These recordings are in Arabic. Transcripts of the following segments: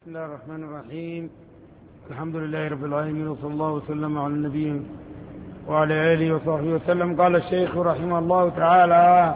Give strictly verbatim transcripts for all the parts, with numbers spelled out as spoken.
بسم الله الرحمن الرحيم. الحمد لله رب العالمين، وصلى الله وسلم على النبي وعلى آله وصحبه وسلم. قال الشيخ رحمه الله تعالى: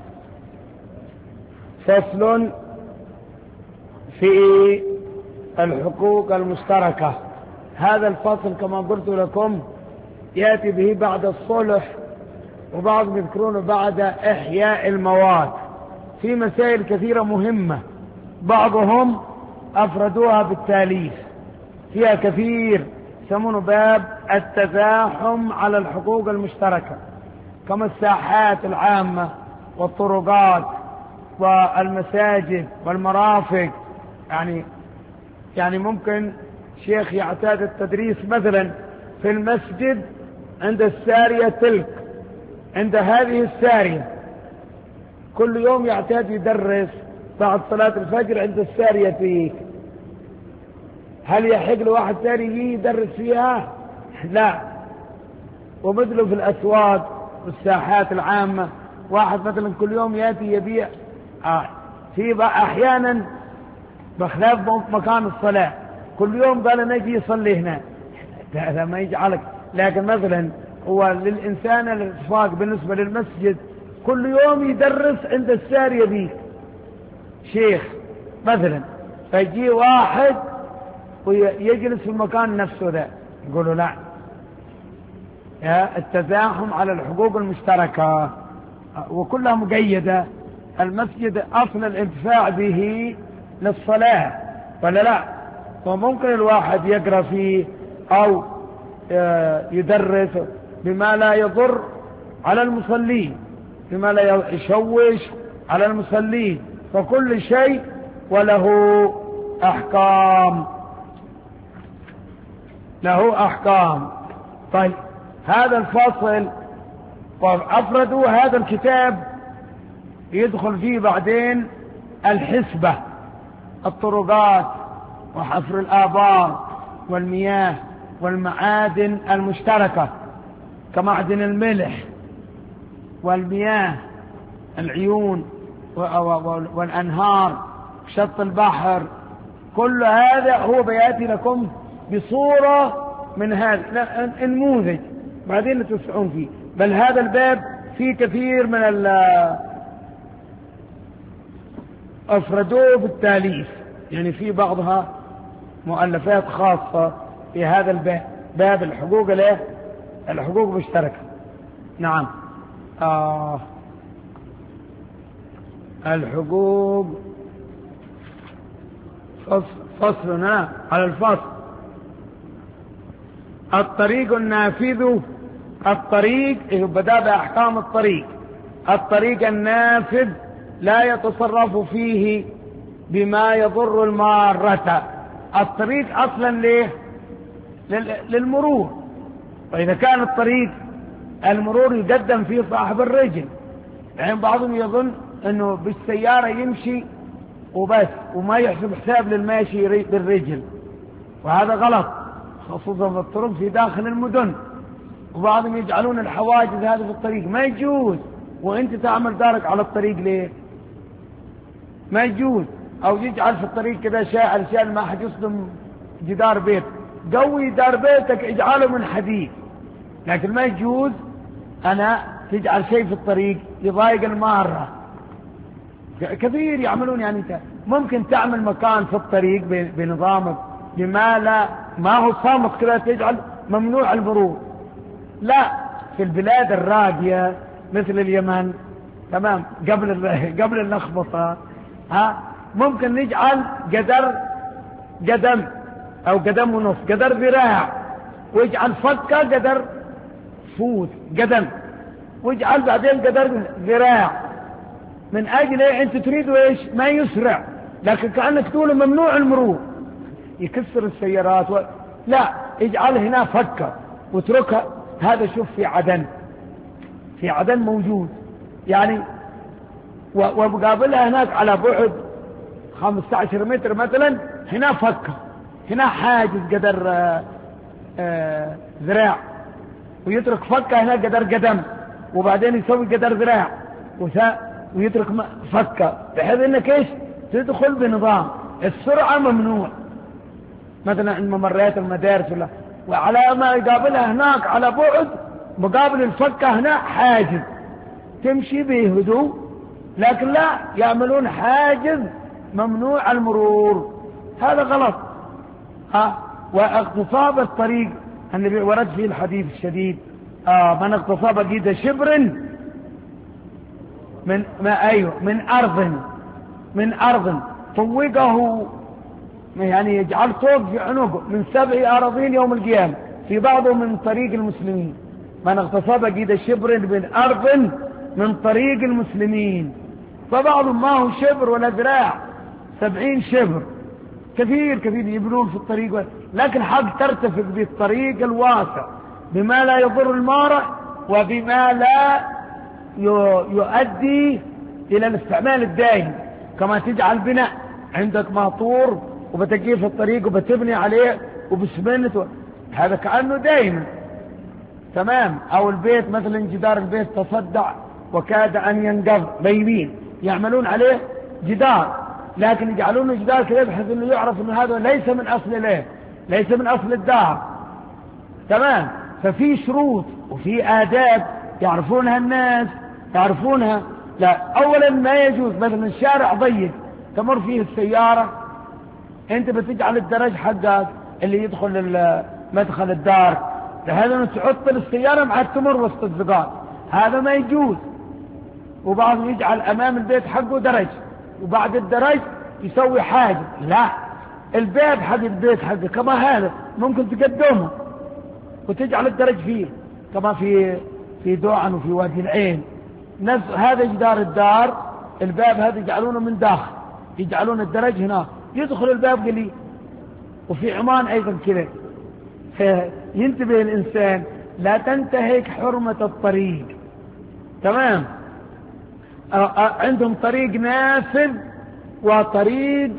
فصل في الحقوق المشتركة. هذا الفصل كما قلت لكم يأتي به بعد الصلح، وبعضهم يذكرون بعد إحياء المواد في مسائل كثيرة مهمة، بعضهم أفردوها بالتاليف، فيها كثير، يسمونه باب التزاحم على الحقوق المشتركة، كما الساحات العامة والطرقات والمساجد والمرافق. يعني يعني ممكن شيخ يعتاد التدريس مثلا في المسجد عند السارية تلك، عند هذه السارية، كل يوم يعتاد يدرس بعد صلاة الفجر عند السارية فيه. هل يحق لواحد ثاني يدرس فيها؟ لا. ومثله في الأسواق والساحات العامة، واحد مثلا كل يوم يأتي يبيع آه. في أحيانا بخلاف مكان الصلاة، كل يوم قال نجي يصلي هنا، هذا ما يجعلك. لكن مثلا هو للإنسان الاتفاق بالنسبة للمسجد كل يوم يدرس عند السارية دي شيخ مثلا، فيجي واحد ويجلس في المكان نفسه ذا، يقولوا لا، التزاحم على الحقوق المشتركة وكلها مقيدة. المسجد أصل الانتفاع به للصلاة ولا لا؟ وممكن الواحد يقرأ فيه أو يدرس بما لا يضر على المصلين، بما لا يشوش على المصلين، فكل شيء وله أحكام، له أحكام. طيب، هذا الفصل وأفردوا هذا الكتاب يدخل فيه بعدين الحسبة، الطرقات وحفر الآبار والمياه والمعادن المشتركة كمعدن الملح والمياه، العيون والأنهار، شط البحر، كل هذا هو بياتي لكم بصورة من هذا النموذج، بعدين تسعون فيه. بل هذا الباب فيه كثير من أفردوه بالتاليف، يعني في بعضها مؤلفات خاصة في هذا الباب، باب الحقوق له الحقوق المشتركة. نعم. آه الحقوق فصلنا على الفصل. الطريق النافذ، الطريق بدأ بأحكام الطريق. الطريق النافذ لا يتصرف فيه بما يضر المارة. الطريق أصلا ليه؟ للمرور، وإذا كان الطريق المرور يقدم فيه صاحب الرجل، يعني بعضهم يظن أنه بالسيارة يمشي وبس وما يحسب حساب للماشي بالرجل، وهذا غلط، خصوصا في الطرق في داخل المدن. وبعضهم يجعلون الحواجز هذه في الطريق، ما يجوز. وانت تعمل دارك على الطريق ليه؟ ما يجوز. او يجعل في الطريق كذا شيء علشان ما حد يصدم جدار بيت، قوي دار بيتك اجعله من حديد، لكن ما يجوز انا تجعل شيء في الطريق يضايق المارة. كثير يعملون، يعني انت ممكن تعمل مكان في الطريق بنظامك بما لا ما هو صامت كذا تجعل ممنوع المرور. لا، في البلاد الراقية مثل اليمن، تمام، قبل قبل اللخبطة، ها ممكن نجعل قدر قدم او قدم ونص، قدر ذراع، واجعل فكة قدر فوت قدم، واجعل بعدين قدر ذراع، من اجل انت تريد ايش؟ ما يسرع، لكن كأنك تقول ممنوع المرور، يكسر السيارات و... لا، اجعل هنا فكة واتركها. هذا شوف في عدن، في عدن موجود يعني، و... ومقابلها هناك على بعد خمسة عشر متر مثلا، هنا فكة، هنا حاجز قدر آآ آآ ذراع، ويترك فكة هنا قدر قدم، وبعدين يسوي قدر ذراع ويترك فكة، بحيث انك ايش تدخل بنظام. السرعة ممنوع، مثلا عند ممرات المدارس ولا، وعلى ما يقابلها هناك على بعد مقابل الفكة هناك حاجز تمشي بهدوء، لكن لا يعملون حاجز ممنوع المرور، هذا غلط. ها واغتصاب الطريق النبي ورد فيه الحديث الشديد آه من اغتصب قيد شبر من ما ايوه من ارض من ارض طوقه، يعني يجعل طوق في عنقه من سبع اراضين يوم القيامه، في بعضه من طريق المسلمين. من اغتصب قيد شبر من ارض من طريق المسلمين، فبعضهم ما هو شبر ولا ذراع، سبعين شبر، كثير كثير يبنون في الطريق، لكن حق ترتفق بالطريق الواسع بما لا يضر المارع وبما لا يؤدي إلى الاستعمال الدائم. كما تجعل بناء عندك ماطور وبتقيه في الطريق وبتبني عليه وبسمنت و... هذا كأنه دائما تمام. أو البيت مثلا جدار البيت تصدع وكاد أن ينقض بيمين، يعملون عليه جدار، لكن يجعلونه جدار كذا بحيث انه يعرف انه هذا ليس من اصل له، ليس من اصل الدار، تمام. ففي شروط وفي آداب يعرفونها الناس، يعرفونها. لا اولا ما يجوز مثلا الشارع ضيق تمر فيه السيارة، انت بتجعل الدرج حقك اللي يدخل مدخل الدار، لهذا انه تعطل السيارة مع تمر وسط الزقاق، هذا ما يجوز. وبعضهم يجعل امام البيت حقه درج وبعد الدرج يسوي حاجة، لا، الباب حق البيت حقه كما هذا ممكن تقدمه وتجعل الدرج فيه، كما في في دوعن وفي وادي العين نفس هذا جدار الدار، الباب هذا يجعلونه من داخل، يجعلون الدرج هنا يدخل الباب قليل. وفي عمان ايضا كذا، ينتبه الانسان لا تنتهك حرمة الطريق، تمام. عندهم طريق نافذ وطريق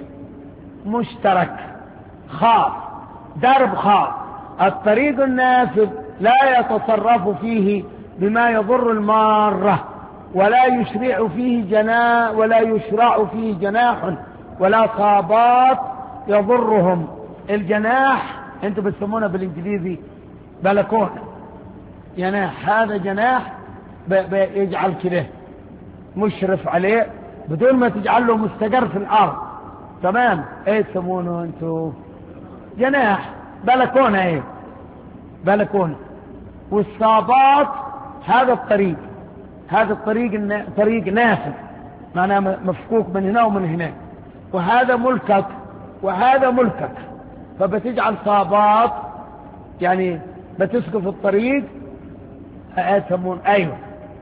مشترك خاص، درب خاص. الطريق النافذ لا يتصرف فيه بما يضر المارة، ولا يشرع فيه جناح ولا يشرع فيه جناح ولا صابات يضرهم. الجناح انتم بتسمونه بالانجليزي بلكونه، جناح، هذا جناح يجعل كده مشرف عليه بدون ما تجعل له مستقر في الارض، تمام. ايه تسمونه انتو؟ جناح، بلكونه، ايه بلكونه. والصابات هذا الطريق، هذا الطريق طريق نافذ، معناه مفكوك من هنا ومن هنا، وهذا ملكك وهذا ملكك، فبتجعل صابات يعني بتسقف الطريق، يسمون ايوه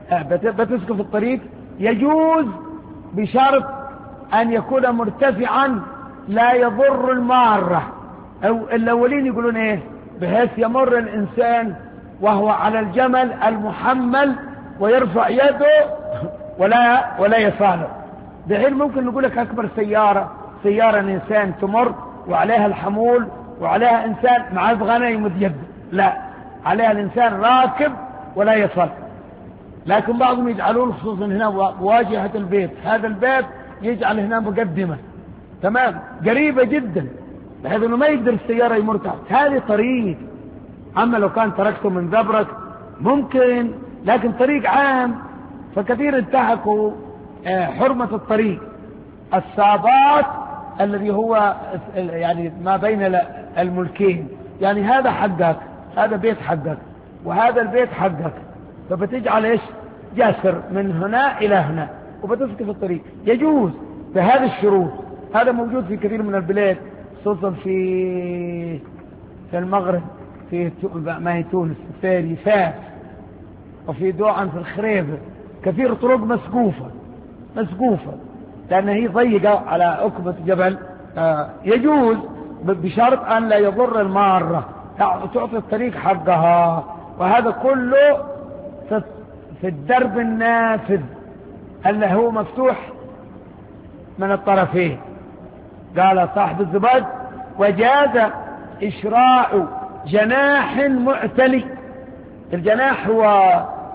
بتسقف الطريق. يجوز بشرط ان يكون مرتفعا لا يضر المارة، او الاولين يقولون ايه بحيث يمر الانسان وهو على الجمل المحمل ويرفع يده ولا ولا يصاله، بحين ممكن نقول لك اكبر سيارة سيارة انسان تمر وعليها الحمول وعليها انسان مع الغنى يمد يده، لا، عليها الانسان راكب ولا يصل. لكن بعضهم يجعلون خصوصا هنا واجهة البيت، هذا الباب يجعل هنا مقدمة، تمام، قريبة جدا بحيث انه ما يقدر السيارة يمر تحت. هذه طريق، اما لو كان تركته من ذبرك ممكن، لكن طريق عام فكثير انتهكوا حرمة الطريق. الصابات الذي هو يعني ما بين الملكين، يعني هذا حقك، هذا بيت حقك وهذا البيت حقك، فبتجعل ايش جاسر من هنا الى هنا وبتسقف الطريق، يجوز بهذه الشروط. هذا موجود في كثير من البلاد، خصوصا في في المغرب، في ما هي تونس، في فاس، وفي دوعا في الخريبة، كثير طرق مسقوفة مسقوفة لأنها هي ضيقة على عقبة جبل. آه يجوز بشرط أن لا يضر المارة، تعطي الطريق حقها. وهذا كله في الدرب النافذ اللي هو مفتوح من الطرفين. قال صاحب الزبد وجاز إشراع جناح معتلي. الجناح هو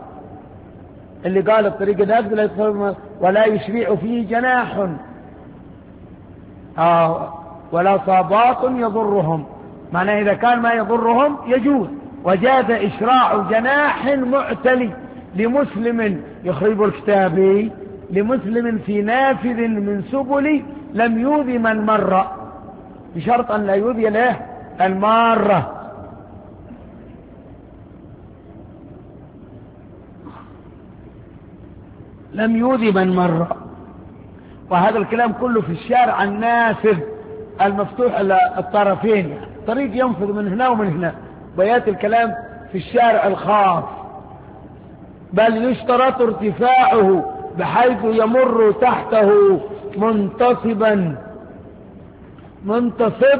اللي قال الطريق النافذ ولا يشرع فيه جناح آه ولا صابات يضرهم معناه إذا كان ما يضرهم يجوز. وجاز إشراع جناح معتلي لمسلم يخرب الكتاب لمسلم في نافذ من سبل لم يؤذي من مر، بشرط أن لا يؤذي له المارة. لم يؤذي من مر. وهذا الكلام كله في الشارع النافذ المفتوح على الطرفين، يعني طريق ينفذ من هنا ومن هنا، وياتي الكلام في الشارع الخاص. بل يشترط ارتفاعه بحيث يمر تحته منتصبا. منتصب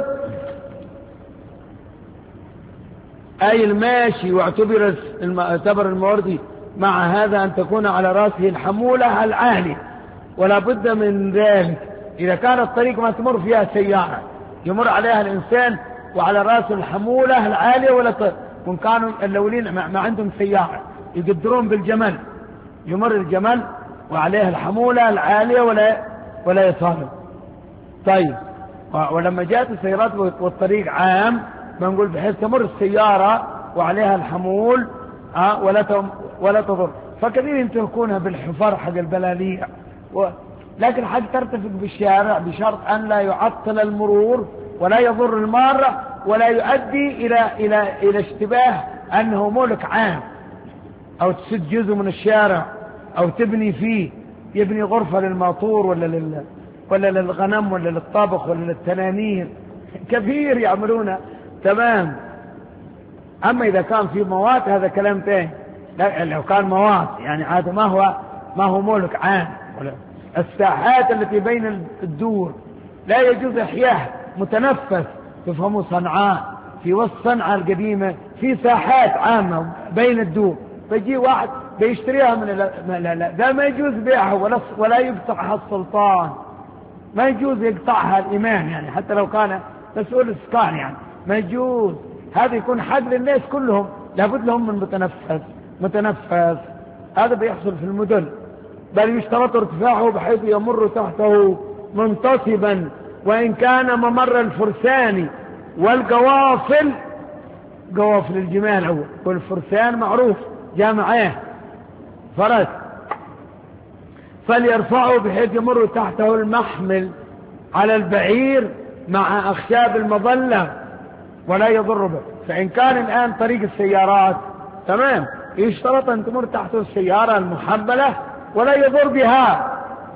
أي الماشي، واعتبر اعتبر الموردي مع هذا أن تكون على رأسه الحمولة العالية، ولا بد من ذلك. إذا كان الطريق ما تمر فيها سيارة يمر عليها الإنسان وعلى رأسه الحمولة العالية، ولا كن كانوا الأولين ما عندهم سيارة يقدرون بالجمل، يمر الجمل وعليها الحمولة العالية ولا ولا يصالح. طيب، ولما جاءت السيارات والطريق عام بنقول بحيث تمر السيارة وعليها الحمول ولا ولا تضر. فكثير ينتهكونها بالحفر حق البلاليع و... لكن حق ترتفق بالشارع بشرط أن لا يعطل المرور ولا يضر المارة ولا يؤدي إلى إلى إلى اشتباه أنه ملك عام، أو تسد جزء من الشارع، أو تبني فيه، يبني غرفة للماطور ولا لل ولا للغنم ولا للطبخ ولا للتنانير، كثير يعملونه. تمام. أما إذا كان في موات هذا كلام ثاني. لو كان موات يعني هذا ما هو ما هو ملك عام. الساحات التي بين الدور لا يجوز إحياء متنفس. تفهموا صنعاء في وسط صنعاء القديمة في ساحات عامة بين الدور، فيجي واحد بيشتريها من لا لا لا ده ما يجوز بيعها ولا ولا يقطعها السلطان، ما يجوز يقطعها الإمام، يعني حتى لو كان مسؤول السكان يعني ما يجوز. هذا يكون حق للناس كلهم، لابد لهم من متنفس. متنفس هذا بيحصل في المدن. بل يشترط ارتفاعه بحيث يمر تحته منتصبا، وإن كان ممر الفرسان والقوافل. قوافل الجمال أول، والفرسان معروف جامعاه فرس. فليرفعه بحيث يمر تحته المحمل على البعير مع أخشاب المظلة ولا يضر به. فإن كان الآن طريق السيارات تمام، يشترط أن تمر تحته السيارة المحملة ولا يضر بها.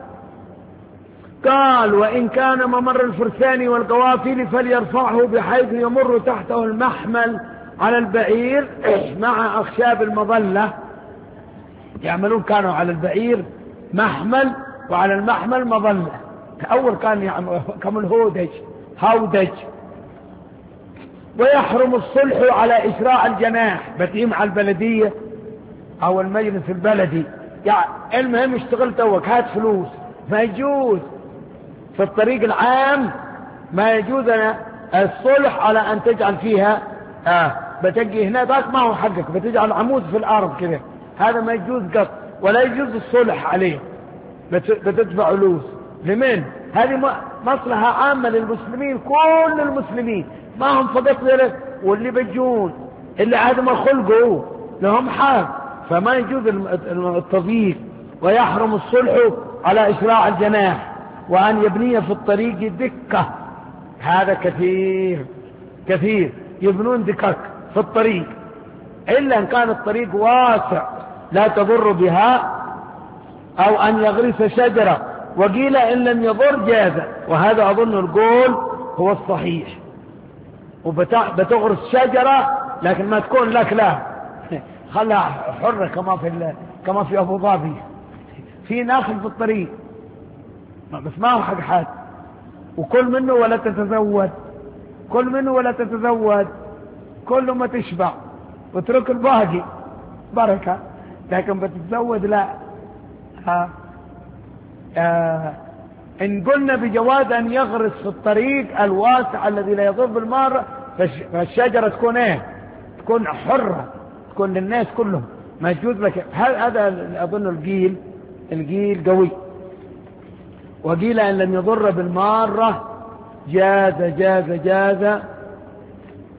قال وإن كان ممر الفرسان والقوافل فليرفعه بحيث يمر تحته المحمل على البعير مع أخشاب المظلة. يعملون كانوا على البعير محمل وعلى المحمل مظلة. أول كان يعمل كم الهودج هودج. ويحرم الصلح على إشراع الجناح، بتقيم على البلدية أو المجلس البلدي، يعني المهم اشتغل توك هات فلوس، ما يجوز. في الطريق العام ما يجوز أنا الصلح على أن تجعل فيها آه بتجي هنا ذاك ما هو حقك، بتجعل عمود في الأرض كذا، هذا ما يجوز قط. ولا يجوز الصلح عليه، بتدفع فلوس. لمن؟ هذه مصلحة عامة للمسلمين، كل المسلمين ما هم فقط ذلك، واللي بيجون اللي عدم خلقه لهم حق، فما يجوز التضييق. ويحرم الصلح على إشراع الجناح وأن يبني في الطريق دكة. هذا كثير كثير يبنون دكك في الطريق، إلا أن كان الطريق واسع لا تضر بها، أو أن يغرس شجرة. وقيل إن لم يضر جاز، وهذا أظن القول هو الصحيح. وبتغرس شجرة لكن ما تكون لك، لا خلها حرة كما في كما في أبو ظبي في ناخل في الطريق، بس ما هو حق حد. وكل منه ولا تتزود، كل منه ولا تتزود، كل ما تشبع وترك الباقي بركة. لكن بتتزود لا. ها. آه. إن قلنا بجواز أن يغرس في الطريق الواسع الذي لا يضر بالمارة، فالشجرة تكون ايه؟ تكون حرة، تكون للناس كلهم، ما يجوز لك. هذا أظن القيل القيل قوي. وقيل أن لم يضر بالمارة جاز جاز جاز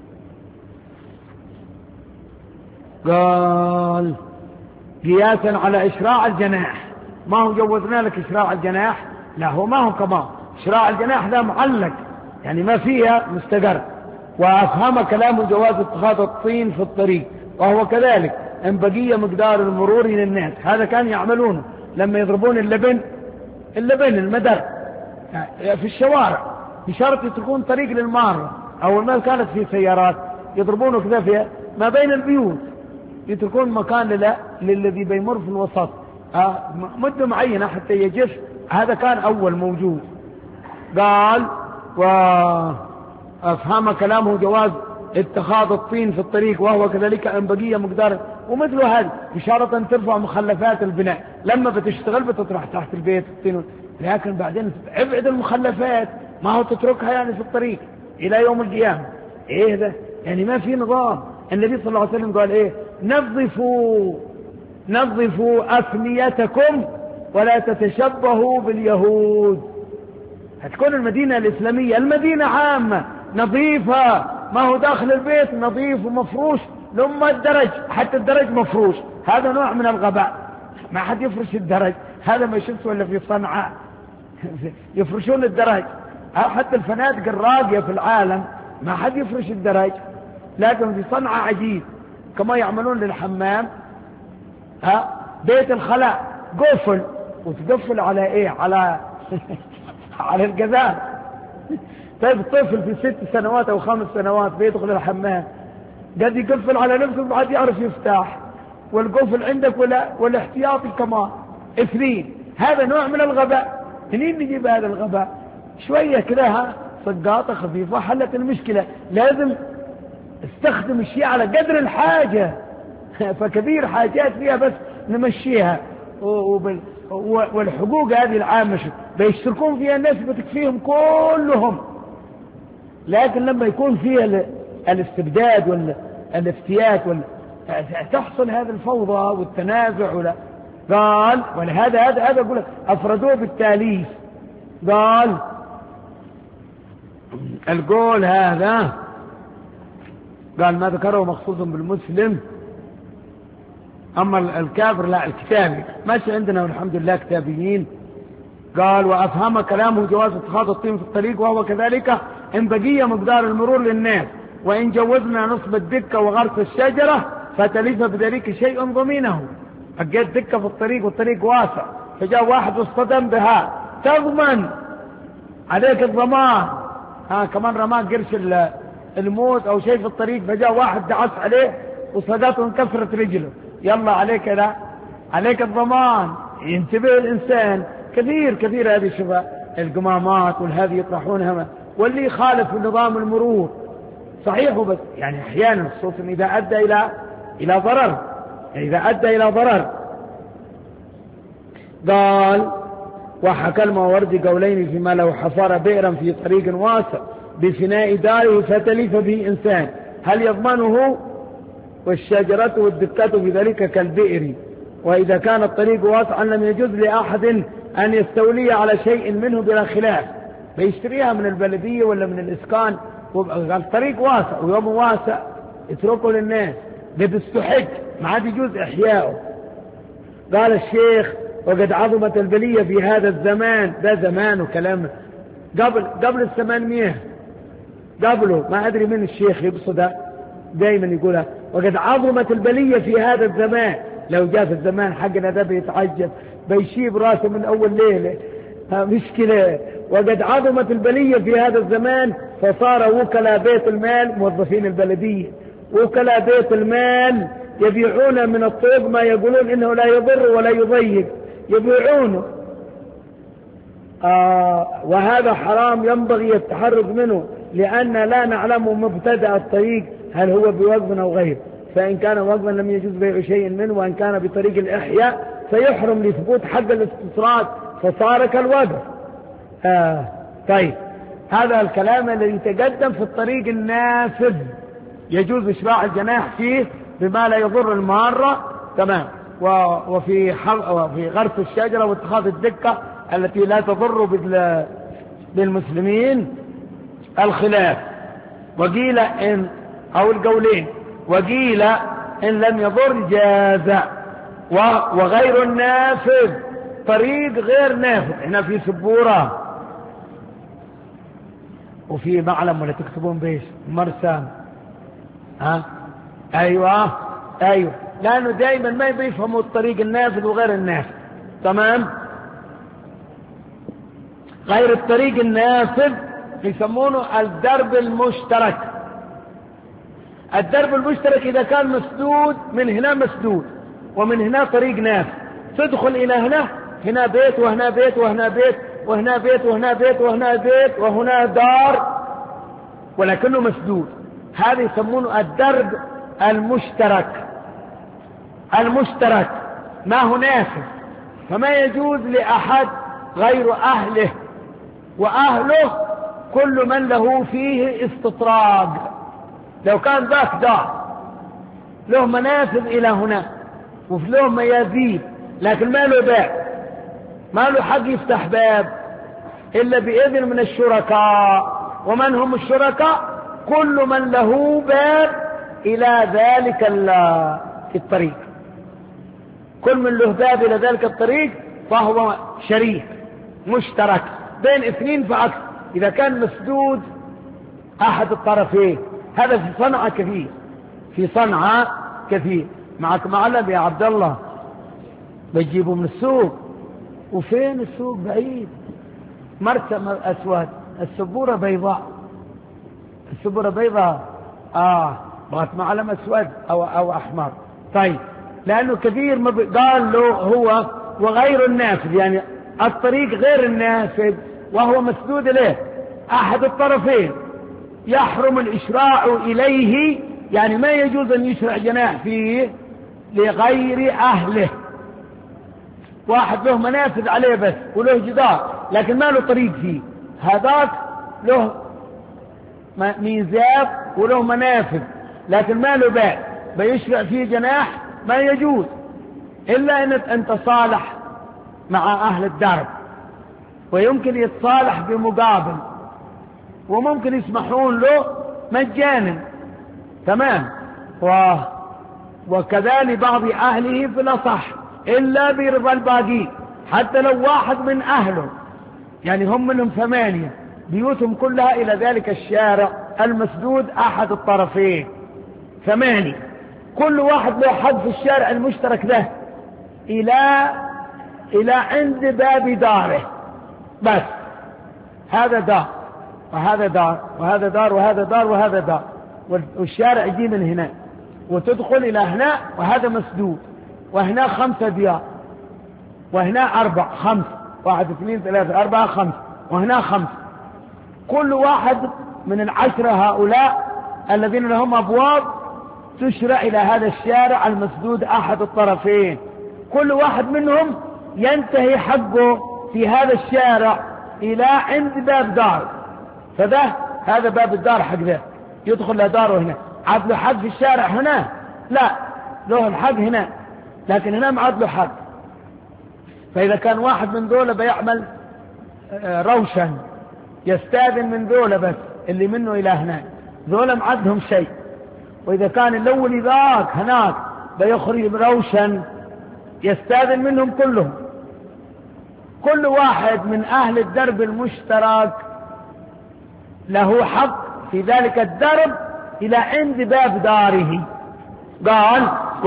قال قياسا على إشراع الجناح، ما هو جوزنا لك إشراع الجناح، لا هو ما هو كمان إشراع الجناح ذا معلق يعني ما فيها مستقر. وأفهم كلامه جواز اتخاذ الطين في الطريق، وهو كذلك إن بقي مقدار المرور للناس. هذا كان يعملونه لما يضربون اللبن اللبن المدر في الشوارع بشرط تكون طريق للمارة. أول ما كانت في سيارات يضربونه كذا في ما بين البيوت، يتركون مكان للذي بيمر في الوسط مدة معينة حتى يجف. هذا كان أول موجود. قال وأفهم كلامه جواز اتخاذ الطين في الطريق، وهو كذلك أن بقية مقدار. ومثل هذا بشارة أن ترفع مخلفات البناء، لما بتشتغل بتطرح تحت البيت الطين، لكن بعدين ابعد المخلفات، ما هو تتركها يعني في الطريق إلى يوم القيامة. إيه ده يعني ما في نظام. النبي صلى الله عليه وسلم قال إيه؟ نظفوا نظفوا أفنيتكم ولا تتشبهوا باليهود. هتكون المدينة الإسلامية المدينة عامة نظيفة، ما هو داخل البيت نظيف ومفروش لما الدرج، حتى الدرج مفروش. هذا نوع من الغباء، ما حد يفرش الدرج. هذا ما شفته ولا في صنعاء يفرشون الدرج، أو حتى الفنادق الراقية في العالم ما حد يفرش الدرج. لكن في صنعاء عجيب كما يعملون للحمام ها بيت الخلاء قفل، وتقفل على ايه؟ على على الجزال. طيب طفل في ست سنوات او خمس سنوات بيدخل الحمام قد يقفل على نفسه ما حد يعرف يفتح، والقفل عندك ولا والاحتياطي كمان اثنين. هذا نوع من الغباء. منين نجيب هذا الغباء؟ شوية كده ها صقاطة خفيفة حلت المشكلة. لازم استخدم الشيء على قدر الحاجة، فكثير حاجات فيها بس نمشيها. والحقوق هذه العامة بيشتركون فيها الناس بتكفيهم كلهم، لكن لما يكون فيها الاستبداد والافتيات تحصل هذه الفوضى والتنازع. ولا قال ولهذا هذا هذا أقول لك أفردوه بالتاليف. قال القول هذا قال ما ذكره مخصوص بالمسلم، أما الكافر لا الكتابي ماشي عندنا والحمد لله كتابيين. قال وأفهم كلامه جواز اتخاذ الطين في الطريق، وهو كذلك إن بقي مقدار المرور للناس، وإن جوزنا نصب الدكة وغرس الشجرة فتلف بذلك شيء ضمينه. بقيت دكة في الطريق والطريق واسع، فجاء واحد واصطدم بها تضمن عليك الضمان. ها كمان رماه قرش الموت أو شيء في الطريق، فجاء واحد دعس عليه وصدته وانكسرت رجله، يلا عليك لا عليك الضمان. ينتبه الإنسان. كثير كثير هذه شوف القمامات والهذه يطرحونها، واللي يخالف نظام المرور صحيح بس يعني أحيانا خصوصا إذا أدى إلى إلى ضرر، يعني إذا أدى إلى ضرر. قال وحكى الماوردي قولين فيما لو حفر بئرا في طريق واسع بفناء داره فتلف به إنسان هل يضمنه؟ والشجرة والدكة في ذلك كالبئر. وإذا كان الطريق واسعا لم يجوز لأحد أن يستولي على شيء منه بلا خلاف، بيشتريها من البلدية ولا من الإسكان. قال الطريق واسع ويوم واسع اتركه للناس، ده بيستحق ما عاد يجوز إحياؤه. قال الشيخ وقد عظمت البلية في هذا الزمان، ده زمان وكلام قبل قبل الثمانمية قبله ما أدري من الشيخ يقصد دايما يقولها. وقد عظمت البلية في هذا الزمان، لو جاء في الزمان حقنا ده بيتعجب بيشيب راسه من أول ليلة مشكلة. وقد عظمت البلية في هذا الزمان فصار وكلاء بيت المال موظفين البلدية وكلاء بيت المال يبيعون من الطوب ما يقولون إنه لا يضر ولا يضيق، يبيعونه. آه وهذا حرام ينبغي التحرز منه، لأن لا نعلم مبتدأ الطريق هل هو بوقف أو غير، فإن كان وقفا لم يجوز بيع شيء منه، وإن كان بطريق الإحياء فيحرم لثبوت حق الاستطراد فصار كالوقف. آه طيب هذا الكلام الذي يتقدم في الطريق النافذ يجوز إشراع الجناح فيه بما لا يضر المارة تمام، وفي وفي غرس الشجرة واتخاذ الدكة التي لا تضر بالمسلمين الخلاف. وقيل إن أو القولين، وقيل إن لم يضر جاز. وغير النافذ طريق غير نافذ، هنا في سبورة وفي معلم ولا تكتبون بيش مرسام، ها ايوه ايوه، لانه دائما ما بيفهموا الطريق النافذ وغير النافذ. تمام. غير الطريق النافذ يسمونه الدرب المشترك. الدرب المشترك اذا كان مسدود، من هنا مسدود ومن هنا طريق نافذ، تدخل الى هنا، هنا بيت وهنا بيت وهنا بيت وهنا بيت وهنا بيت وهنا بيت وهنا دار، ولكنه مسدود. هذا يسمونه الدرب المشترك. المشترك ما هو نافذ، فما يجوز لأحد غير أهله، وأهله كل من له فيه استطراق. لو كان ذاك دار له منافذ إلى هنا وله ميازيد، لكن ما له باب، ما له حق يفتح باب إلا بإذن من الشركاء. ومن هم الشركاء؟ كل من له باب إلى ذلك الطريق، كل من له باب إلى ذلك الطريق فهو شريك مشترك بين اثنين فأكثر. إذا كان مسدود أحد الطرفين، هذا في صنعاء كثير، في صنعاء كثير. معك معلم يا عبد الله بتجيبه من السوق، وفين السوق بعيد، مرسم أسود، السبورة بيضاء، السبورة بيضاء آه بغت معلم أسود أو, أو أحمر. طيب لأنه كثير ما قال له هو وغير النافذ، يعني الطريق غير النافذ وهو مسدود له أحد الطرفين، يحرم الإشراع إليه، يعني ما يجوز أن يشرع جناح فيه لغير أهله. واحد له منافذ عليه بس وله جدار لكن ما له طريق فيه، هذاك له ميزاب وله منافذ لكن ما له باب، بيشرع فيه جناح ما يجوز إلا أن أن تصالح مع أهل الدرب، ويمكن يتصالح بمقابل، وممكن يسمحون له مجانا. تمام. و... وكذلك بعض أهله في الأصح إلا برضا الباقي، حتى لو واحد من أهله، يعني هم منهم ثمانية بيوتهم كلها إلى ذلك الشارع المسدود أحد الطرفين، ثمانية، كل واحد له حق في الشارع المشترك له إلى إلى عند باب داره بس. هذا دار وهذا دار وهذا دار وهذا دار وهذا دار، والشارع يجي من هنا وتدخل إلى هنا، وهذا مسدود، وهنا خمسة ديار، وهنا أربع خمس، واحد اثنين ثلاثة أربعة خمس، وهنا خمس. كل واحد من العشرة هؤلاء الذين لهم أبواب تشرع إلى هذا الشارع المسدود أحد الطرفين، كل واحد منهم ينتهي حقه في هذا الشارع إلى عند باب دار، فده هذا باب الدار حق ذا يدخل له داره هنا. عاد له حق في الشارع هنا؟ لا، له الحق هنا، لكن هنا ما عاد له حق. فإذا كان واحد من ذولا بيعمل روشن يستاذن من ذولا بس اللي منه إلى هناك، ذولا ما عندهم شيء. وإذا كان الأول ذاك هناك بيخرج روشن يستاذن منهم كلهم. كل واحد من أهل الدرب المشترك له حق في ذلك الدرب إلى عند باب داره. قال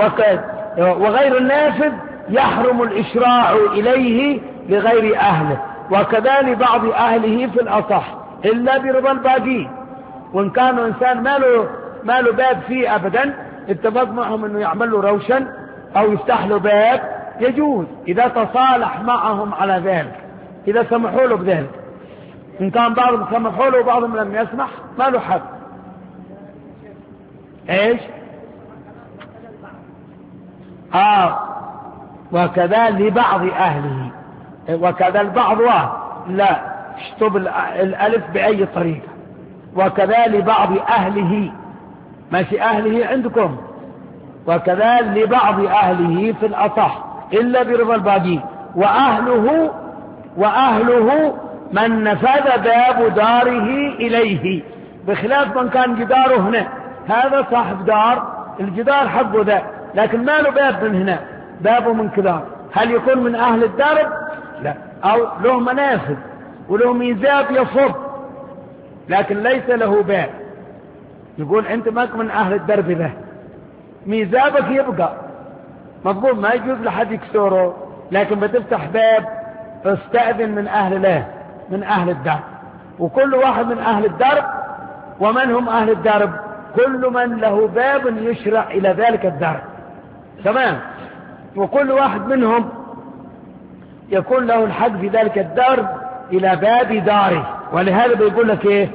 وغير النافذ يحرم الإشراع إليه لغير أهله، وكذلك بعض أهله في الأصح إلا برضا الباقي. وإن كان إنسان ما له ما له باب فيه أبدا، اتفق معهم أنه يعمل له روشن أو يفتح له باب، يجوز إذا تصالح معهم على ذلك، إذا سمحوا له بذلك. إن كان بعضهم سمحوا له وبعضهم لم يسمح ما له حق. إيش؟ آه وكذا لبعض أهله، وكذا البعض لا اشتب الألف بأي طريقة. وكذا لبعض أهله، ماشي أهله عندكم، وكذا لبعض أهله في الأصح إلا برضا الباقي. وأهله وأهله من نفذ باب داره إليه، بخلاف من كان جداره هنا، هذا صاحب دار الجدار حقه ده، لكن ما له باب من هنا، بابه من كذا، هل يكون من أهل الدرب؟ لا. أو له منافذ وله ميزاب يصب لكن ليس له باب، يقول أنت ماك من أهل الدرب ده، ميزابك يبقى مضبوط، ما يجوز لحد يكسره، لكن بتفتح باب استأذن من أهل له، من أهل الدرب. وكل واحد من أهل الدرب، ومن هم أهل الدرب؟ كل من له باب يشرع إلى ذلك الدرب، تمام. وكل واحد منهم يكون له الحق في ذلك الدرب إلى باب داره. ولهذا بيقول لك إيه؟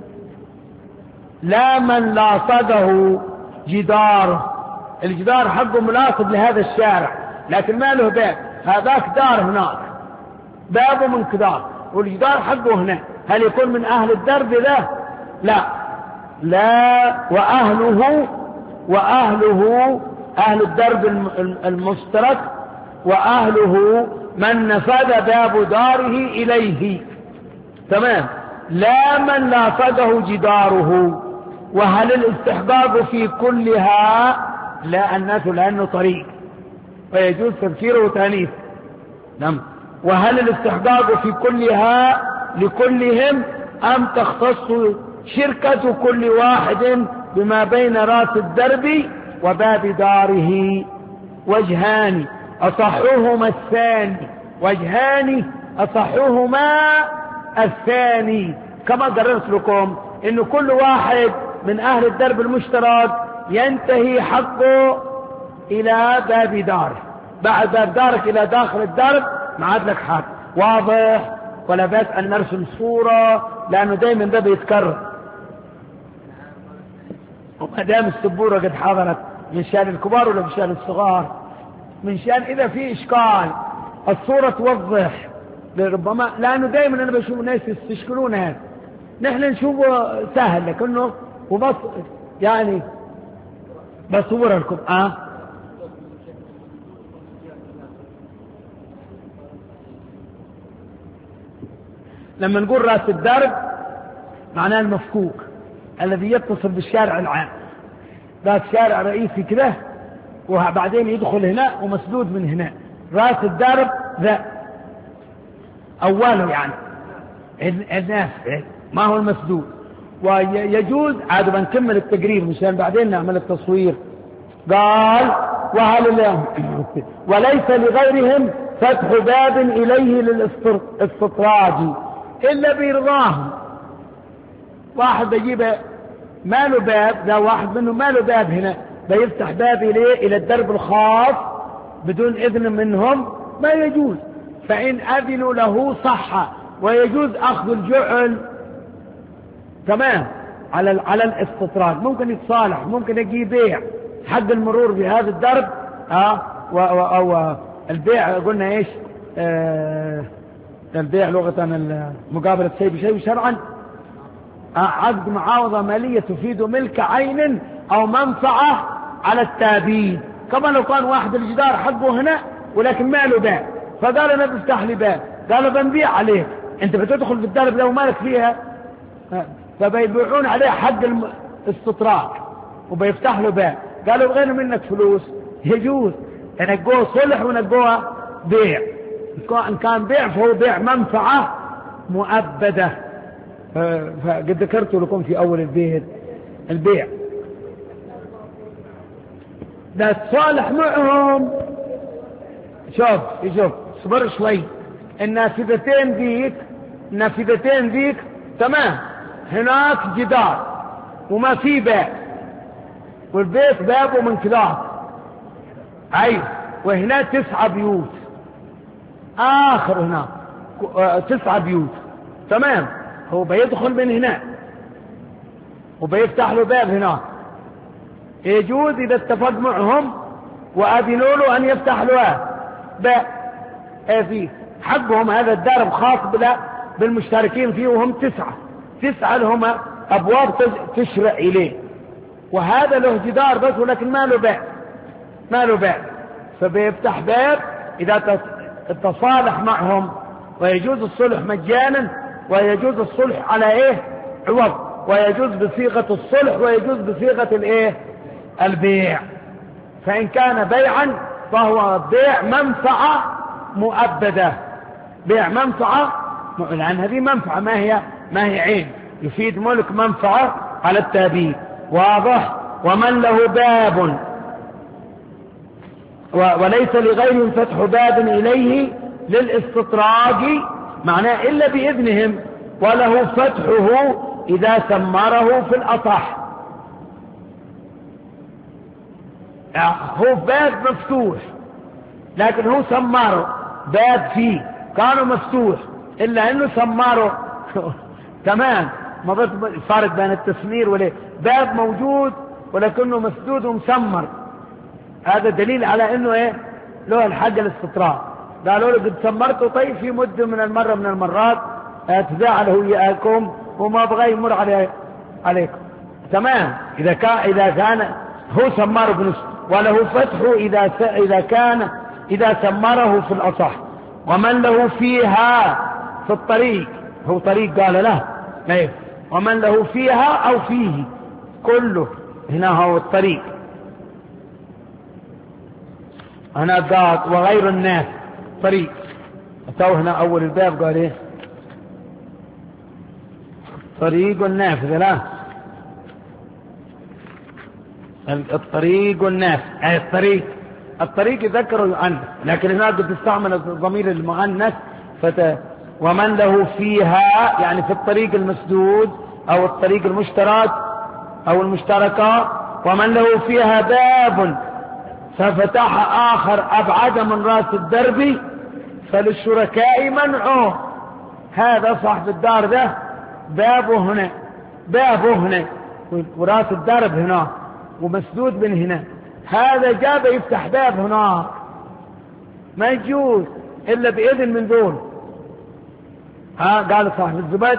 لا من لاصقه جداره، الجدار حقه ملاصق لهذا الشارع لكن ما له باب، هذاك دار هناك بابه من كدار والجدار حقه هنا، هل يكون من أهل الدرب ذا؟ لا. لا. وأهله وأهله أهل الدرب المشترك، وأهله من نفذ باب داره إليه، تمام. لا من لاصقه جداره. وهل الاستحقاق في كلها؟ لا، الناس لأنه طريق ويجوز تذكيره وتانيث، نعم. وهل الاستحقاق في كلها لكلهم أم تختص شركة كل واحد بما بين رأس الدرب وباب داره؟ وجهان أصحهما الثاني، وجهان أصحهما الثاني، كما قررت لكم إن كل واحد من أهل الدرب المشترك ينتهي حقه إلى باب داره، بعد باب دارك إلى داخل الدرب ما عاد لك حق. واضح؟ ولا بأس أن نرسم صورة لأنه دائما ده بيتكرر، وما دام السبورة قد حضرت من شان الكبار ولا من شان الصغار، من شان إذا في إشكال الصورة توضح ربما، لأنه دائما أنا بشوف الناس يستشكلون هذا، نحن نشوفه سهل لكنه وبس يعني بصور لكم. آه لما نقول رأس الدرب معناه المفكوك الذي يتصل بالشارع العام، ذات شارع رئيسي كده وبعدين يدخل هنا ومسدود من هنا، رأس الدرب ذا أوله يعني الناس ما هو المسدود. ويجوز عاد بنكمل التقرير مشان بعدين نعمل التصوير. قال وهل وليس لغيرهم فتح باب إليه للاستطراج إلا برضاهم. واحد بيجيب ما له باب، ذا واحد منه ما له باب هنا بيفتح باب إليه إلى الدرب الخاص بدون إذن منهم ما يجوز، فإن أذنوا له صح، ويجوز أخذ الجعل تمام على على الاستطراج، ممكن يتصالح، ممكن يجي بيع حق المرور بهذا الدرب. اه أو البيع قلنا ايش؟ آه البيع لغة مقابلة شيء بشيء شرعا آه عقد معاوضة مالية تفيد ملك عين او منفعة على التابين. كما لو كان واحد الجدار حقه هنا ولكن ما له باب، فقال انا بفتح لي باب، قال بنبيع عليك، انت بتدخل في الدرب لو مالك فيها، فبيبيعون عليه حق الاستطراق وبيفتح له باب، قالوا بغينا منك فلوس، يجوز نقوه صلح ونقوه بيع، ان كان بيع فهو بيع منفعة مؤبدة. فقد ذكرت لكم في اول البيت البيع ده تصالح معهم. شوف شوف صبر شوي، النافذتين ذيك النافذتين ذيك تمام، هناك جدار وما في باب، والبيت بابه من كلاس، ايوه، وهنا تسعة بيوت اخر هنا تسعة بيوت تمام، هو بيدخل من هنا وبيفتح له باب هنا، يجوز اذا اتفق معهم واذنوا له ان يفتح له باب فيه حقهم. هذا الدرب خاص بالمشتركين فيه وهم تسعة تسعة لهم ابواب تشرع اليه، وهذا له جدار بس ولكن ما له باب ما له باب، فبيفتح باب اذا تصالح معهم، ويجوز الصلح مجانا، ويجوز الصلح على ايه عوض، ويجوز بصيغة الصلح، ويجوز بصيغة الايه البيع. فإن كان بيعا فهو بيع منفعة مؤبدة، بيع منفعة، لأن هذه منفعة ما هي ما هي عين، يفيد ملك منفعة على التأبيد. واضح. ومن له باب وليس لغيرهم فتح باب إليه للاستطراق، معناه إلا بإذنهم، وله فتحه إذا سمره في الأصح. هو باب مفتوح لكن هو سماره باب فيه كانوا مفتوح إلا أنه سماره تمام. ما فرق بين التسمير ولا باب موجود ولكنه مسدود ومسمر، هذا دليل على أنه إيه له الحق الاستطراق. قالوا له قد سمرته، طيب في مدة من المرة من المرات تزاعله إياكم وما بغى يمر عليه عليكم، تمام. إذا كان إذا كان هو سمره بنفسه، وله فتحه إذا إذا كان إذا سمره في الأصح. ومن له فيها في الطريق، هو طريق قال له ايه، ومن له فيها أو فيه كله، هنا هو الطريق. هنا قال وغير الناس طريق، تو هنا أول الباب قال ايه طريق النافذة، لا الطريق والنافذ أي الطريق. الطريق يذكر يؤنث، لكن هنا قد تستعمل الضمير المؤنث. فت... ومن له فيها يعني في الطريق المسدود أو الطريق المشترك أو المشتركة. ومن له فيها باب ففتح آخر أبعد من رأس الدرب فللشركاء منعه. هذا صاحب الدار ده بابه هنا، بابه هنا، وراس الدرب هنا ومسدود من هنا، هذا جاب يفتح باب هنا، ما يجوز إلا بإذن من دول. ها قال صاحب الزبد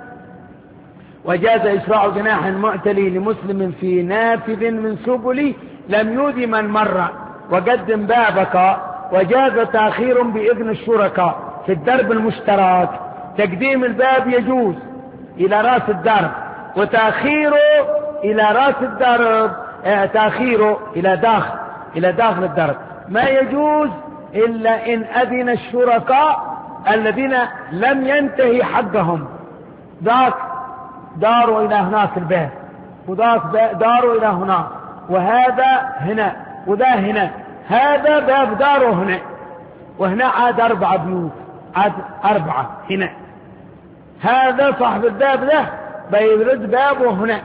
وجاز إشراع جناح معتلي لمسلم في نافذ من سبل لم يؤذ من مر وقدم بابك. وجاز تأخير بإذن الشركاء في الدرب المشترك، تقديم الباب يجوز إلى رأس الدرب وتأخيره إلى رأس الدرب، اه تأخيره إلى داخل إلى داخل الدرب ما يجوز إلا إن أذن الشركاء الذين لم ينتهي حقهم. ذاك داروا إلى هناك الباب، وذاك داروا إلى هناك، وهذا هنا وذا هنا، هذا باب داره هنا، وهنا عاد أربعة بيوت، عاد أربعة هنا. هذا صاحب الباب ده بيرد بابه هنا،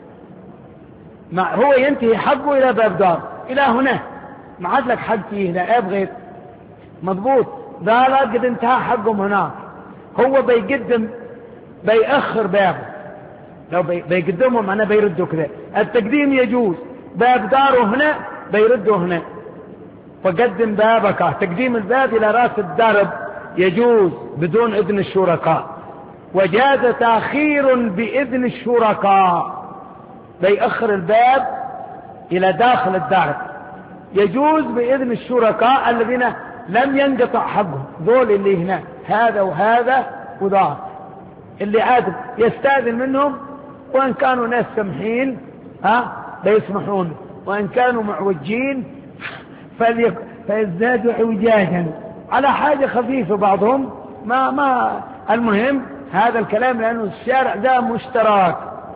هو ينتهي حقه إلى باب دار إلى هنا، ما عاد لك حق فيه هنا أبغيت مضبوط. ذا لا قد انتهى حقهم هناك، هو بيقدم بيأخر بابه، لو بيقدمهم أنا بيردوا كذا. التقديم يجوز، باب داره هنا بيردوا هنا، فقدم بابك. تقديم الباب إلى رأس الدرب يجوز بدون إذن الشركاء. وجاز تأخير بإذن الشركاء، بيأخر الباب إلى داخل الدرب، يجوز بإذن الشركاء الذين لم ينقطع حقهم، ذول اللي هنا هذا وهذا وذاك، اللي عاد يستاذن منهم، وإن كانوا ناس سمحين ها بيسمحون، وإن كانوا معوجين فيزدادوا عوجاجا على حاجة خفيفة بعضهم. ما ما المهم هذا الكلام لأنه الشارع ده مشترك.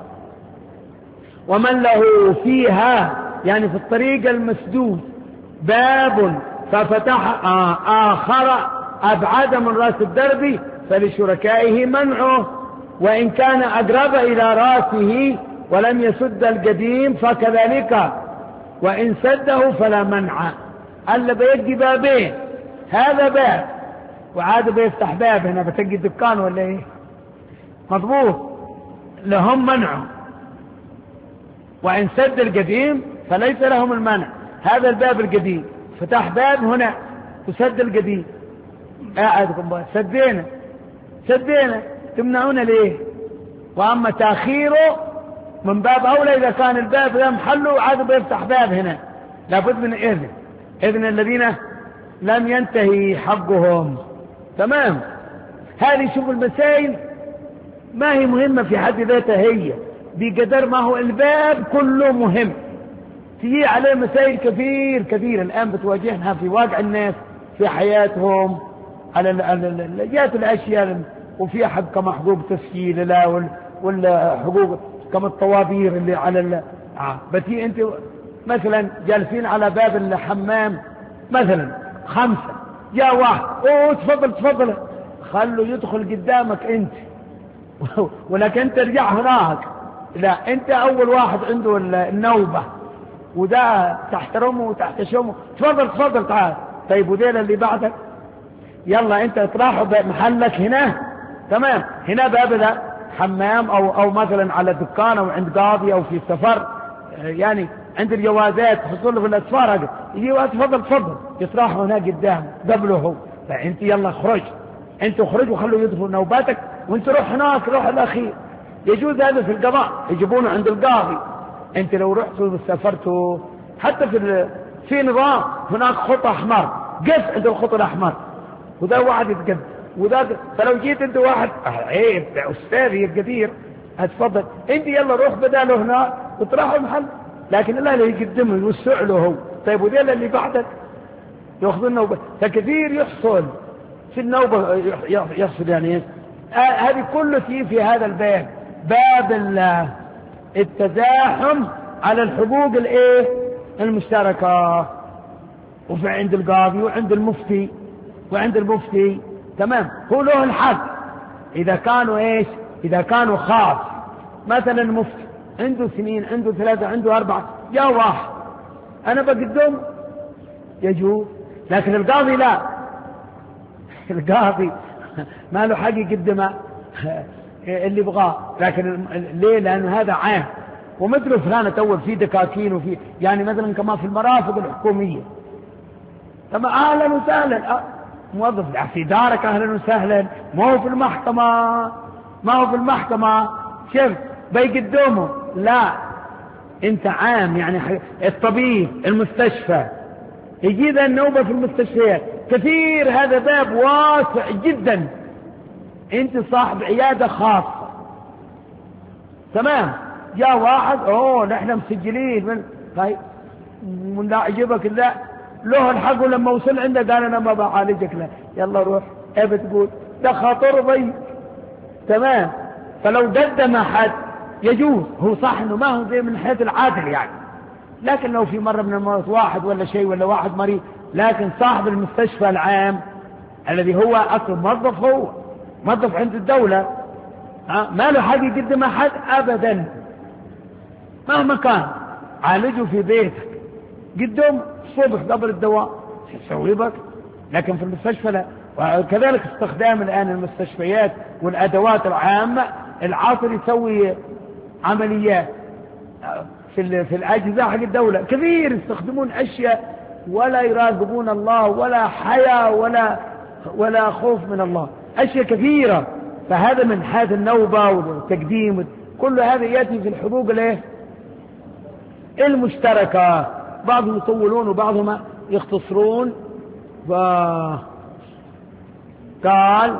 ومن له فيها يعني في الطريق المسدود باب ففتح آخر أبعد من رأس الدرب فلشركائه منعه، وإن كان أقرب إلى رأسه ولم يسد القديم فكذلك، وإن سده فلا منع. ألا بيدي بابين، هذا باب وعاد بيفتح باب هنا بتجي الدكان ولا ايه مضبوط، لهم منعه. وإن سد القديم فليس لهم المنع. هذا الباب القديم فتح باب هنا وسد القديم، قاعدكم سدينا سدينا تمنعون ليه؟ وأما تأخيره من باب أولى إذا كان الباب ذا محله عاد بيفتح باب هنا، لابد من إذن إذن الذين لم ينتهي حقهم. تمام. هذه شوف المسائل ما هي مهمة في حد ذاتها، هي بقدر ما هو الباب كله مهم تجي عليه مسائل كثير كثير الآن بتواجهها في واقع الناس في حياتهم على جهة الأشياء، وفي حق كما حقوق تسجيل لا ولا حقوق كما الطوابير اللي على ال... آه. بتي أنت مثلا جالسين على باب الحمام مثلا خمسة، جاء واحد اوه تفضل تفضل، خلوا يدخل قدامك انت ولكن انت ترجع هناك، لا انت اول واحد عنده النوبة وده تحترمه وتحتشمه، تفضل تفضل تعال. طيب وديل اللي بعدك يلا انت تراحوا محلك هنا، تمام، هنا باب ده حمام او او مثلا على دكان او عند قاضي او في سفر، يعني عند الجوازات حصول في الاسفار، يجي تفضل تفضل يطرحوا هنا قدام قبله هو، فانت يلا اخرج، انت اخرج وخلوا يدخلوا نوباتك وانت روح هناك روح الاخير. يجوز هذا في القضاء، يجيبونه عند القاضي. انت لو رحتوا وسافرتوا حتى في في نظام هناك خط احمر، قف عند الخط الاحمر وده واحد يتقدم وده، فلو جيت انت واحد عيب يا استاذي الكثير اتفضل انت يلا روح بداله هناك وتروحوا المحل، لكن الله اللي يقدمه يوسع له هو. طيب وذيل اللي بعدك ياخذوا النوبة، فكثير يحصل في النوبة يحصل يعني آه هذه كله في في هذا الباب، باب التزاحم على الحقوق الايه المشتركة، وفي عند القاضي وعند المفتي وعند المفتي، تمام، هو له الحق اذا كانوا ايش اذا كانوا خاص، مثلا المفتي عنده سنين عنده ثلاثة عنده أربعة، جاء واحد أنا بقدم يجوز، لكن القاضي لا، القاضي ما له حق يقدمه اللي يبغاه، لكن ليه؟ لأن هذا عام، ومثل فلان تول في دكاكين وفي يعني مثلا كما في المرافق الحكومية، طبعا أهلا وسهلا موظف في دارك أهلا وسهلا، ما هو في المحكمة ما هو في المحكمة شوف بيقدمه، لا انت عام، يعني الطبيب المستشفى يجي ذا النوبة في المستشفيات كثير، هذا باب واسع جدا، انت صاحب عيادة خاصة، تمام، جاء واحد اوه نحن مسجلين من طيب من لا عجبك لا له الحق، لما وصل عنده قال انا ما بعالجك، لا يلا روح ابى تقول ده خاطر ضيق، تمام، فلو قدم حد يجوز، هو صح انه ما هو زي من حيث العادل يعني، لكن لو في مرة من المرات واحد ولا شيء ولا واحد مريض، لكن صاحب المستشفى العام الذي هو اصلا موظف، هو موظف عند الدولة ما له حق يقدم احد ابدا، مهما كان عالجه في بيتك قدم الصبح قبل الدواء تسوي بك، لكن في المستشفى لا. وكذلك استخدام الآن المستشفيات والأدوات العامة، العاصر يسوي عمليات في في الأجهزة حق الدولة كثير يستخدمون أشياء ولا يراقبون الله ولا حياة ولا ولا خوف من الله، أشياء كثيرة، فهذا من حيث النوبة والتقديم كل هذا يأتي في الحقوق الايه المشتركة، بعضهم يطولون وبعضهم يختصرون. قال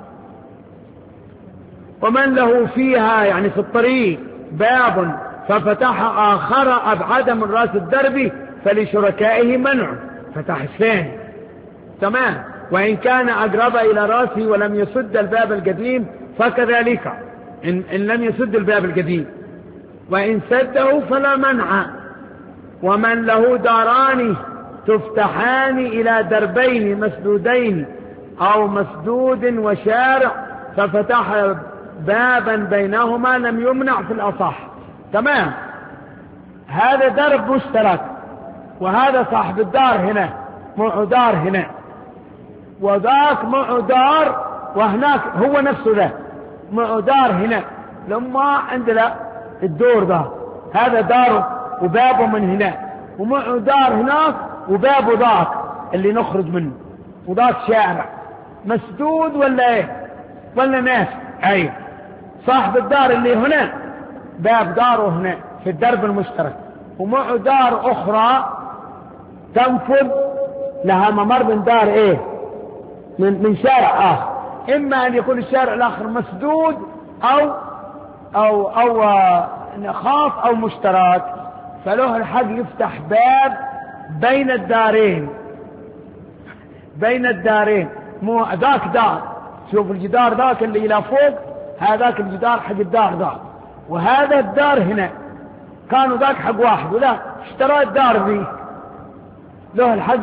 ومن له فيها يعني في الطريق باب ففتح آخر أبعد من رأس الدرب فلشركائه منع، فتح الثاني، تمام، وإن كان أقرب إلى رأسه ولم يسد الباب القديم فكذلك إن, إن لم يسد الباب القديم، وإن سده فلا منع. ومن له داران تفتحان إلى دربين مسدودين أو مسدود وشارع ففتح بابا بينهما لم يمنع في الأصح، تمام، هذا درب مشترك وهذا صاحب الدار هنا معه دار هنا وذاك معه دار وهناك هو نفسه ذا معه دار هنا، لما عندنا الدور ذا هذا داره وبابه من هنا ومعه دار هناك وبابه ذاك اللي نخرج منه، وذاك شارع مسدود ولا ايه ولا ناس، اي صاحب الدار اللي هنا باب داره هنا في الدرب المشترك ومعه دار اخرى تنفذ لها ممر من دار ايه من, من شارع اخر، اما ان يكون الشارع الاخر مسدود او او او خاص او مشترك، فله الحق يفتح باب بين الدارين، بين الدارين، مو ذاك دار، شوف الجدار ذاك اللي إلى فوق، هذاك الجدار حق الدار ذاك، وهذا الدار هنا، كانوا ذاك حق واحد ولا اشترى الدار ذي، له الحق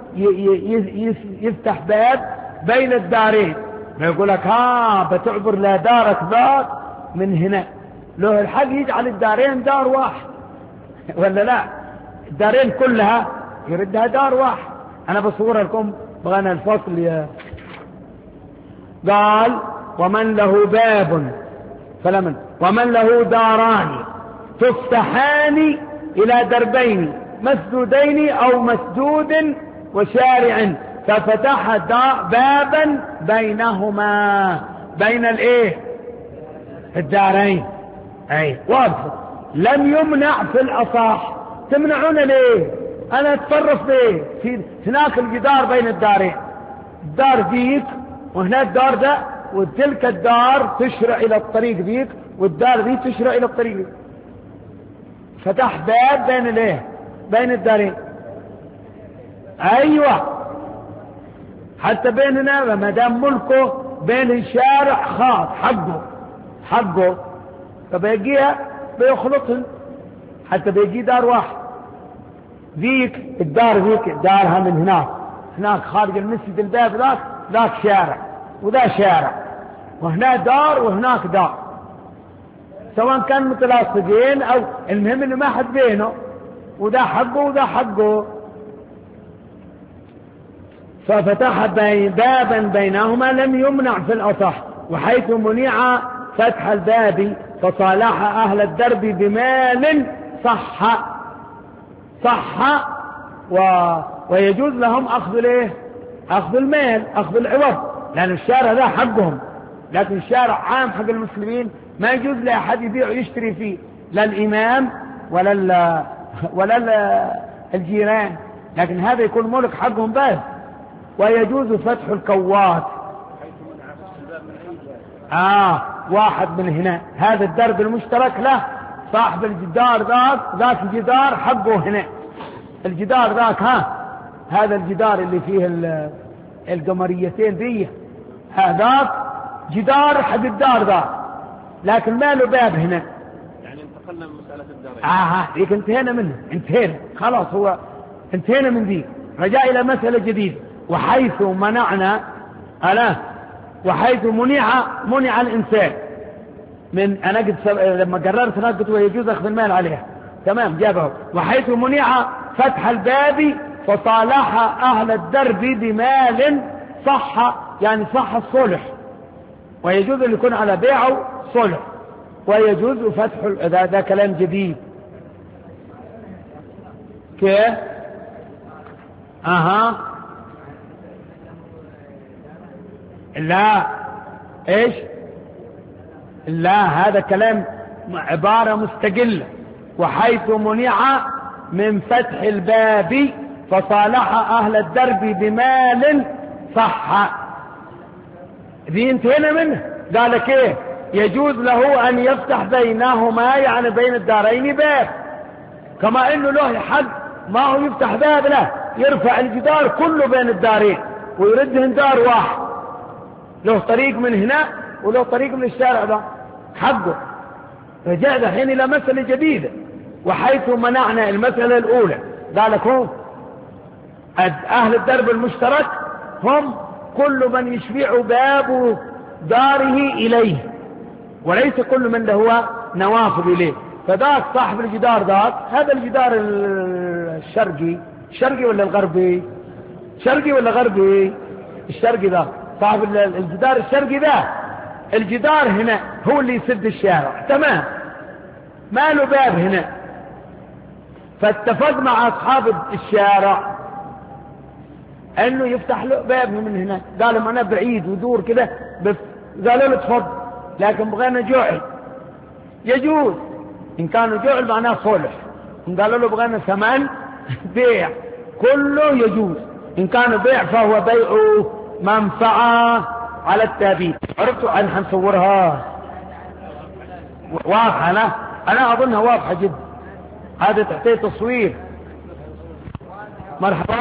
يفتح باب بين الدارين. ما يقول لك ها بتعبر لا دارك ذاك من هنا، له الحق يجعل الدارين دار واحد ولا لا؟ الدارين كلها يردها دار واحد. أنا بصور لكم بغانا الفصل يا قال ومن له باب فلمن ومن له داران تفتحان إلى دربين مسدودين أو مسدود وشارع ففتح بابا بينهما، بين الايه الدارين. اي واضح. لم يمنع في الأصح. تمنعون ليه؟ انا اتصرف ليه في هناك الجدار بين الدارين، الدار ذيك وهنا الدار ده، وتلك الدار تشرع الى الطريق ذيك والدار ذي تشرع الى الطريق ذيك. فتح باب بين الايه بين الدارين. ايوه حتى بيننا ما دام ملكه بين الشارع خاص حقه حقه فبيجيها بيخلطهم حتى بيجي دار واحد. ذيك الدار ذيك دارها من هناك، هناك خارج المسجد الباب ذاك ذاك شارع وذا شارع، وهنا دار وهناك دار، سواء كان متلاصقين او المهم انه ما حد بينه، وذا حقه وذا حقه. ففتح بابا بينهما لم يمنع في الأصح. وحيث منع فتح الباب فصالح أهل الدرب بمال صح صح و... ويجوز لهم أخذ الايه أخذ المال، أخذ العوض، لأن الشارع ذا حقهم، لكن الشارع عام حق المسلمين، ما يجوز لأحد يبيع ويشتري فيه، لا الإمام ولا ال... ولا ال... الجيران، لكن هذا يكون ملك حقهم بس. ويجوز فتح الكوات. آه واحد من هنا، هذا الدرب المشترك له، صاحب الجدار ذاك ذاك الجدار حقه هنا، الجدار ذاك ها هذا الجدار اللي فيه القمريتين ذي، هذاك جدار حق الدار ذاك، لكن ما له باب هنا. يعني انتقلنا من مسألة الدارين. آه ذيك انتهينا منه، انتهينا خلاص، هو انتهينا من ذيك، رجاء إلى مسألة جديدة. وحيث منعنا ألا وحيث منع منع الإنسان من أنا قد سب... لما قررت نقد ويجوز أخذ المال عليها تمام جابه. وحيث منع فتح الباب فصالح أهل الدرب بمال صح، يعني صح الصلح، ويجوز أن يكون على بيعه صلح، ويجوز فتح ال... هذا كلام جديد. كيف؟ أها لا ايش لا هذا كلام عبارة مستقلة. وحيث منع من فتح الباب فصالح أهل الدرب بمال صح، ذي انتهينا منه. قال كيف؟ يجوز له أن يفتح بينهما، يعني بين الدارين باب، كما انه له حق ما هو يفتح باب له، يرفع الجدار كله بين الدارين ويردهن دار واحد، له طريق من هنا وله طريق من الشارع ده حقه. رجع الحين إلى مسألة جديدة. وحيث منعنا المسألة الأولى قال لكم أهل الدرب المشترك هم كل من يشبع باب داره إليه، وليس كل من هو نوافذ إليه. فذاك صاحب الجدار ذاك، هذا الجدار الشرقي، الشرقي ولا الغربي؟ شرقي ولا غربي؟ الشرقي ذاك صاحب الجدار الشرقي ذا، الجدار هنا هو اللي يسد الشارع تمام، ما له باب هنا. فاتفق مع أصحاب الشارع أنه يفتح له باب من هنا. قالوا أنا بعيد ودور كده، قالوا له تفضل، لكن بغينا جعل، يجوز إن كانوا جعل معناه صلح. إن قالوا له بغينا ثمن بيع، كله يجوز. إن كان بيع فهو بيع منفعة على التابين. عرفتوا أن هنصورها واضحة؟ أنا أنا أظنها واضحة جدا. هذا تحتاج تصوير. مرحبا.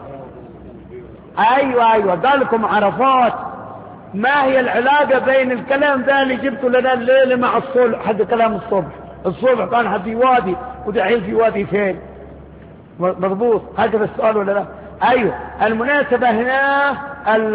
ايوه ايوه قال لكم عرفات. ما هي العلاقة بين الكلام ذا اللي جبته لنا الليلة مع الصلح حد كلام الصبح؟ الصبح كان حد في وادي ودحين في وادي فين؟ مضبوط هكذا السؤال ولا لا؟ ايوه المناسبة هنا ال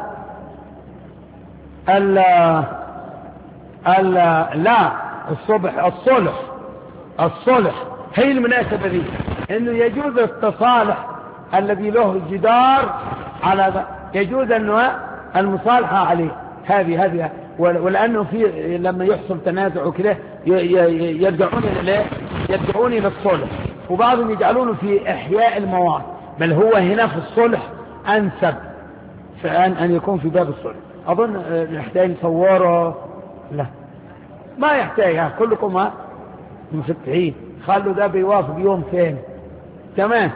ال ال لا الصبح الصلح الصلح هي المناسبة دي انه يجوز التصالح الذي له جدار على يجوز انه المصالحة عليه. هذه هذه ولانه في لما يحصل تنازع وكذا يرجعون الى يرجعون الى الصلح، وبعضهم يجعلونه في احياء المواد، بل هو هنا في الصلح انسب فان ان يكون في باب الصلح. اظن يحتاج نصوره؟ لا ما يحتاج، كلكم مفتحين. خلوا ده بيوافق يوم ثاني. تمام.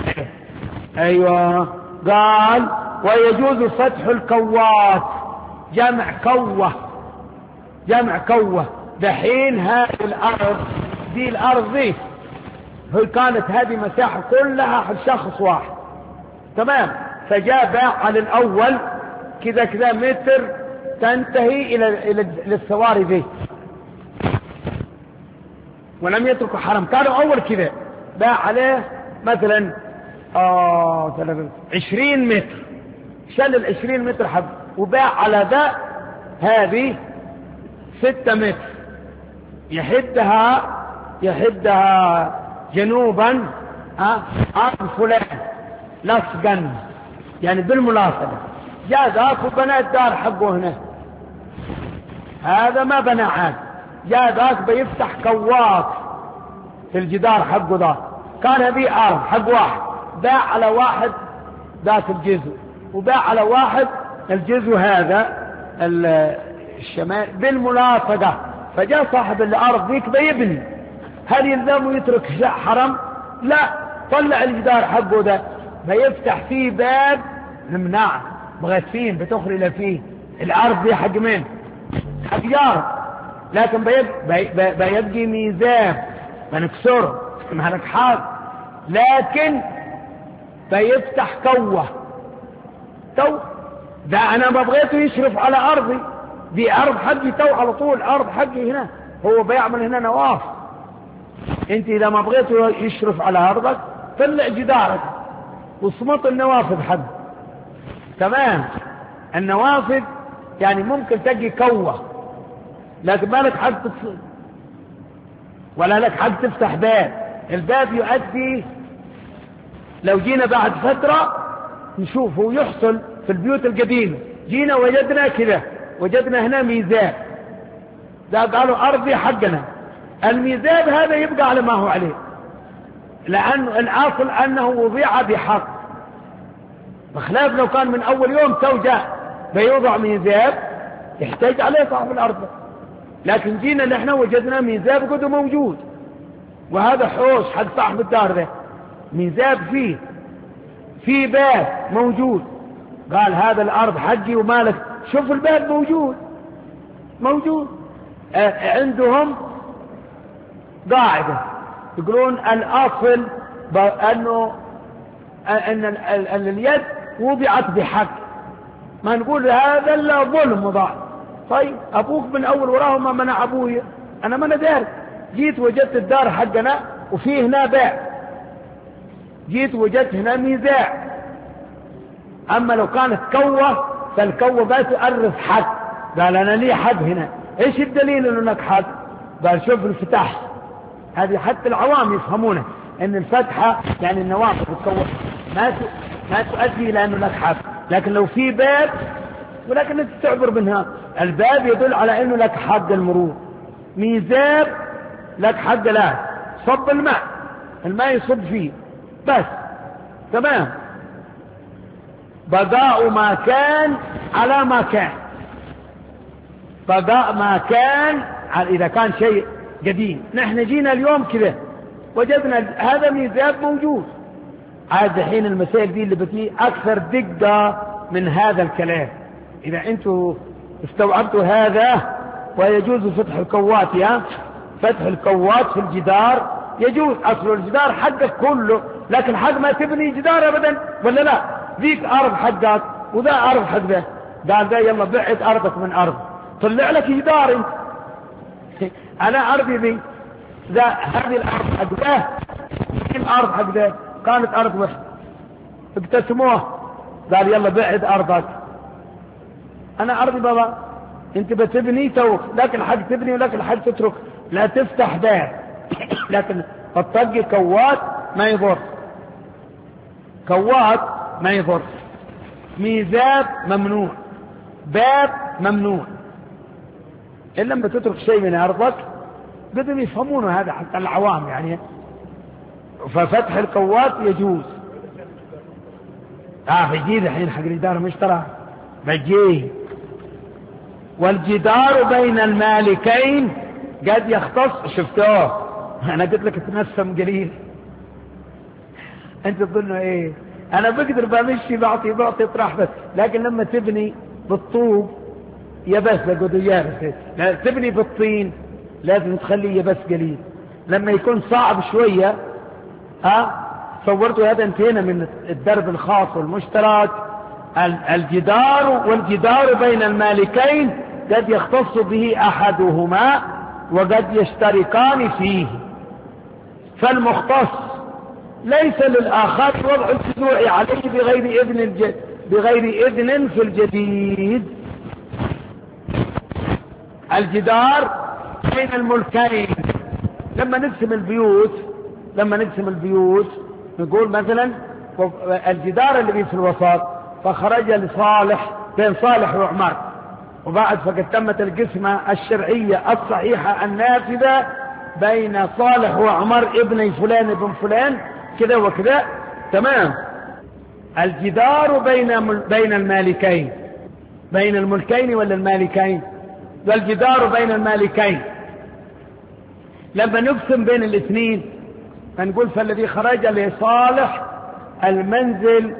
ايوه قال ويجوز فتح الكوات، جمع كوة، جمع كوة. دحين هذه الارض دي الارض دي هي كانت هذه مساحة كلها حق شخص واحد. تمام. فجاء باع على الاول كذا كذا متر تنتهي الى الى السواري دي، ولم يتركوا حرم. كانوا اول كذا باع عليه مثلا اه عشرين متر، شال العشرين متر حب وباع على ذا هذه ستة متر، يحدها يحدها جنوبا ها ارض فلان لصقا يعني بالملاصقة. جاء ذاك وبنى الدار حقه هنا، هذا ما بنى عاد. جاء ذاك بيفتح كوات في الجدار حقه ذا، كان هذه ارض حق واحد، باع على واحد ذاك الجزء وباع على واحد الجزء هذا الشمال بالملاصقة. فجاء صاحب الارض ذيك بيبني، هل يلزمه يترك حرم؟ لا، طلع الجدار حقه ده بيفتح فيه باب ممنع بغسين بتخرج فيه. الارض دي حق مين؟ حق جار، لكن بيبقى, بيبقى ميزان بنكسره مهلك حاض، لكن بيفتح كوة تو ده انا ما بغيته يشرف على ارضي، دي ارض حقي تو على طول، ارض حقي هنا، هو بيعمل هنا نواف. انت اذا ما بغيته يشرف على ارضك طلع جدارك وصمت النوافذ حق. تمام. النوافذ يعني ممكن تجي كوة، لكن ما لك حق تص... ولا لك حق تفتح باب. الباب يؤدي لو جينا بعد فترة نشوفه يحصل في البيوت القديمة، جينا وجدنا كذا، وجدنا هنا ميزاب، ده قالوا أرضي حقنا. الميزاب هذا يبقى على ما هو عليه، لأن الأصل أنه وضيع بحق، بخلاف لو كان من أول يوم توجع بيوضع ميزاب يحتاج عليه صاحب الأرض. لكن جينا نحن وجدنا ميزاب قد موجود، وهذا حوش حق صاحب الدار ده، ميزاب فيه في باب موجود، قال هذا الأرض حقي ومالك. شوف الباب موجود موجود. آه عندهم قاعدة يقولون الأصل أنه أن اليد وضعت بحق، ما نقول هذا إلا ظلم وضع. طيب أبوك من أول وراه ما منع أبوي، أنا ما ندار، جيت وجدت الدار حقنا وفيه هنا باع، جيت وجدت هنا ميزاع. أما لو كانت كوة فالكوة بس تؤرث حق، قال أنا لي حق هنا. إيش الدليل إنه لك حق؟ قال شوف الفتح، هذه حتى العوام يفهمونه إن الفتحة يعني النوافذ الكوة ما ما تؤدي إلى أنه لك حق. لكن لو في باب ولكن أنت تعبر منها، الباب يدل على أنه لك حق المرور. ميزاب لك حق، لا صب الماء، الماء يصب فيه بس. تمام. بقاء ما كان على ما كان، بقاء ما كان إذا كان شيء قديم. نحن جينا اليوم كذا وجدنا هذا ميزاب موجود، عاد حين المسائل دي اللي بتي أكثر دقة من هذا الكلام. إذا أنتوا استوعبتوا هذا ويجوز فتح الكوات، يا فتح الكوات في الجدار يجوز. أصل الجدار حقك كله، لكن حق ما تبني جدار أبدا، ولا لا؟ ذيك أرض حقك وذا أرض حق ذا، قال ذا يلا بعد أرضك من أرض، طلع لك جدار انت. أنا أرضي ذي ذا، هذه الأرض حق ذا، الأرض حق ذا كانت أرض واحدة، اقتسموها، قال يلا بعد أرضك. أنا أرضي بابا، انت بتبني توك، لكن حق تبني ولكن حق تترك، لا تفتح باب، لكن الطق كوات ما يضر، كوات ما يضر، ميزاب ممنوع، باب ممنوع، إلا لما تترك شيء من أرضك. بدهم يفهمونه هذا حتى العوام يعني. ففتح الكوات يجوز. اه بيجي الحين حق الجدار مشترى بيجي. والجدار بين المالكين قد يختص، شفتوه انا قلت لك تنسم قليل، انت تظنوا ايه؟ انا بقدر بمشي بعطي بعطي اطرح بس، لكن لما تبني بالطوب يبس بقدر يابس، تبني بالطين لازم تخليه يبس قليل. لما يكون صعب شوية ها، صورتوا هذا انتهينا من الدرب الخاص والمشترك. الجدار والجدار بين المالكين قد يختص به أحدهما وقد يشتركان فيه، فالمختص ليس للآخر وضع الجذوع عليه بغير إذن الج... بغير إذن في الجديد. الجدار بين الملكين، لما نقسم البيوت لما نقسم البيوت نقول مثلا الجدار اللي في الوسط فخرج لصالح، بين صالح وعمر، وبعد فقد تمت القسمة الشرعية الصحيحة النافذة بين صالح وعمر ابن فلان ابن فلان كذا وكذا، تمام. الجدار بين بين المالكين، بين الملكين ولا المالكين؟ والجدار بين المالكين لما نقسم بين الاثنين فنقول فالذي خرج لصالح المنزل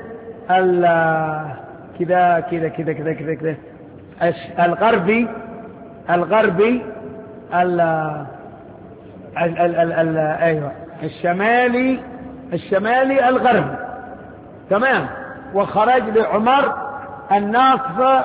كذا كذا كذا كذا كذا كذا الغربي الغربي ال ال ال ال ال ايوه الشمالي الشمالي الغربي، تمام. وخرج لعمر الناصفة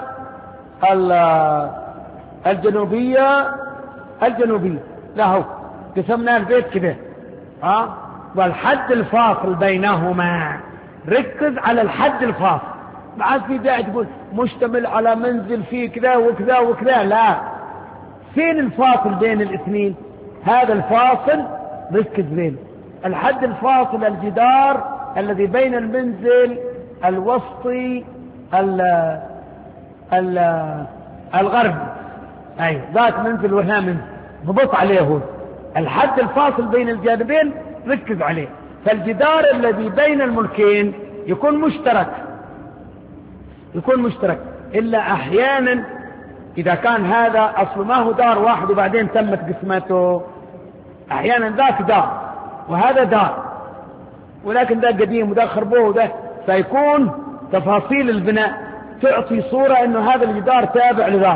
الجنوبية الجنوبية له، قسمنا البيت كذا ها. والحد الفاصل بينهما، ركز على الحد الفاصل، ما عاد في داعي تقول مشتمل على منزل فيه كذا وكذا وكذا، لا. فين الفاصل بين الاثنين؟ هذا الفاصل ركز بينه. الحد الفاصل الجدار الذي بين المنزل الوسطي ال ال الغربي، ايوه ذاك منزل وهنا منزل، ضبط عليه هو الحد الفاصل بين الجانبين، ركز عليه. فالجدار الذي بين الملكين يكون مشترك، يكون مشترك إلا أحيانا إذا كان هذا أصل ما هو دار واحد وبعدين تمت قسمته، أحيانا ذاك دار وهذا دار، ولكن ذا قديم وذا خربوه وذا، فيكون تفاصيل البناء تعطي صورة إنه هذا الجدار تابع لذاك.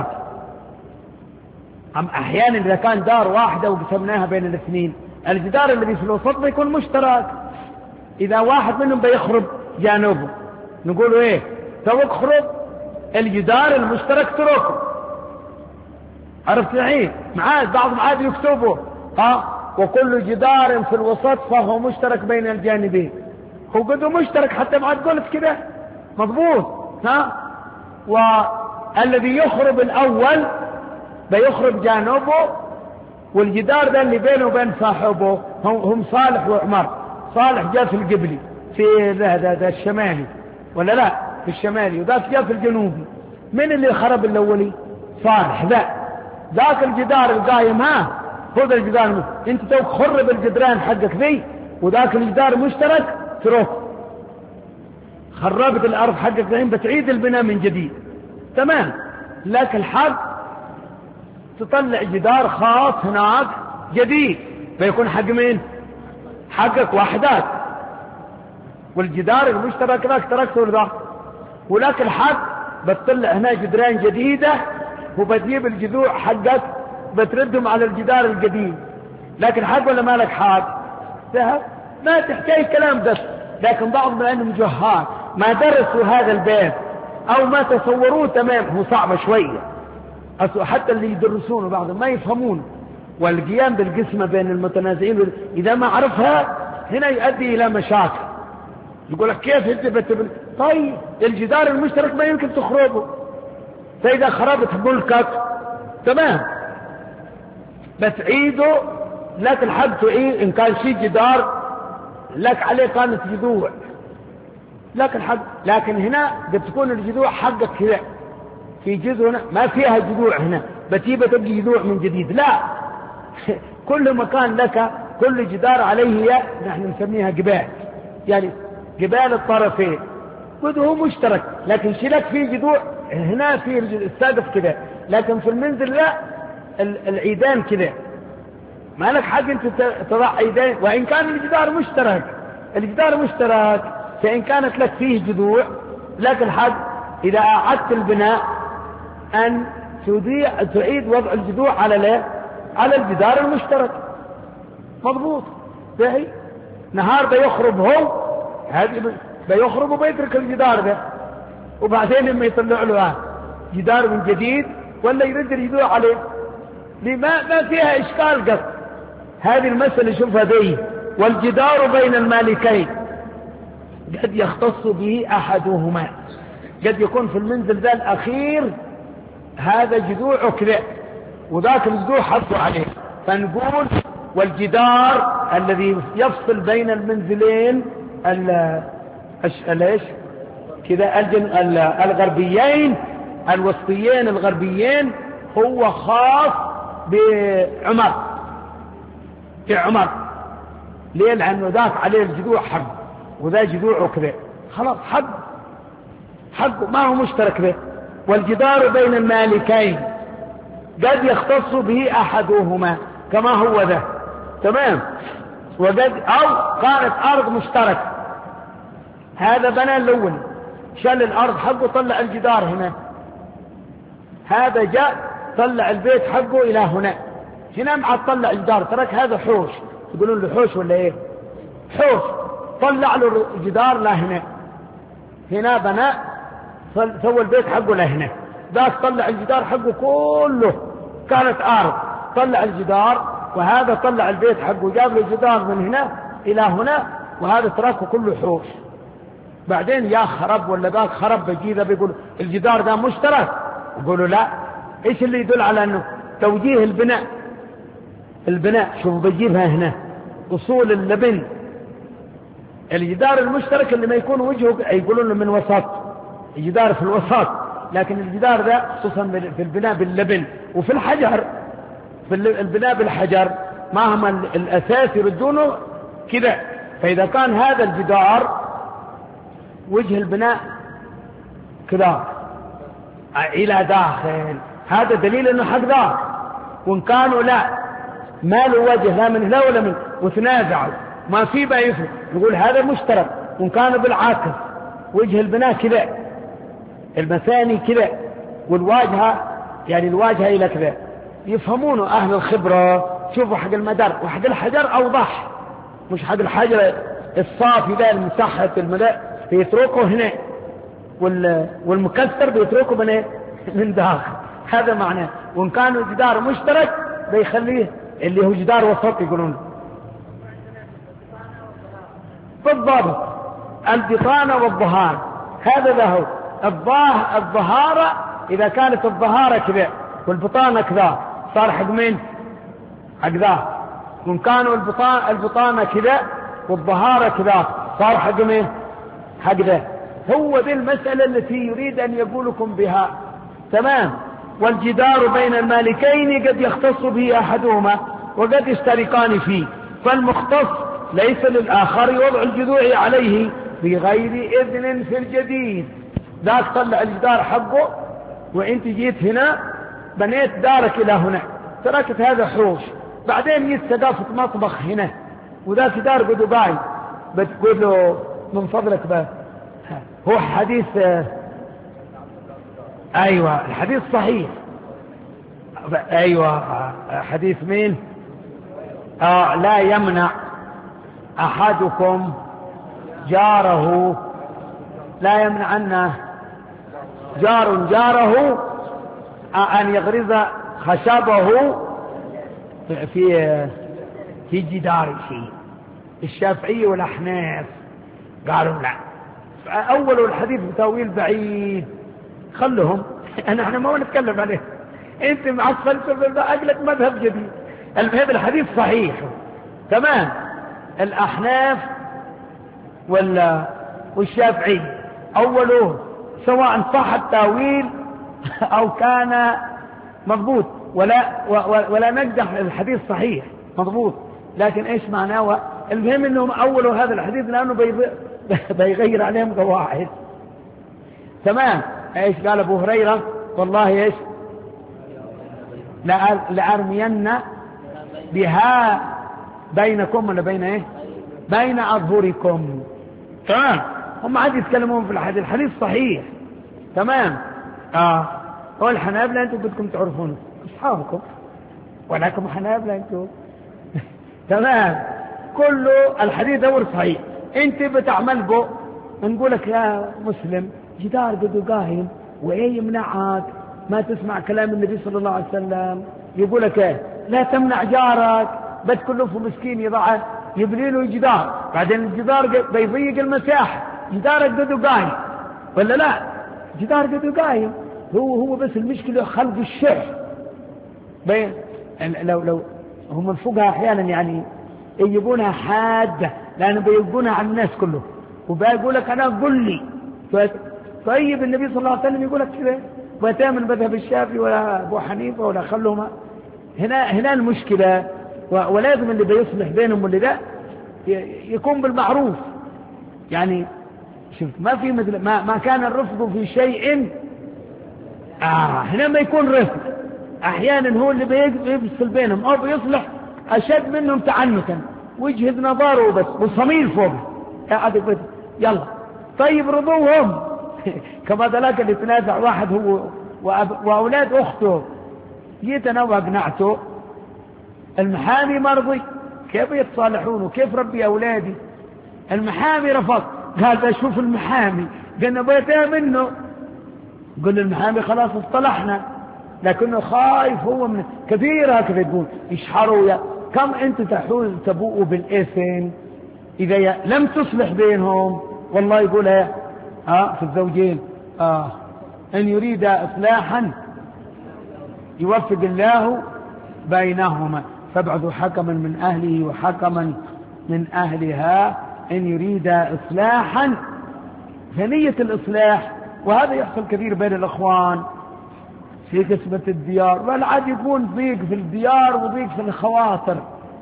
أم أحيانا إذا كان دار واحدة وقسمناها بين الاثنين، الجدار الذي في الوسط بيكون مشترك. إذا واحد منهم بيخرب جانبه نقول إيه؟ توك خرب الجدار المشترك تركه. عرفت الحين؟ معاد بعضهم عاد يكتبه ها، وكل جدار في الوسط فهو مشترك بين الجانبين. هو قده مشترك حتى بعد قلت كده مضبوط ها. والذي يخرب الأول بيخرب جانبه، والجدار ده اللي بينه وبين صاحبه هم صالح وعمر. صالح جاء في القبلي في هذا ده الشمالي ولا لا؟ في الشمالي، وذاك جاء في الجنوبي. من اللي خرب الأولي؟ صالح. ذا ذاك الجدار القايم ها، خذ الجدار، انت توك خرب الجدران حقك ذي، وذاك الجدار مشترك تروح خربت الأرض حقك الحين بتعيد البناء من جديد، تمام. لكن الحق تطلع جدار خاص هناك جديد بيكون حق مين؟ حقك وحدك. والجدار المشترك ذاك تركته لذاك، ولكن الحق بتطلع هنا جدران جديدة وبتجيب الجذوع حقك بتردهم على الجدار القديم. لكن حق ولا مالك حق؟ ذهب، ما تحتاج كلام بس. لكن بعض لأنهم جهال ما درسوا هذا الباب أو ما تصوروه تمام، هو صعب شوية، حتى اللي يدرسونه بعضهم ما يفهمون. والقيام بالقسمة بين المتنازعين إذا ما عرفها هنا يؤدي إلى مشاكل. يقول لك كيف انت؟ طيب الجدار المشترك ما يمكن تخربه، فإذا خربت ملكك تمام بتعيده، لك الحق تعيد. إن كان شيء جدار لك عليه كانت جذوع لك الحق، لكن هنا بتكون الجذوع حقك كذا في جذوع هنا ما فيها جذوع، هنا بتيبة تبقى جذوع من جديد. لا كل مكان لك، كل جدار عليه يا نحن نسميها جبال، يعني جبال الطرفين قد هو مشترك، لكن شلك فيه جذوع هنا في السقف كذا، لكن في المنزل لا العيدان كذا، ما لك حق انت تضع عيدين. وإن كان الجدار مشترك، الجدار مشترك فإن كانت لك فيه جذوع لك الحق إذا أعدت البناء أن تعيد وضع الجذوع على لا على الجدار المشترك. مضبوط بهي نهار بيخرب هو هذه بيخرب وبيترك الجدار ده، وبعدين لما يطلع له جدار من جديد ولا يرد الجذوع عليه، لما ما فيها إشكال. قصد هذه المسألة شوفها دي. والجدار بين المالكين قد يختص به أحدهما، قد يكون في المنزل ذا الأخير هذا جذوع كذا وذاك الجذوع حطوا عليه، فنقول والجدار الذي يفصل بين المنزلين الايش كذا الغربيين الوسطيين الغربيين هو خاص بعمر بعمر ليه؟ لأنه ذاك عليه الجذوع حق وذا جذوعه كذا، خلاص حق حقه ما هو مشترك به. والجدار بين المالكين قد يختص به أحدهما كما هو ذا تمام، وقد أو كانت أرض مشترك، هذا بنى الأول شال الأرض حقه طلع الجدار هنا، هذا جاء طلع البيت حقه إلى هنا، هنا معد طلع الجدار ترك هذا حوش، تقولون له حوش ولا إيه؟ حوش، طلع له الجدار لا هنا، هنا بنى سوى البيت حقه لا هنا، ذاك طلع الجدار حقه كله كانت أرض طلع الجدار، وهذا طلع البيت حقه جاب له الجدار من هنا إلى هنا، وهذا تركه كله حوش. بعدين يا خرب ولا ذاك خرب بيجي ذا بيقول الجدار ده مشترك، يقولوا لا. ايش اللي يدل على انه توجيه البناء؟ البناء شوف بجيبها هنا اصول اللبن، الجدار المشترك اللي ما يكون وجهه يقولون له من وسط، الجدار في الوسط، لكن الجدار ده خصوصا في البناء باللبن وفي الحجر، في البناء بالحجر مهما الاساس يردونه كذا. فاذا كان هذا الجدار وجه البناء كذا الى داخل، هذا دليل انه حق ذاك. وان كانوا لا ما له وجه لا من هنا ولا من، وتنازعوا ما في بقى يفرق، نقول هذا مشترك. وان كان بالعكس وجه البناء كذا، المثاني كذا، والواجهه يعني الواجهه الى كذا، يفهمونه اهل الخبره. شوفوا حق المدار وحق الحجر اوضح، مش حق الحجر الصافي ده المسحة الملاء بيتركه هنا، والمكسر بيتركه من من داخل، هذا معناه. وان كان الجدار مشترك بيخليه اللي هو جدار وسط يقولون بالضبط البطانة والظهار، هذا ذا هو الظاه الظهارة. إذا كانت الظهارة كذا والبطانة كذا صار حق مين؟ حق ذا. وإن كانوا البطانة البطانة كذا والظهارة كذا صار حق مين؟ حق ذا. هو دي المسألة التي يريد أن يقولكم بها تمام. والجدار بين المالكين قد يختص به أحدهما وقد يشتركان فيه، فالمختص ليس للآخر وضع الجذوع عليه بغير إذن في الجديد. ذاك طلع الجدار حقه وانت جيت هنا بنيت دارك إلى هنا، تركت هذا حوش، بعدين جيت سقافة مطبخ هنا وذاك دار قدو باي، بتقول له من فضلك بقى هو حديث ايوه الحديث صحيح، ايوه حديث مين؟ آه لا يمنع أحدكم جاره لا يمنعن جار جاره أن يغرز خشبه في في جداره. الشافعي والأحناف قالوا لا، أول الحديث بتأويل بعيد، خلهم أنا احنا ما نتكلم عليه، أنت معصل أقلك مذهب جديد. المهم الحديث صحيح تمام. الأحناف والشافعي أوله سواء صح التأويل أو كان مضبوط، ولا ولا نجح الحديث صحيح مضبوط، لكن إيش معناه؟ المهم إنهم أولوا هذا الحديث لأنه بيغير عليهم قواعد. تمام. إيش قال أبو هريرة؟ والله إيش لأرمين بها بينكم ولا بين إيه بين أظهركم. تمام. هم عاد يتكلمون في الحديث، الحديث صحيح تمام. آه هو الحنابلة أنتم بدكم تعرفونه أصحابكم، ولكم حنابلة أنتم تمام. كله الحديث دور صحيح. أنت بتعمل به نقولك يا مسلم جدار قدو قايم، وإيه يمنعك ما تسمع كلام النبي صلى الله عليه وسلم؟ يقولك إيه؟ لا تمنع جارك، بتكلفه مسكين يضعه يبني له جدار، بعدين الجدار بيضيق المساحة، جدارك قدو قايم ولا لا؟ جدار قدو قايم. هو هو بس المشكلة خلق الشح. بين لو لو هم الفقهاء أحيانا يعني يجيبونها حادة لأنه بيجيبونها على الناس كله، وبيقول لك أنا قل لي. طيب النبي صلى الله عليه وسلم يقول لك كذا، وتامن مذهب الشافعي ولا أبو حنيفة ولا خلهم. هنا هنا المشكلة، ولازم اللي بيصلح بينهم واللي لا يكون بالمعروف. يعني شوف ما في مثل ما, ما كان الرفض في شيء آه هنا ما يكون رفض. أحيانا هو اللي بيفصل بينهم أو بيصلح أشد منهم تعنتا، وجهة نظاره بس وصميل فوق قاعد يلا. طيب رضوهم كما ذلك اللي تنازع واحد هو وأولاد أخته، جيت أنا وأقنعته المحامي مرضي، كيف يتصالحون وكيف ربي أولادي؟ المحامي رفض، قال بشوف المحامي، قلنا بيتها منه، قلنا المحامي خلاص اصطلحنا، لكنه خايف هو من كثير هكذا يقول يشحروا يا كم أنت تحول تبوء بالإثم إذا لم تصلح بينهم. والله يقول ها آه في الزوجين آه إن يريد إصلاحا يوفق الله بينهما فابعثوا حكما من أهله وحكما من أهلها إن يريد إصلاحا. فنية الإصلاح، وهذا يحصل كثير بين الأخوان في قسمة الديار، والعاد يكون ضيق في الديار وضيق في الخواطر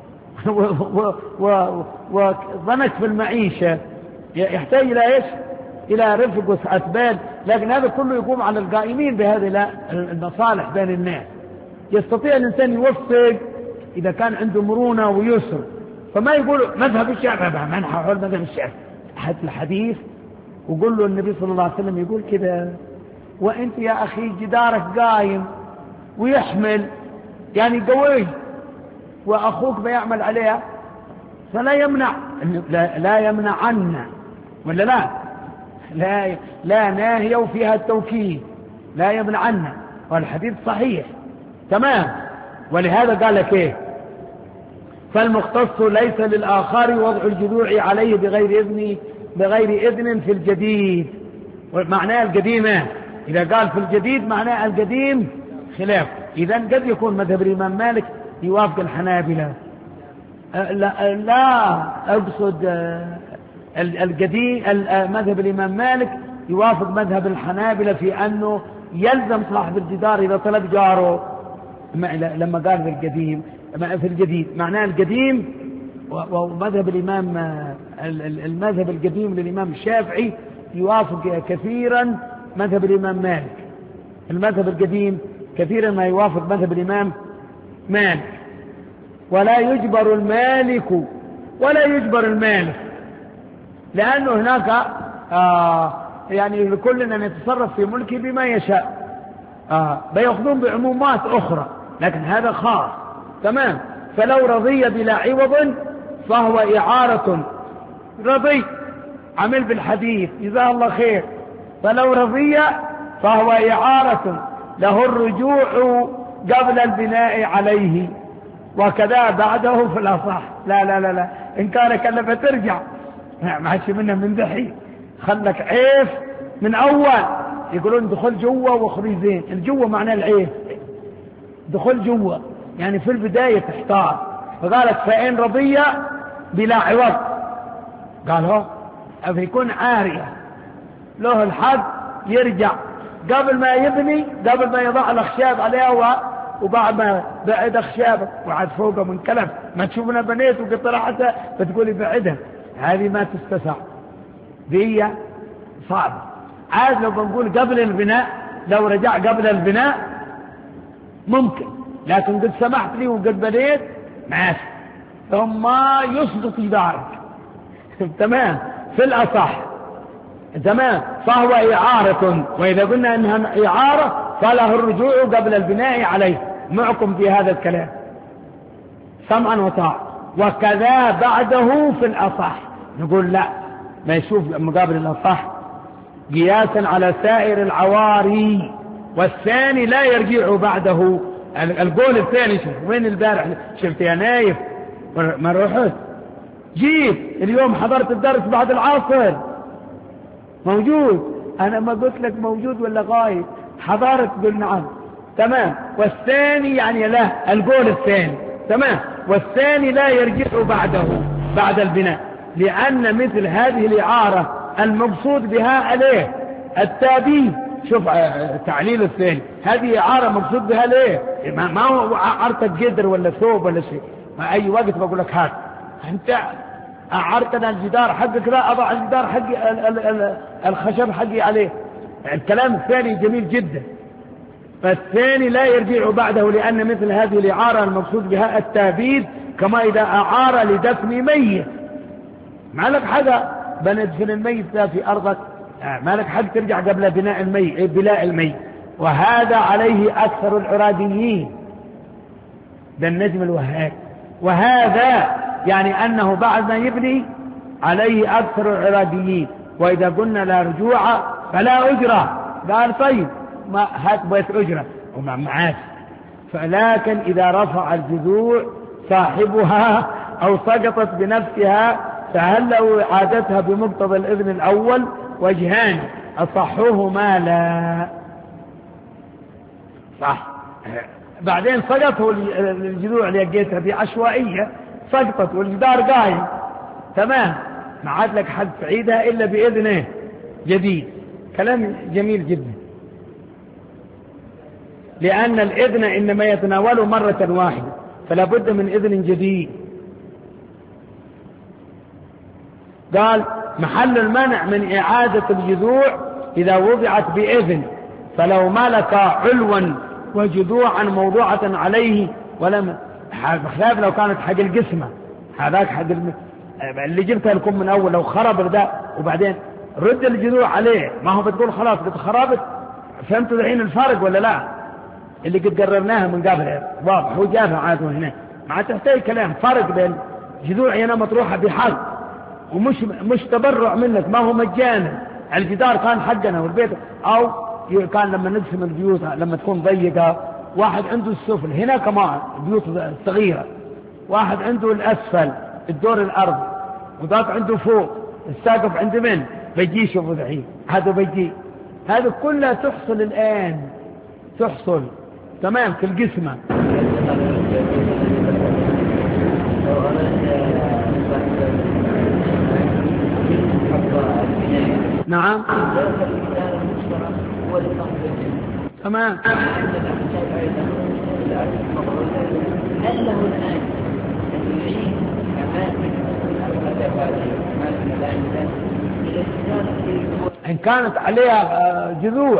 وضنك في المعيشة، يحتاج إلى إيش؟ إلى رفق وسعة بال. لكن هذا كله يقوم على القائمين بهذه المصالح بين الناس. يستطيع الإنسان يوفق إذا كان عنده مرونة ويسر، فما يقول مذهب الشافعي ما نحاول مذهب الشافعي. حتى الحديث وقول له النبي صلى الله عليه وسلم يقول كذا، وانت يا اخي جدارك قايم ويحمل يعني قوي واخوك بيعمل عليها، فلا يمنع لا, لا يمنع عنا ولا لا لا لا ناهية وفيها التوكيد، لا يمنع عنا، والحديث صحيح تمام. ولهذا قال لك ايه؟ فالمختص ليس للآخر وضع الجذوع عليه بغير إذن بغير إذن في الجديد. معناه القديم إذا قال في الجديد معناه القديم خلاف. إذا قد يكون مذهب الإمام مالك يوافق الحنابلة. لا, لا أقصد القديم مذهب الإمام مالك يوافق مذهب الحنابلة في أنه يلزم صاحب الجدار إذا طلب جاره. لما قال في القديم في الجديد معناه القديم. ومذهب الإمام المذهب القديم للإمام الشافعي يوافق كثيرا مذهب الإمام مالك. المذهب القديم كثيرا ما يوافق مذهب الإمام مالك. ولا يجبر المالك ولا يجبر المالك، لأنه هناك آه يعني لكل أن يتصرف في ملكه بما يشاء. آه بيأخذون بعمومات أخرى، لكن هذا خاص تمام. فلو رضي بلا عوض فهو إعارة. رضي عمل بالحديث جزاه الله خير، فلو رضي فهو إعارة له الرجوع قبل البناء عليه، وكذا بعده في الأصح. لا لا لا لا إن كان كلفة ترجع ما عادش منها من دحي، خلك عيف من أول. يقولون دخل جوا وخرج زين، الجوا معناه العيف، دخل جوا يعني في البداية تحتار. فقالت فإن رضي بلا عوض، قال هو فيكون عارية له الحق يرجع قبل ما يبني، قبل ما يضع الأخشاب عليها، وبعد ما بعد أخشابك وعد فوقه من كلف ما تشوفنا بنيت وقطرحتها فتقولي بعدها، هذه ما تستسع، دي صعبة. عاد لو بنقول قبل البناء، لو رجع قبل البناء ممكن، لكن قد سمحت لي وقد بنيت ماشي، ثم يسقط جدارك تمام في الأصح تمام. فهو إعارة، وإذا قلنا أنها إعارة فله الرجوع قبل البناء عليه. معكم في هذا الكلام سمعا وطاعة. وكذا بعده في الأصح، نقول لا، ما يشوف مقابل الأصح قياسا على سائر العواري. والثاني لا يرجع بعده. القول الثاني شوف وين البارح شفت يا نايف ما روحت جيت اليوم حضرت الدرس بعد العصر موجود، أنا ما قلت لك موجود ولا غايب؟ حضرت؟ قل نعم تمام. والثاني يعني لا، القول الثاني تمام. والثاني لا يرجع بعده بعد البناء، لأن مثل هذه الإعارة المقصود بها عليه التابين. شوف تعليل الثاني، هذه إعارة مقصود بها ليه؟ ما هو أعرتك جدر ولا ثوب ولا شيء، ما أي وقت بقول لك هات أنت أعرتنا الجدار حقك، لا أضع الجدار حقي الخشب حقي عليه. الكلام الثاني جميل جدا. فالثاني لا يرجع بعده، لأن مثل هذه الإعارة المقصود بها التابيد، كما إذا أعار لدفن ميت، ما لك حاجة بندفن الميت في أرضك، ما لك حق ترجع قبل بناء الميت بلاء الميت. وهذا عليه أكثر العراديين، ده النجم الوهاب. وهذا يعني أنه بعد ما يبني عليه أكثر العراديين. وإذا قلنا لا رجوع فلا أجرة، قال طيب ما هات بيت أجرة وما معاش. فلكن إذا رفع الجذوع صاحبها أو سقطت بنفسها فهل له إعادتها بمقتضى الإذن الأول؟ وجهان أصحهما لا صح. بعدين سقطه الجذوع اللي لقيتها بعشوائية، سقطت والجدار قايم تمام، ما عاد لك حد تعيدها إلا بإذنه جديد. كلام جميل جدا، لأن الإذن إنما يتناوله مرة واحدة، فلا بد من إذن جديد. قال محل المنع من إعادة الجذوع إذا وضعت بإذن، فلو ملك علوا وجذوعا موضوعة عليه ولم، بخلاف لو كانت حق القسمة، هذاك حق الم... اللي جبتها لكم من أول، لو خرب ده وبعدين رد الجذوع عليه، ما هو بتقول خلاص قد خربت. فهمتوا الحين الفرق ولا لا؟ اللي قد قررناها من قبل واضح، هو جافة عاده هنا، ما تحتاج كلام. فرق بين جذوع هنا مطروحة بحق ومش مش تبرع منك، ما هو مجانا. الجدار كان حقنا والبيت، أو كان لما نقسم البيوت لما تكون ضيقة، واحد عنده السفل هنا كمان بيوت صغيرة، واحد عنده الأسفل الدور الأرض، وذاك عنده فوق الساقف عند من بيجي. شوفوا ذحين هذا بيجي، هذا كلها تحصل الآن، تحصل تمام في القسمة. نعم تمام. هل له الآن أن يعيد إن كانت عليها جذوع؟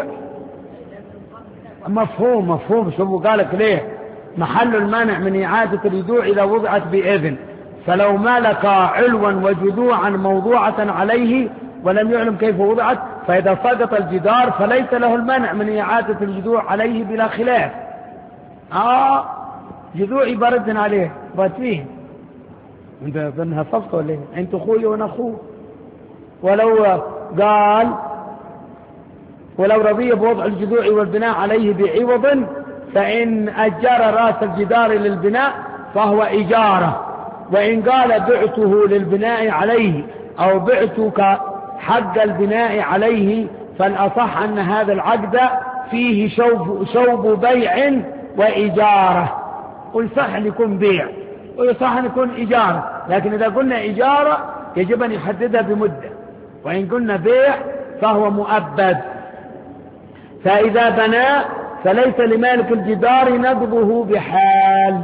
مفهوم مفهوم. شوفوا قالك ليه محل المانع من إعادة الجذوع إذا وضعت بإذن، فلو ملك علوا وجذوعا موضوعة عليه ولم يعلم كيف وضعت، فإذا سقط الجدار فليس له المنع من إعادة الجذوع عليه بلا خلاف. آه جذوعي برد عليه باتيه انت ظنها صفقة ولا ايه؟ انت اخوي وانا اخوه. ولو قال ولو رضي بوضع الجذوع والبناء عليه بعوض فإن أجر رأس الجدار للبناء فهو إجارة، وإن قال بعته للبناء عليه أو بعتك حق البناء عليه فالأصح أن هذا العقد فيه شوب, شوب بيع وإجارة، ويصح أن يكون بيع ويصح أن يكون إجارة، لكن إذا قلنا إجارة يجب أن يحددها بمدة، وإن قلنا بيع فهو مؤبد. فإذا بنى فليس لمالك الجدار نقضه بحال،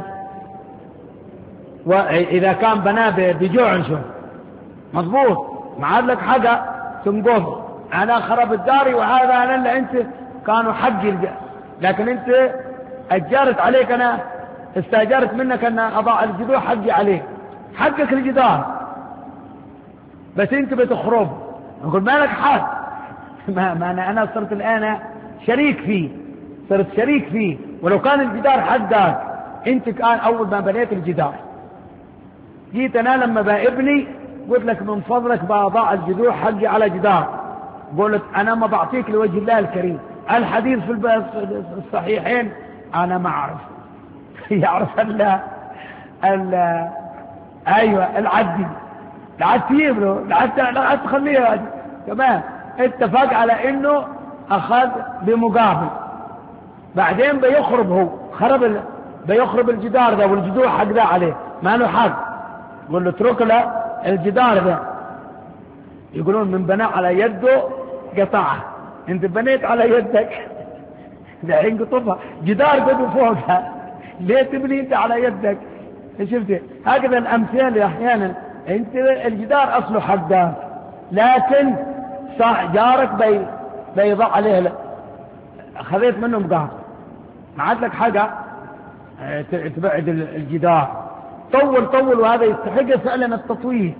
وإذا كان بناه بجوع شو مضبوط ما عاد لك حاجة تنقض، أنا خرب الدار وهذا أنا اللي أنت كانوا حقي، لكن أنت أجرت عليك، أنا استأجرت منك أن أضع الجذوع حقي عليك، حقك الجدار بس أنت بتخرب، نقول ما لك حق. ما, ما أنا, أنا صرت الآن شريك فيه، صرت شريك فيه، ولو كان الجدار حقك أنت كان أول ما بنيت الجدار، جيت أنا لما بابني قلت لك من فضلك بضع الجذوع حقي على جدار، قلت أنا ما بعطيك لوجه الله الكريم، الحديث في الصحيحين أنا ما أعرف يعرف ال ال أيوة العدي العد تجيب له العد تخليه تمام، اتفق على إنه أخذ بمقابل، بعدين بيخرب هو خرب بيخرب الجدار ده والجذوع حق ده عليه ما له حق، يقول له اترك له الجدار ده، يقولون من بنى على يده قطعه، انت بنيت على يدك دحين قطفها جدار قد فوقها، ليه تبني انت على يدك؟ شفت هكذا الامثال احيانا، انت الجدار اصله حقك لكن صح جارك بي بيضع عليه، خذيت منه مقاطع ما عاد لك حاجه تبعد الجدار، طول طول وهذا يستحق فعلا التطويل.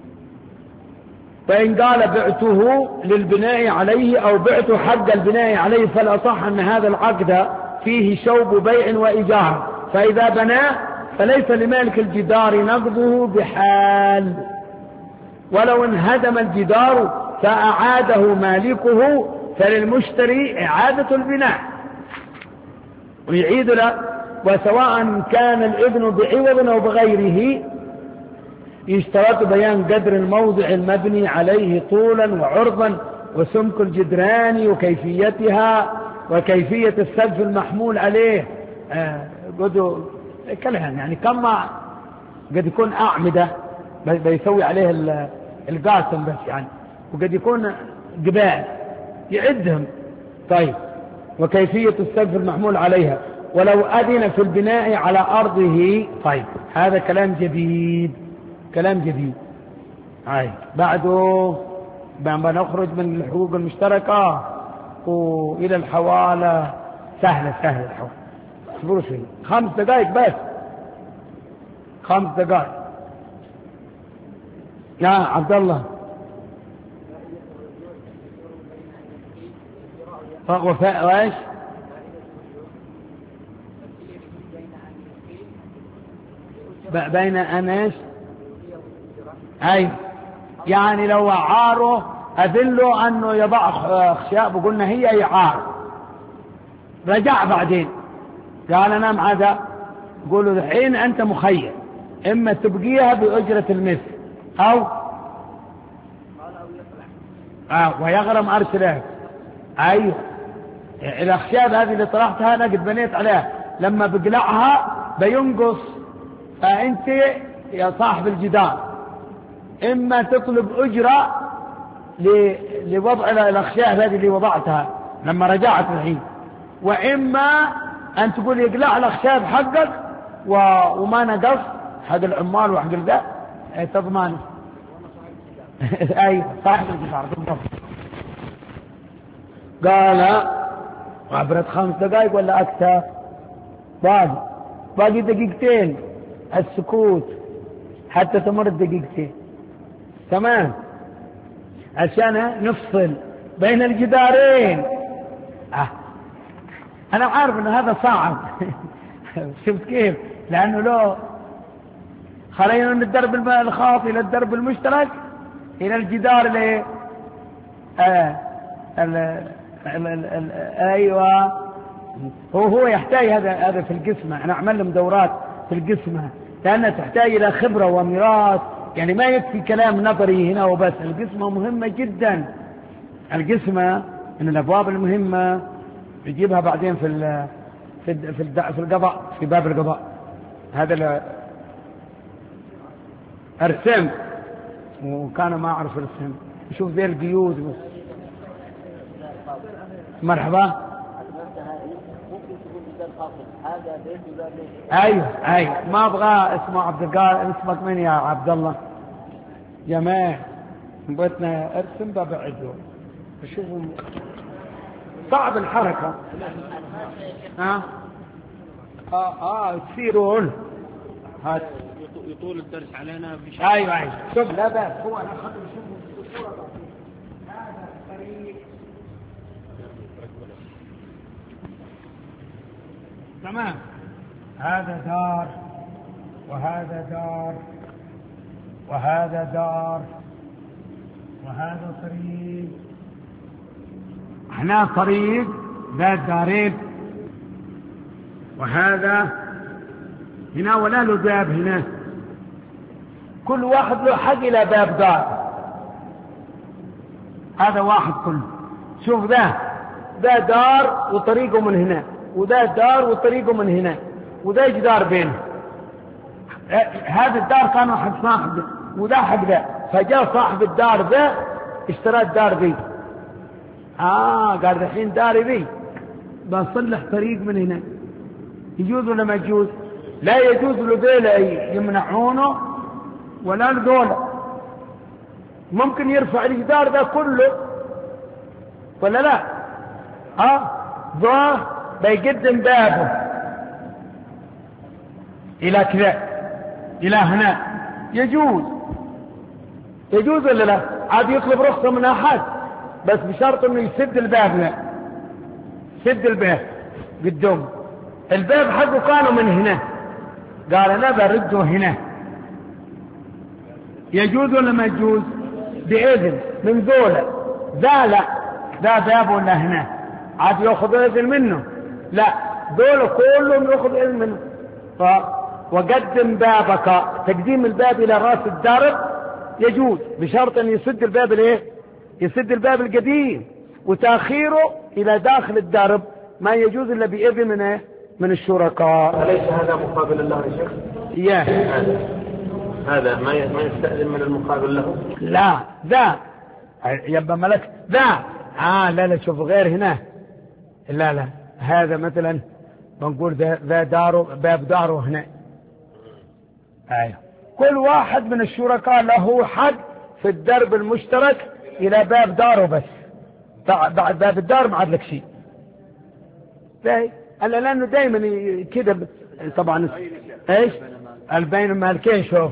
فإن قال بعته للبناء عليه أو بعته حق البناء عليه فالأصح أن هذا العقد فيه شوب بيع وإيجار، فإذا بنى فليس لمالك الجدار نقضه بحال، ولو انهدم الجدار فأعاده مالكه فللمشتري إعادة البناء ويعيد له، وسواء كان الابن بعوض أو بغيره يشترط بيان قدر الموضع المبني عليه طولا وعرضا وسمك الجدران وكيفيتها وكيفية السقف المحمول عليه، آه قدوا كلام يعني كما قد يكون أعمدة بيسوي عليه القاسم بس يعني، وقد يكون جبال يعدهم. طيب وكيفية السقف المحمول عليها، ولو أذن في البناء على أرضه. طيب هذا كلام جديد كلام جديد. هاي بعده بنخرج من الحقوق المشتركة وإلى الحوالة، سهلة سهلة الحوالة، اصبروا شوي خمس دقائق بس، خمس دقائق. يا عبد الله وفاء وايش بين أناش أي يعني لو عاره أذله أنه يضع خشاب وقلنا هي إعار، رجع بعدين قال أنا مع ذا، قولوا الحين أنت مخير إما تبقيها بأجرة المثل أو آه ويغرم أرسلك. أيوه الأخشاب هذه اللي طرحتها أنا قد بنيت عليها لما بقلعها بينقص، فأنت يا صاحب الجدار إما تطلب أجرة لوضع الأخشاب هذه اللي وضعتها لما رجعت الحين، وإما أن تقول يقلع الأخشاب حقك وما نقص حق العمال وحق الذا تضمان. أي صاحب الجدار بالضبط. قال عبرت خمس دقائق ولا أكثر؟ باقي باقي دقيقتين السكوت حتى تمر الدقيقتين تمام عشان نفصل بين الجدارين. آه. أنا عارف أن هذا صعب شفت كيف؟ لأنه لو خلينا من الدرب الخاص إلى الدرب المشترك إلى الجدار اللي آه ال ال ال ال أيوة هو هو يحتاج هذا هذا في القسمة. أنا أعمل لهم دورات في القسمة لأنها تحتاج إلى خبرة وميراث، يعني ما يكفي كلام نظري هنا وبس. القسمة مهمة جدا، القسمة من الأبواب المهمة يجيبها بعدين في ال في ال في, ال في القضاء، في باب القضاء. هذا أرسم وكان ما أعرف الرسم، شوف ذي القيود بس. مرحبا. ايوه ايوه ما ابغى اسمه عبد القادر. اسمك من يا عبد الله؟ جماعه بيتنا ارسم ببعده. شوفوا صعب الحركه. ها اه اه تصيرون هات يطول الدرس علينا بشكل. ايوه ايوه شوف لا بأس. هو انا خلي شوفوا هذا الطريق تمام. هذا دار وهذا دار وهذا دار وهذا طريق. هنا طريق ذات دارين، وهذا هنا ولا له باب هنا. كل واحد له حق إلى باب دار. هذا واحد كله. شوف ذا ذا دار وطريقه من هنا، وذا دار وطريقه من هنا، وذا جدار بينه. هذا الدار كان حق صاحب وذا حق ذا، فجاء صاحب الدار ذا اشترى الدار ذي. اه قال الحين داري ذي بصلح طريق من هنا. يجوز ولا ما يجوز؟ لا يجوز لذيل يمنعونه ولا لذولا. ممكن يرفع الجدار ذا كله ولا لا؟ اه ذا بيقدم بابه الى كذا الى هنا. يجوز يجوز ولا لا؟ عاد يطلب رخصة من احد بس بشرط انه يسد الباب. لا سد الباب قدام. الباب حقه كانوا من هنا، قال انا برده هنا. يجوز ولا ما يجوز؟ بإذن من ذولا. ذا لا ذا باب ولا هنا عاد ياخذ إذن منه. لا ذولا كلهم ياخذ إذن منه. ف وقدم بابك، تقديم الباب الى راس الدرب يجوز بشرط ان يسد الباب الايه؟ يسد الباب القديم. وتاخيره الى داخل الدرب ما يجوز الا باذن من ايه؟ من الشركاء. أليس هذا مقابل له يا شيخ؟ ياه هذا هذا ما ما يستأذن من المقابل له؟ لا ذا يبقى ملك ذا. اه لا لا شوف غير هنا. لا لا هذا مثلا بنقول ذا داره باب داره هنا. ايوه كل واحد من الشركاء له حق في الدرب المشترك الى باب داره بس. بعد باب الدار ما عاد لك شيء. الا لانه دائما كذا طبعا. ايش البين المالكين؟ شوف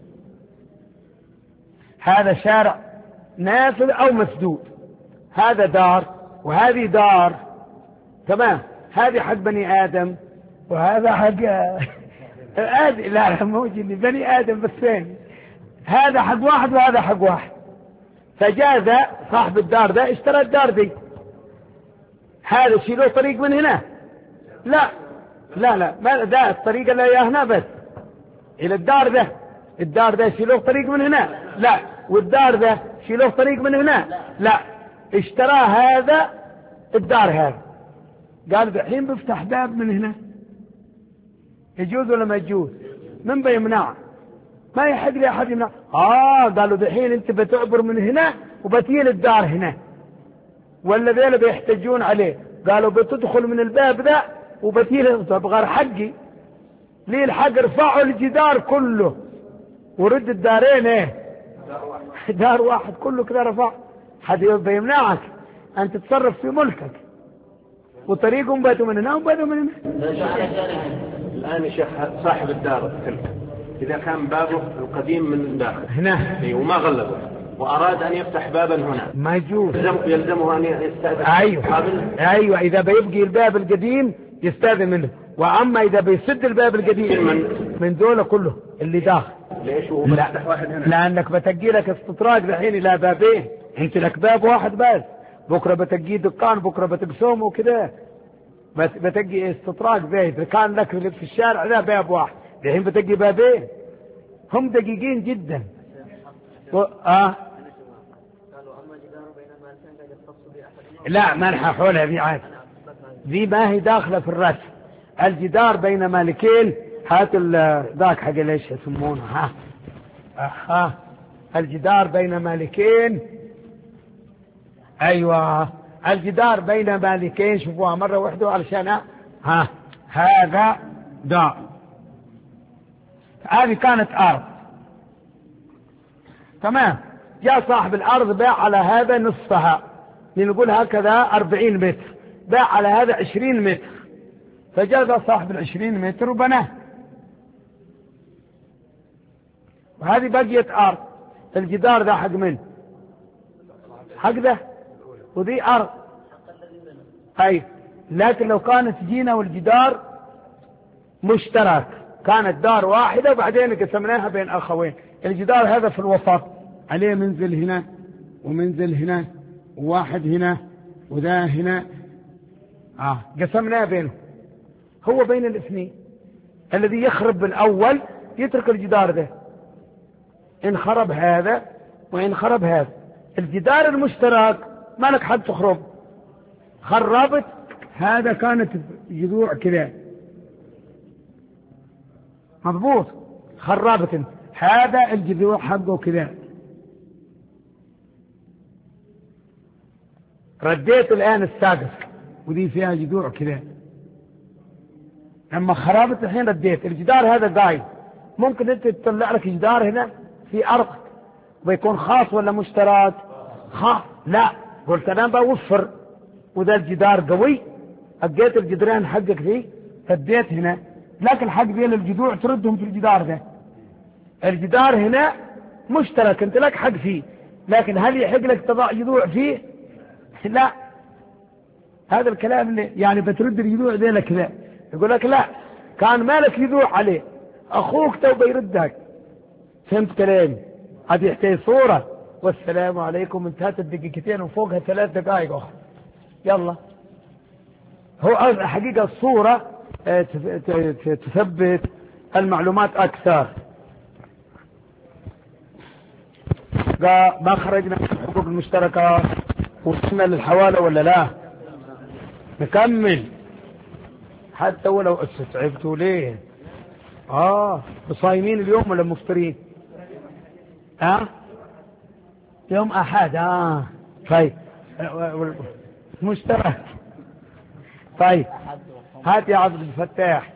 هذا شارع نافذ او مسدود. هذا دار وهذه دار تمام. هذه حق بني ادم وهذا حق آدم. لا لا موجود بني ادم بس فين. هذا حق واحد وهذا حق واحد. فجاء ذا صاحب الدار ذا اشترى الدار دي. هذا شيلوه طريق من هنا. لا لا لا ما ذا الطريق اللي يا هنا بس الى الدار ذا. الدار ذا شيلوه طريق من هنا. لا والدار ذا شيلوه طريق من هنا. لا اشترى هذا الدار هذا. قال الحين بفتح باب من هنا. يجوز ولا ما يجوز؟ من بيمنع؟ ما يحق لي احد يمنع. اه قالوا الحين انت بتعبر من هنا وبتيل الدار هنا، ولا ذيلا بيحتجون عليه. قالوا بتدخل من الباب ذا وبتيل. بغير حقي ليه الحق؟ ارفعوا الجدار كله ورد الدارين. ايه دار واحد كله كذا رفع. حد بيمنعك ان تتصرف في ملكك. وطريقهم باتوا من هنا وباتوا من هنا. الآن يا شيخ صاحب الدار تلك إذا كان بابه القديم من داخل هنا وما غلبه وأراد أن يفتح بابا هنا ما يجوز. يلزمه أن يستأذن. أيوة أيوة إذا بيبقي الباب القديم يستأذن منه. وأما إذا بيسد الباب القديم من من دول كله اللي داخل ليش هو لا. بفتح واحد هنا؟ لأنك بتجي لك استطراق الحين إلى بابين، أنت لك باب واحد بس، بكرة بتجي دكان، بكرة بتقسمه وكذا، بس بتجي استطراق بيت. كان لك في الشارع ذا باب واحد، الحين بتجي بابين، هم دقيقين جدا. و... آه. لا ما نحى حولها ذي عاد، ذي ما هي داخلة في الرسم. الجدار بين مالكين، هات ذاك حق ليش يسمونه، ها ها الجدار بين مالكين. ايوه الجدار بين مالكين، شوفوها مرة واحدة علشان ها هذا دار. هذه كانت ارض، تمام. جاء صاحب الارض باع على هذا نصفها، نقول هكذا أربعين متر، باع على هذا عشرين متر، فجاء صاحب العشرين متر وبناه، وهذه بقيت أرض. الجدار ذا حق من حق ذا، وذي أرض. أي لكن لو كانت جينا والجدار مشترك، كانت دار واحدة وبعدين قسمناها بين أخوين، الجدار هذا في الوسط عليه منزل هنا ومنزل هنا وواحد هنا وذا هنا، آه قسمناه بينه. هو بين الاثنين، الذي يخرب بالأول يترك الجدار ده، إن خرب هذا وإن خرب هذا. الجدار المشترك ما لك حد تخرب، خربت هذا كانت جذوع كذا مضبوط، خربت انت هذا الجذوع حقه كذا، رديت الآن الساقف ودي فيها جذوع كذا، لما خربت الحين رديت الجدار هذا قايم. ممكن انت تطلع لك جدار هنا في أرض بيكون خاص ولا مشترك؟ خاص. لا، قلت انا بوفر، وذا الجدار قوي، أجيت الجدران حقك فيه فديت هنا، لكن حق بين الجذوع تردهم في الجدار ده. الجدار هنا مشترك، انت لك حق فيه، لكن هل يحق لك تضع جذوع فيه؟ لا. هذا الكلام اللي يعني بترد الجذوع ذي لك لا، يقول لك لا كان مالك جذوع عليه، اخوك تو بيردك. فهمت كلامي؟ هذه يحتاج صورة. والسلام عليكم، انتهت الدقيقتين وفوقها ثلاث دقائق اخرى. يلا، هو حقيقة الصورة تثبت المعلومات اكثر. ما خرجنا من الحقوق المشتركة وصلنا للحوالة ولا لا؟ نكمل حتى ولو استتعبتوا ليه. اه صايمين اليوم ولا مفطرين؟ اه يوم احد. اه طيب مشترك. طيب هات يا عبد الفتاح.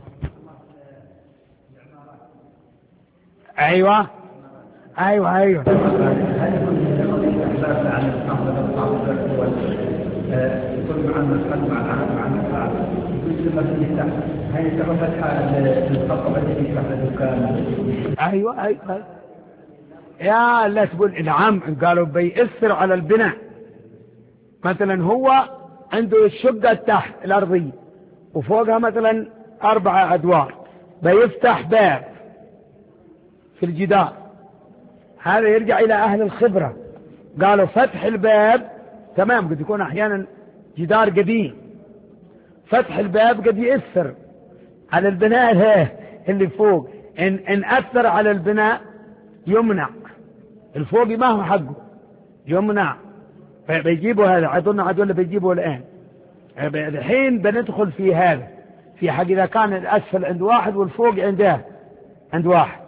ايوه ايوه ايوه يكون مع المسحب مع العمل مع المسحب يكون لما تفتح هاي تبقى فتحة للخطبة التي تفتح الدكان. ايوه ايوه يا لا تقول نعم. قالوا بيأثر على البناء. مثلا هو عنده الشقة تحت الأرضية وفوقها مثلا أربعة أدوار، بيفتح باب في الجدار، هذا يرجع إلى أهل الخبرة. قالوا فتح الباب تمام، قد يكون أحيانا جدار قديم، فتح الباب قد يأثر على البناء اللي فوق. إن, إن أثر على البناء يمنع، الفوق ما هو حقه يمنع، بيجيبوا هذا عدونا عدونا بيجيبوا الآن. الحين بندخل في هذا في حق إذا كان الأسفل عند واحد والفوق عنده عند واحد،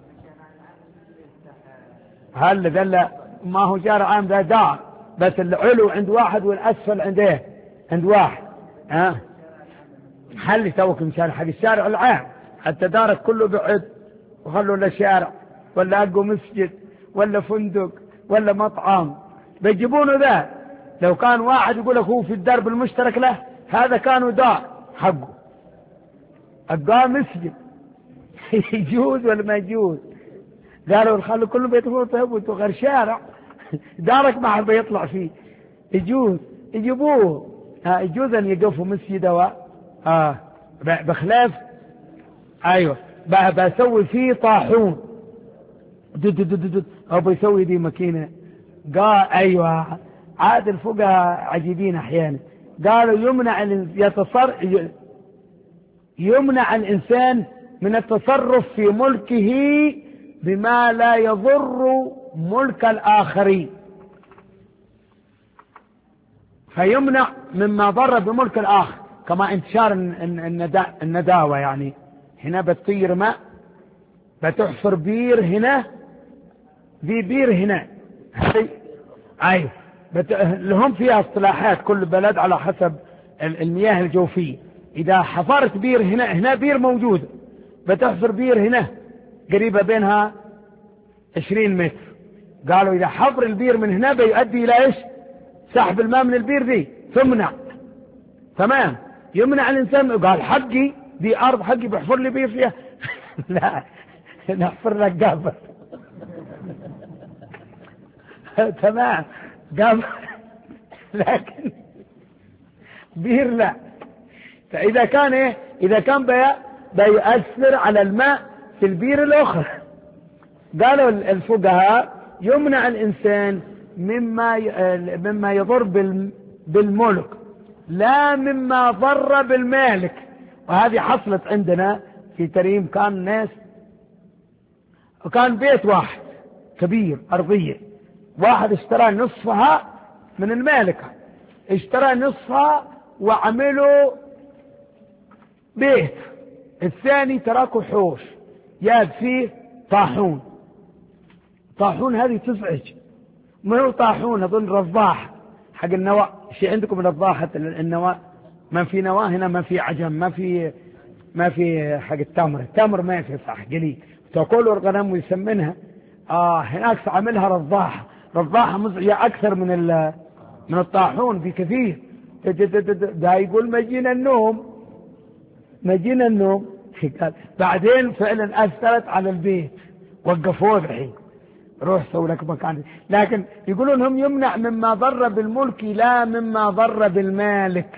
هل ذا ما هو شارع عام ذا دار، بس العلو عند واحد والأسفل عنده عند واحد. ها أه؟ حل توك مشان حق الشارع العام، حتى دارك كله بعد وخلوا له شارع ولا أقو مسجد ولا فندق ولا مطعم بيجيبونه ذا. لو كان واحد يقول لك هو في الدرب المشترك له، هذا كانوا دار حقه أقام مسجد يجوز ولا ما يجوز؟ قالوا خلوا كله بيدخلوا طيب غير شارع دارك ما حد بيطلع فيه، يجوز يجيبوه. ها يجوز أن يقفوا مسجد و آه بخلاف. أيوة بسوي فيه طاحون دد دد دد أو بيسوي دي ماكينة. قال أيوة، عاد الفقهاء عجيبين أحيانا، قالوا يمنع يتصر يمنع الإنسان من التصرف في ملكه بما لا يضر ملك الآخرين، فيمنع مما ضر بملك الآخر، كما انتشار النداوة. يعني هنا بتطير ماء، بتحفر بير هنا، دي بير هنا، أيوة بت... لهم فيها اصطلاحات كل بلد على حسب المياه الجوفية. إذا حفرت بير هنا، هنا بير موجودة، بتحفر بير هنا قريبة بينها عشرين متر، قالوا إذا حفر البير من هنا بيؤدي إلى إيش؟ سحب الماء من البير دي، تمنع. تمام، يمنع الإنسان. قال حقي دي أرض حقي، بحفر لي بير فيها لا، نحفر لك قابر تمام قابر، لكن بير لا. فإذا كان إيه؟ إذا كان بي... بيؤثر على الماء في البير الأخرى، قالوا الفقهاء يمنع الإنسان مما ي... مما يضر بال... بالملك، لا مما ضر بالمالك. وهذه حصلت عندنا في تريم، كان ناس، وكان بيت واحد كبير أرضية، واحد اشترى نصفها من المالك، اشترى نصفها وعملوا بيت، الثاني تركوا حوش ياد فيه طاحون. طاحون هذه تزعج، ما هو طاحون، أظن رضاح حق النواة. شيء عندكم رضاحة النواة؟ ما في نواة هنا، ما في عجم، ما في ما في حق التمر، التمر ما في صح قليل، تاكلوا الغنم ويسمنها. آه هناك عملها رضاحة، رضاحة مزعجة أكثر من من الطاحون بكثير. ده يقول ما جينا النوم، ما جينا النوم بعدين فعلا أثرت على البيت، وقفوه الحين، روح سوي لك مكان. لكن يقولون هم يمنع مما ضر بالملك لا مما ضر بالمالك.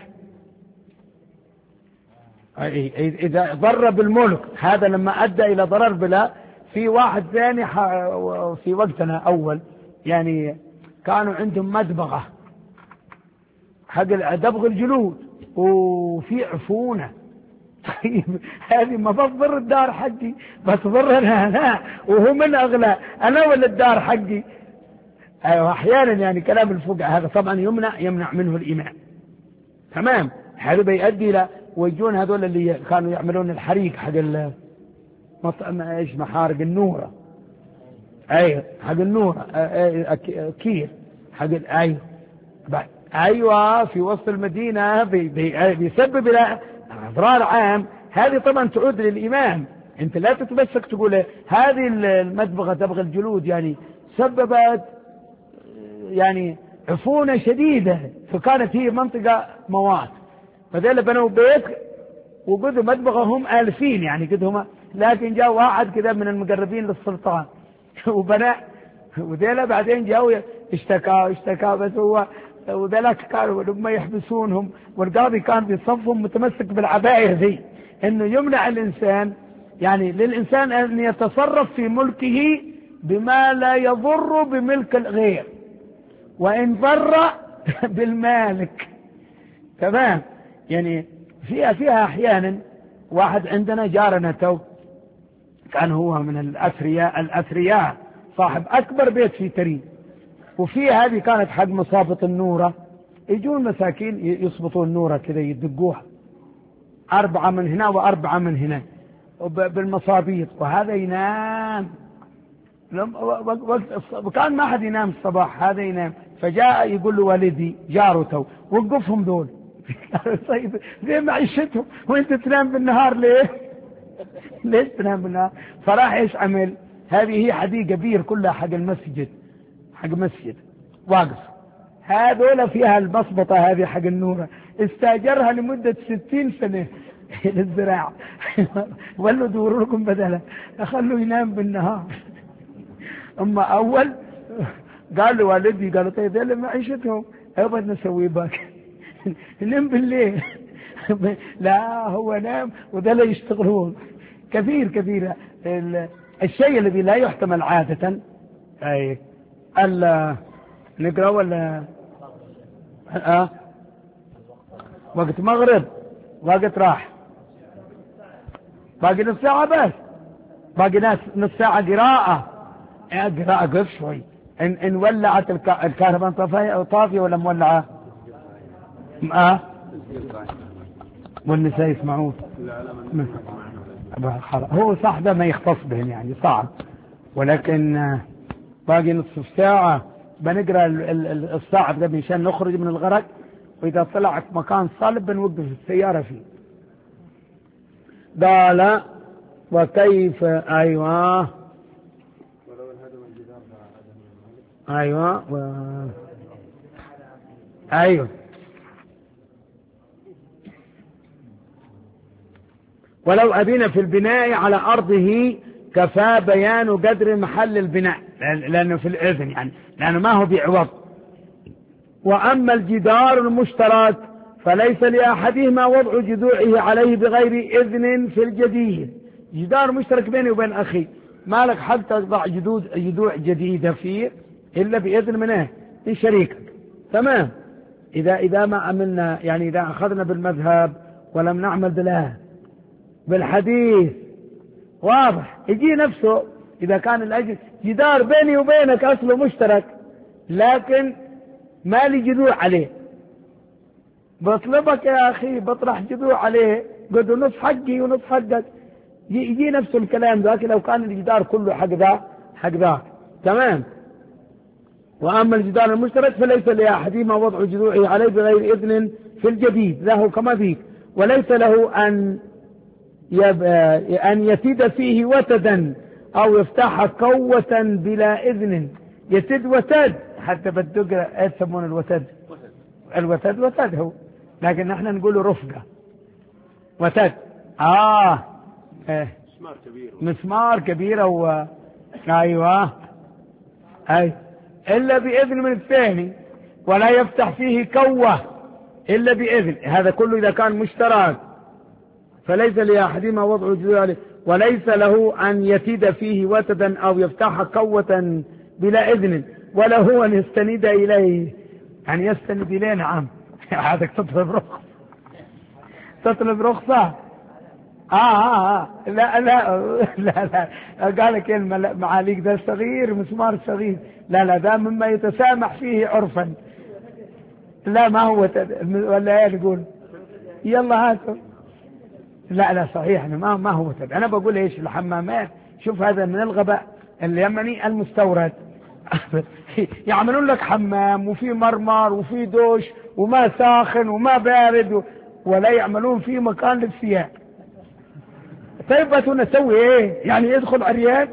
إذا ضر بالملك هذا لما أدى إلى ضرر بلا. في واحد ثاني في وقتنا أول يعني كانوا عندهم مدبغة حق دبغ الجلود وفي عفونة. طيب هذه ما بتضر الدار حقي، بتضر أنا أنا وهو من أغلى أنا ولا الدار حقي. أيوة أحيانا يعني كلام الفقهاء هذا طبعا يمنع يمنع منه الإمام. تمام، هذا بيؤدي إلى ويجون هذول اللي كانوا يعملون الحريق حق ال ايش محارق النورة، ايوه حق النورة، كير حق ايوه ايوه في وسط المدينة بي بي بيسبب الى اضرار عام. هذه طبعا تعود للامام، انت لا تتمسك تقول هذه المدبغة تبغى الجلود، يعني سببت يعني عفونة شديدة، فكانت هي منطقة موات، فذيلا بنوا بيت وقدوا مدبغة هم آلفين يعني قدهم. لكن جاء واحد كذا من المقربين للسلطان وبنى، وذيلا بعدين جاءوا اشتكى اشتكى بس هو وذلك كانوا لما يحبسونهم، والقاضي كان بيصفهم متمسك بالعبائر ذي، انه يمنع الانسان يعني للانسان ان يتصرف في ملكه بما لا يضر بملك الغير وان ضر بالمالك. تمام، يعني فيها فيها احيانا. واحد عندنا جارنا تو كان هو من الاثرياء الاثرياء صاحب اكبر بيت في تريم، وفي هذه كانت حق مصابة النورة، يجون مساكين يصبطون النورة كذا يدقوها أربعة من هنا وأربعة من هنا بالمصابيط، وهذا ينام وكان ما حد ينام الصباح، هذا ينام. فجاء يقول له والدي جاره تو وقفهم دول زي معيشتهم، وانت تنام بالنهار ليه؟ ليش تنام بالنهار؟ فراح ايش عمل؟ هذه هي حديقة بير كلها حق المسجد، حق مسجد واقف، هذول فيها البصبطة هذه حق النورة، استاجرها لمدة ستين سنة للزراعة ولوا دوروا لكم بدلا، خلوا ينام بالنهار. اما اول قالوا والدي قالوا طيب ذي معيشتهم ايضا نسوي باك نم بالليل لا هو نام وذلا يشتغلون كثير كثير. الشيء الذي لا يحتمل عادة أي ال نقرأ ولا أه؟ وقت مغرب وقت راح باقي نص ساعة بس باقي ناس نص ساعة قراءة قراءة قف شوي إن, إن ولعت الكهرباء طافية طافية ولا مولعة أه؟ والنساء يسمعون هو صح ده ما يختص بهم يعني صعب ولكن باقي نصف ساعة بنقرأ الصعب ده مشان نخرج من الغرق وإذا طلعت مكان صلب بنوقف السيارة فيه. قال وكيف أيوة أيوة و... أيوة ولو أبينا في البناء على أرضه كفى بيان قدر محل البناء لأنه في الإذن يعني لأنه ما هو بعوض. وأما الجدار المشترك فليس لأحدهما وضع جذوعه عليه بغير إذن في الجديد. جدار مشترك بيني وبين أخي ما لك حق تضع جدود جذوع جديدة فيه إلا بإذن منه من شريكك. تمام. إذا إذا ما عملنا يعني إذا أخذنا بالمذهب ولم نعمل بالله بالحديث واضح يجي نفسه إذا كان الأجل جدار بيني وبينك أصله مشترك لكن ما لي جذوع عليه بطلبك يا أخي بطرح جذوع عليه قد نص حقي ونص حقك يجي نفس الكلام ذاك لو كان الجدار كله حق ذا حق ذاك. تمام. وأما الجدار المشترك فليس لأحدهما وضع جذوعه عليه بغير إذن في الجديد له كما فيك وليس له أن يب... أن يسد فيه وتدا أو يفتح قوة بلا إذن. يسد وتد حتى بدق يسمون الوتد الوتد وتد هو لكن نحن نقول رفقة وتد آه إيه. مسمار كبير مسمار كبير و... أيوة أي إلا بإذن من الثاني ولا يفتح فيه كوة إلا بإذن. هذا كله إذا كان مشترك فليس لأحدهما وضع جذوع عليه وليس له أن يسد فيه وتدا أو يفتح قوة بلا إذن ولا هو أن يستند إليه يعني يستند إليه. نعم عادك تطلب رخصة تطلب رخصة آه, آه, آه لا لا لا لا قال كلمة معاليك ده صغير مسمار صغير لا لا ده مما يتسامح فيه عرفا لا ما هو ولا ايه نقول يلا هاتوا لا لا صحيح أنا ما ما هو تد. أنا بقول إيش الحمامات شوف هذا من الغباء اليمني المستورد يعملون لك حمام وفي مرمر وفي دوش وما ساخن وما بارد ولا يعملون فيه مكان للثياب. طيب نسوي إيه يعني يدخل عريان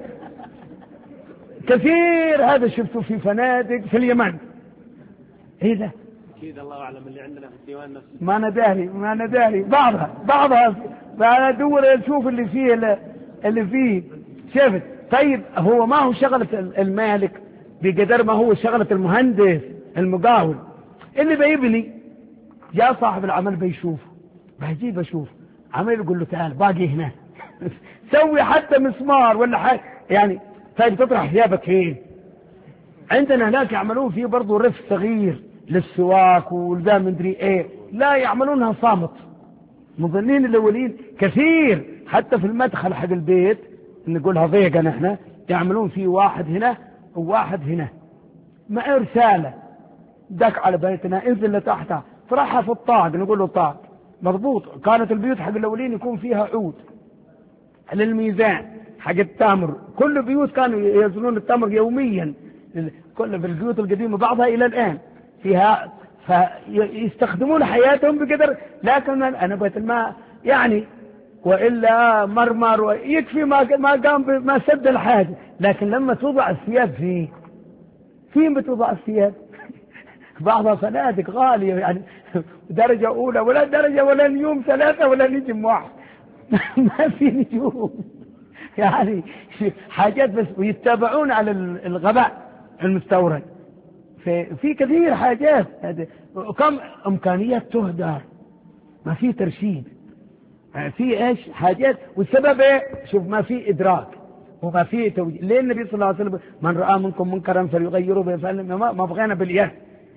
كثير هذا شفته في فنادق في اليمن. إيه ده أكيد الله أعلم اللي عندنا في الديوان نفسه ما نداري ما نداري بعضها بعضها فأنا أدور أشوف اللي فيه اللي فيه شفت. طيب هو ما هو شغلة المالك بقدر ما هو شغلة المهندس المقاول اللي بيبني جاء صاحب العمل بيشوف بيجيب أشوف عمل يقول له تعال باقي هنا سوي حتى مسمار ولا حاجة يعني. طيب تطرح ثيابك فين؟ عندنا هناك يعملون فيه برضو رف صغير للسواك والذا مدري ايه لا يعملونها صامت. مظنين الاولين كثير حتى في المدخل حق البيت نقولها ضيقه نحن يعملون فيه واحد هنا وواحد هنا مع رساله دق على بيتنا انزل لتحتها طرحها في الطاق نقول له طاق مضبوط. كانت البيوت حق الاولين يكون فيها عود للميزان حق التمر كل بيوت كانوا يوزنون التمر يوميا كل بالبيوت القديمه بعضها الى الان فيها فيستخدمون حياتهم بقدر. لكن أنا بيت الماء يعني وإلا مرمر يكفي ما ما قام ما سد الحاجة. لكن لما توضع الثياب فيه فين بتوضع الثياب؟ بعضها فنادق غالية يعني درجة أولى ولا درجة ولا نجوم ثلاثة ولا نجم واحد ما في نجوم يعني حاجات بس ويتابعون على الغباء المستورد. في كثير حاجات كم إمكانيات تهدر ما في ترشيد في إيش حاجات والسبب إيه؟ شوف ما في إدراك وما فيه توجيه. ليه النبي صلى الله عليه وسلم من رأى منكم منكرا فليغيره بيده، ما بغينا باليد،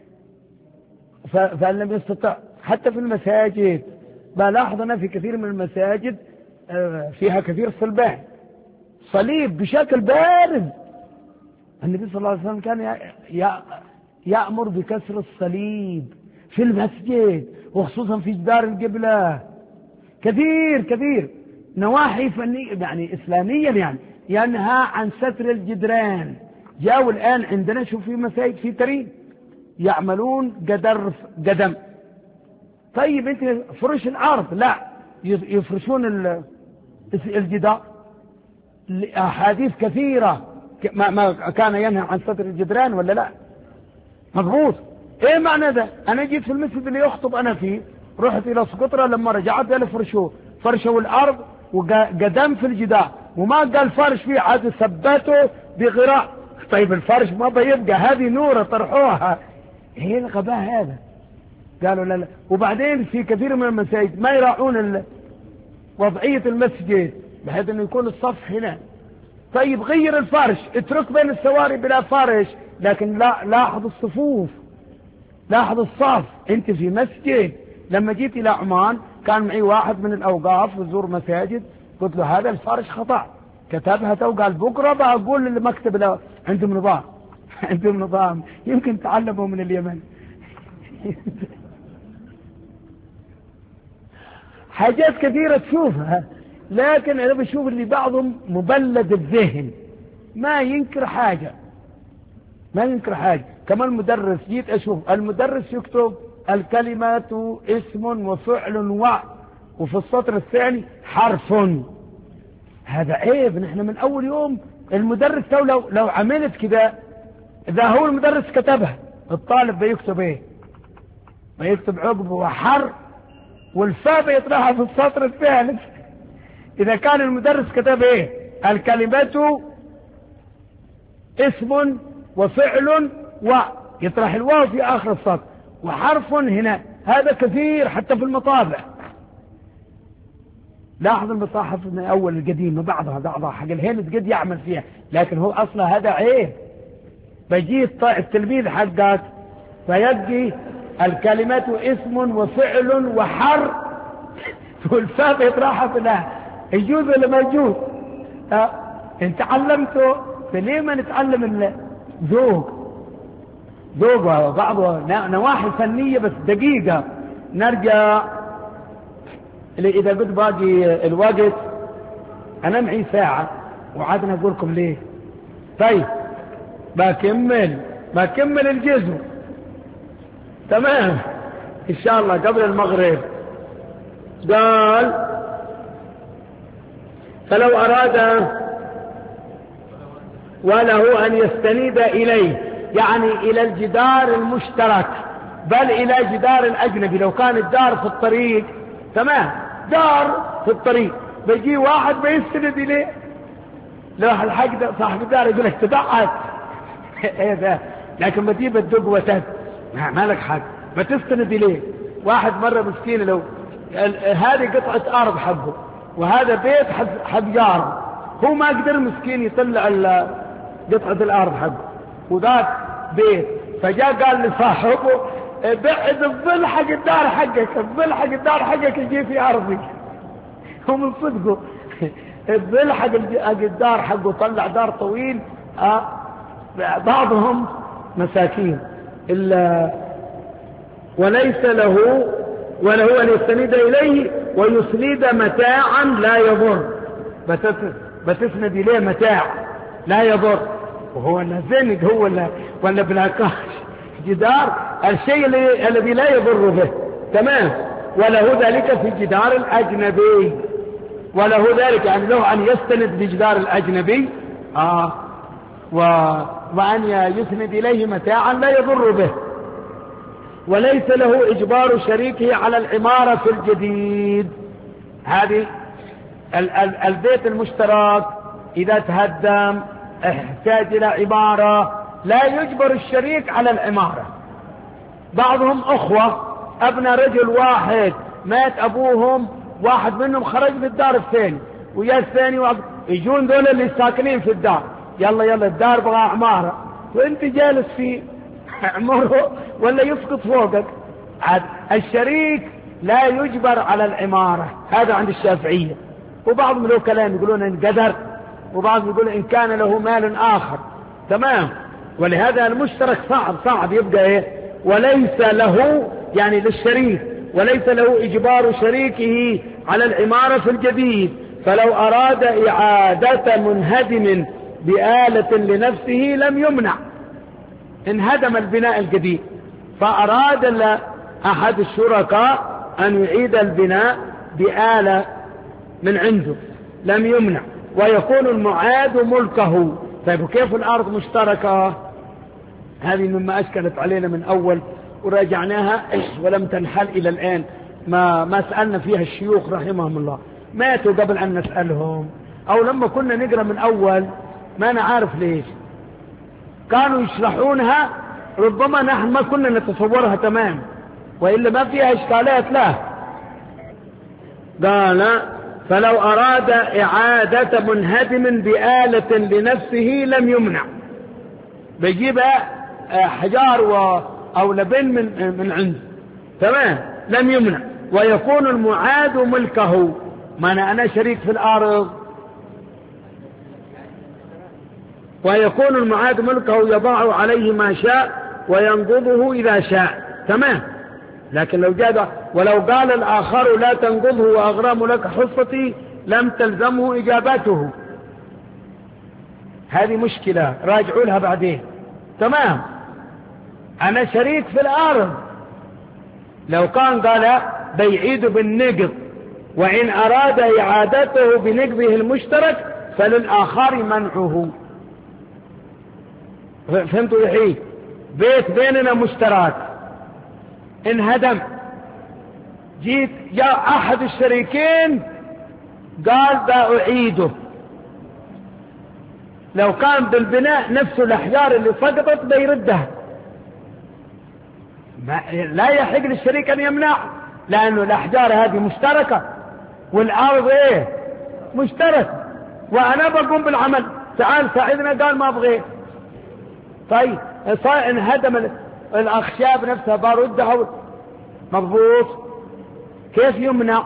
فإن لم يستطع. حتى في المساجد بلاحظ أنا في كثير من المساجد فيها كثير صلبان، صليب بشكل بارز. النبي صلى الله عليه وسلم كان يأمر بكسر الصليب في المسجد، وخصوصا في جدار القبلة. كثير كثير نواحي فنية يعني إسلاميا يعني ينهى عن ستر الجدران. جاءوا الآن عندنا شوف في مساجد في ترين يعملون قدر قدم. طيب انت فرش الارض، لا يفرشون الجدار. احاديث كثيرة ما كان ينهى عن ستر الجدران ولا لا؟ مضبوط. ايه معنى ذا؟ انا جيت في المسجد اللي يخطب انا فيه، رحت الى سقطرى، لما رجعت قال فرشوه، فرشوا الارض وقدم في الجدار، وما قال فرش فيه، عاد ثبته بغراء. طيب الفرش ما بيبقى، هذه نورة طرحوها. ايه الغباء هذا؟ قالوا لا لا. وبعدين في كثير من المساجد ما يراعون وضعية المسجد بحيث انه يكون الصف هنا. طيب غير الفرش، اترك بين السواري بلا فرش، لكن لا لاحظ الصفوف، لاحظ الصف. انت في مسجد. لما جيت الى عمان كان معي واحد من الاوقاف وزور مساجد، قلت له هذا الفرش خطأ، كتبها تو، قال بكره بقول للمكتب له عندهم نظام عندهم نظام يمكن تعلموا من اليمن. حاجات كثيرة تشوفها، لكن أنا بشوف اللي بعضهم مبلد الذهن، ما ينكر حاجة، ما ينكر حاجة. كما المدرس، جيت أشوف المدرس يكتب الكلمات اسم وفعل و، وفي السطر الثاني حرف. هذا عيب. نحن من أول يوم المدرس لو لو, لو عملت كده، إذا هو المدرس كتبها، الطالب بيكتب إيه؟ بيكتب عقبه وحر، والفاء بيطرحها في السطر الثالث. إذا كان المدرس كتب إيه؟ الكلمات اسم وفعل و، يطرح الواو في آخر السطر، وحرف هنا. هذا كثير حتى في المطابع. لاحظ المصاحف من أول القديم بعضها بعضها حق الهند قد يعمل فيها، لكن هو أصلا هذا عيب. بيجي التلميذ حقك فيجي الكلمات اسم وفعل وحر، والفاء يطرحها في الله. يجوز ولا ما يجوز؟ أه؟ انت علمته، فليه ما نتعلم الذوق؟ ذوق بعض نواحي فنية بس دقيقة. نرجع إذا قد باقي الوقت، أنا معي ساعة وعادنا أقول لكم ليه. طيب بكمل بكمل الجزء تمام إن شاء الله قبل المغرب. قال فلو أراد وله أن يستند إليه، يعني إلى الجدار المشترك، بل إلى جدار الأجنبي. لو كان الدار في الطريق، تمام، دار في الطريق، بيجي واحد بيستند إليه، لو الحق صاحب الدار يقول لك تبعد ايه ده، لكن ما تجيب الدق وتد ما لك حق، ما تستند إليه. واحد مرة مسكين، لو هذه قطعة أرض حقه وهذا بيت حق جاره، هو ما قدر مسكين يطلع قطعة الأرض حقه وذاك بيت، فجاء قال لصاحبه بعد الظل حق الدار حقك، الظل حق الدار حقك يجي في أرضك. هو من صدقه الظل حق الدار حقه طلع دار طويل. آه بعضهم مساكين إلا وليس له وله أن يستند إليه ويسند متاعا لا يضر، بتسند إليه متاع لا يضر، وهو لا زند هو ولا ولا بلاكاش جدار، الشيء الذي لا يضر به، تمام. وله ذلك في الجدار الأجنبي، وله ذلك يعني له أن يستند بجدار الأجنبي آه و... وأن يسند إليه متاعا لا يضر به. وليس له إجبار شريكه على العمارة في الجديد. هذه ال... ال... البيت المشترك إذا تهدم احتاج إلى عمارة، لا يجبر الشريك على العمارة. بعضهم أخوة أبنى رجل واحد، مات أبوهم، واحد منهم خرج بالدار الثاني ويا الثاني، يجون دول اللي ساكنين في الدار، يلا يلا الدار بغى عمارة، وانت جالس في عمره ولا يسقط فوقك. عاد الشريك لا يجبر على العمارة، هذا عند الشافعية. وبعضهم له كلام يقولون ان قدر، وبعضهم يقول ان كان له مال اخر. تمام. ولهذا المشترك صعب صعب يبقى ايه، وليس له يعني للشريك، وليس له اجبار شريكه على العمارة في الجديد. فلو اراد اعادة منهدم بآلة لنفسه لم يمنع، انهدم البناء الجديد فاراد احد الشركاء ان يعيد البناء بآلة من عنده لم يمنع، ويكون المعاد ملكه. طيب وكيف الارض مشتركة؟ هذه مما اشكلت علينا من اول وراجعناها ولم تنحل الى الان. ما ما سألنا فيها الشيوخ رحمهم الله، ماتوا قبل ان نسألهم، او لما كنا نقرأ من اول ما نعرف ليش كانوا يشرحونها، ربما نحن ما كنا نتصورها تمام، وإلا ما فيها إشكالات. لا، قال فلو أراد إعادة منهدم بآلة لنفسه لم يمنع، بيجيب حجار و... أو لبن من, من عنده. تمام، لم يمنع. ويكون المعاد ملكه، ما أنا, أنا شريك في الأرض، ويكون المعاد ملكه يضع عليه ما شاء وينقضه إذا شاء. تمام. لكن لو جاد ولو قال الآخر لا تنقضه وأغرام لك حصتي لم تلزمه إجابته. هذه مشكلة راجعوا لها بعدين. تمام. أنا شريك في الأرض، لو كان قال بيعيد بالنقض، وإن أراد إعادته بنقضه المشترك فللآخر منعه. فهمتوا يحيي؟ بيت بيننا مشترك انهدم، جيت جاء احد الشريكين قال بأعيده، لو كان بالبناء نفسه الاحجار اللي سقطت بيردها، لا يحق للشريك ان يمنع، لانه الاحجار هذه مشتركة والارض ايه مشتركة، وانا بقوم بالعمل، تعال ساعدنا، قال ما ابغيه. طيب صار انهدم الاخشاب نفسها باردها مضبوط، كيف يمنع؟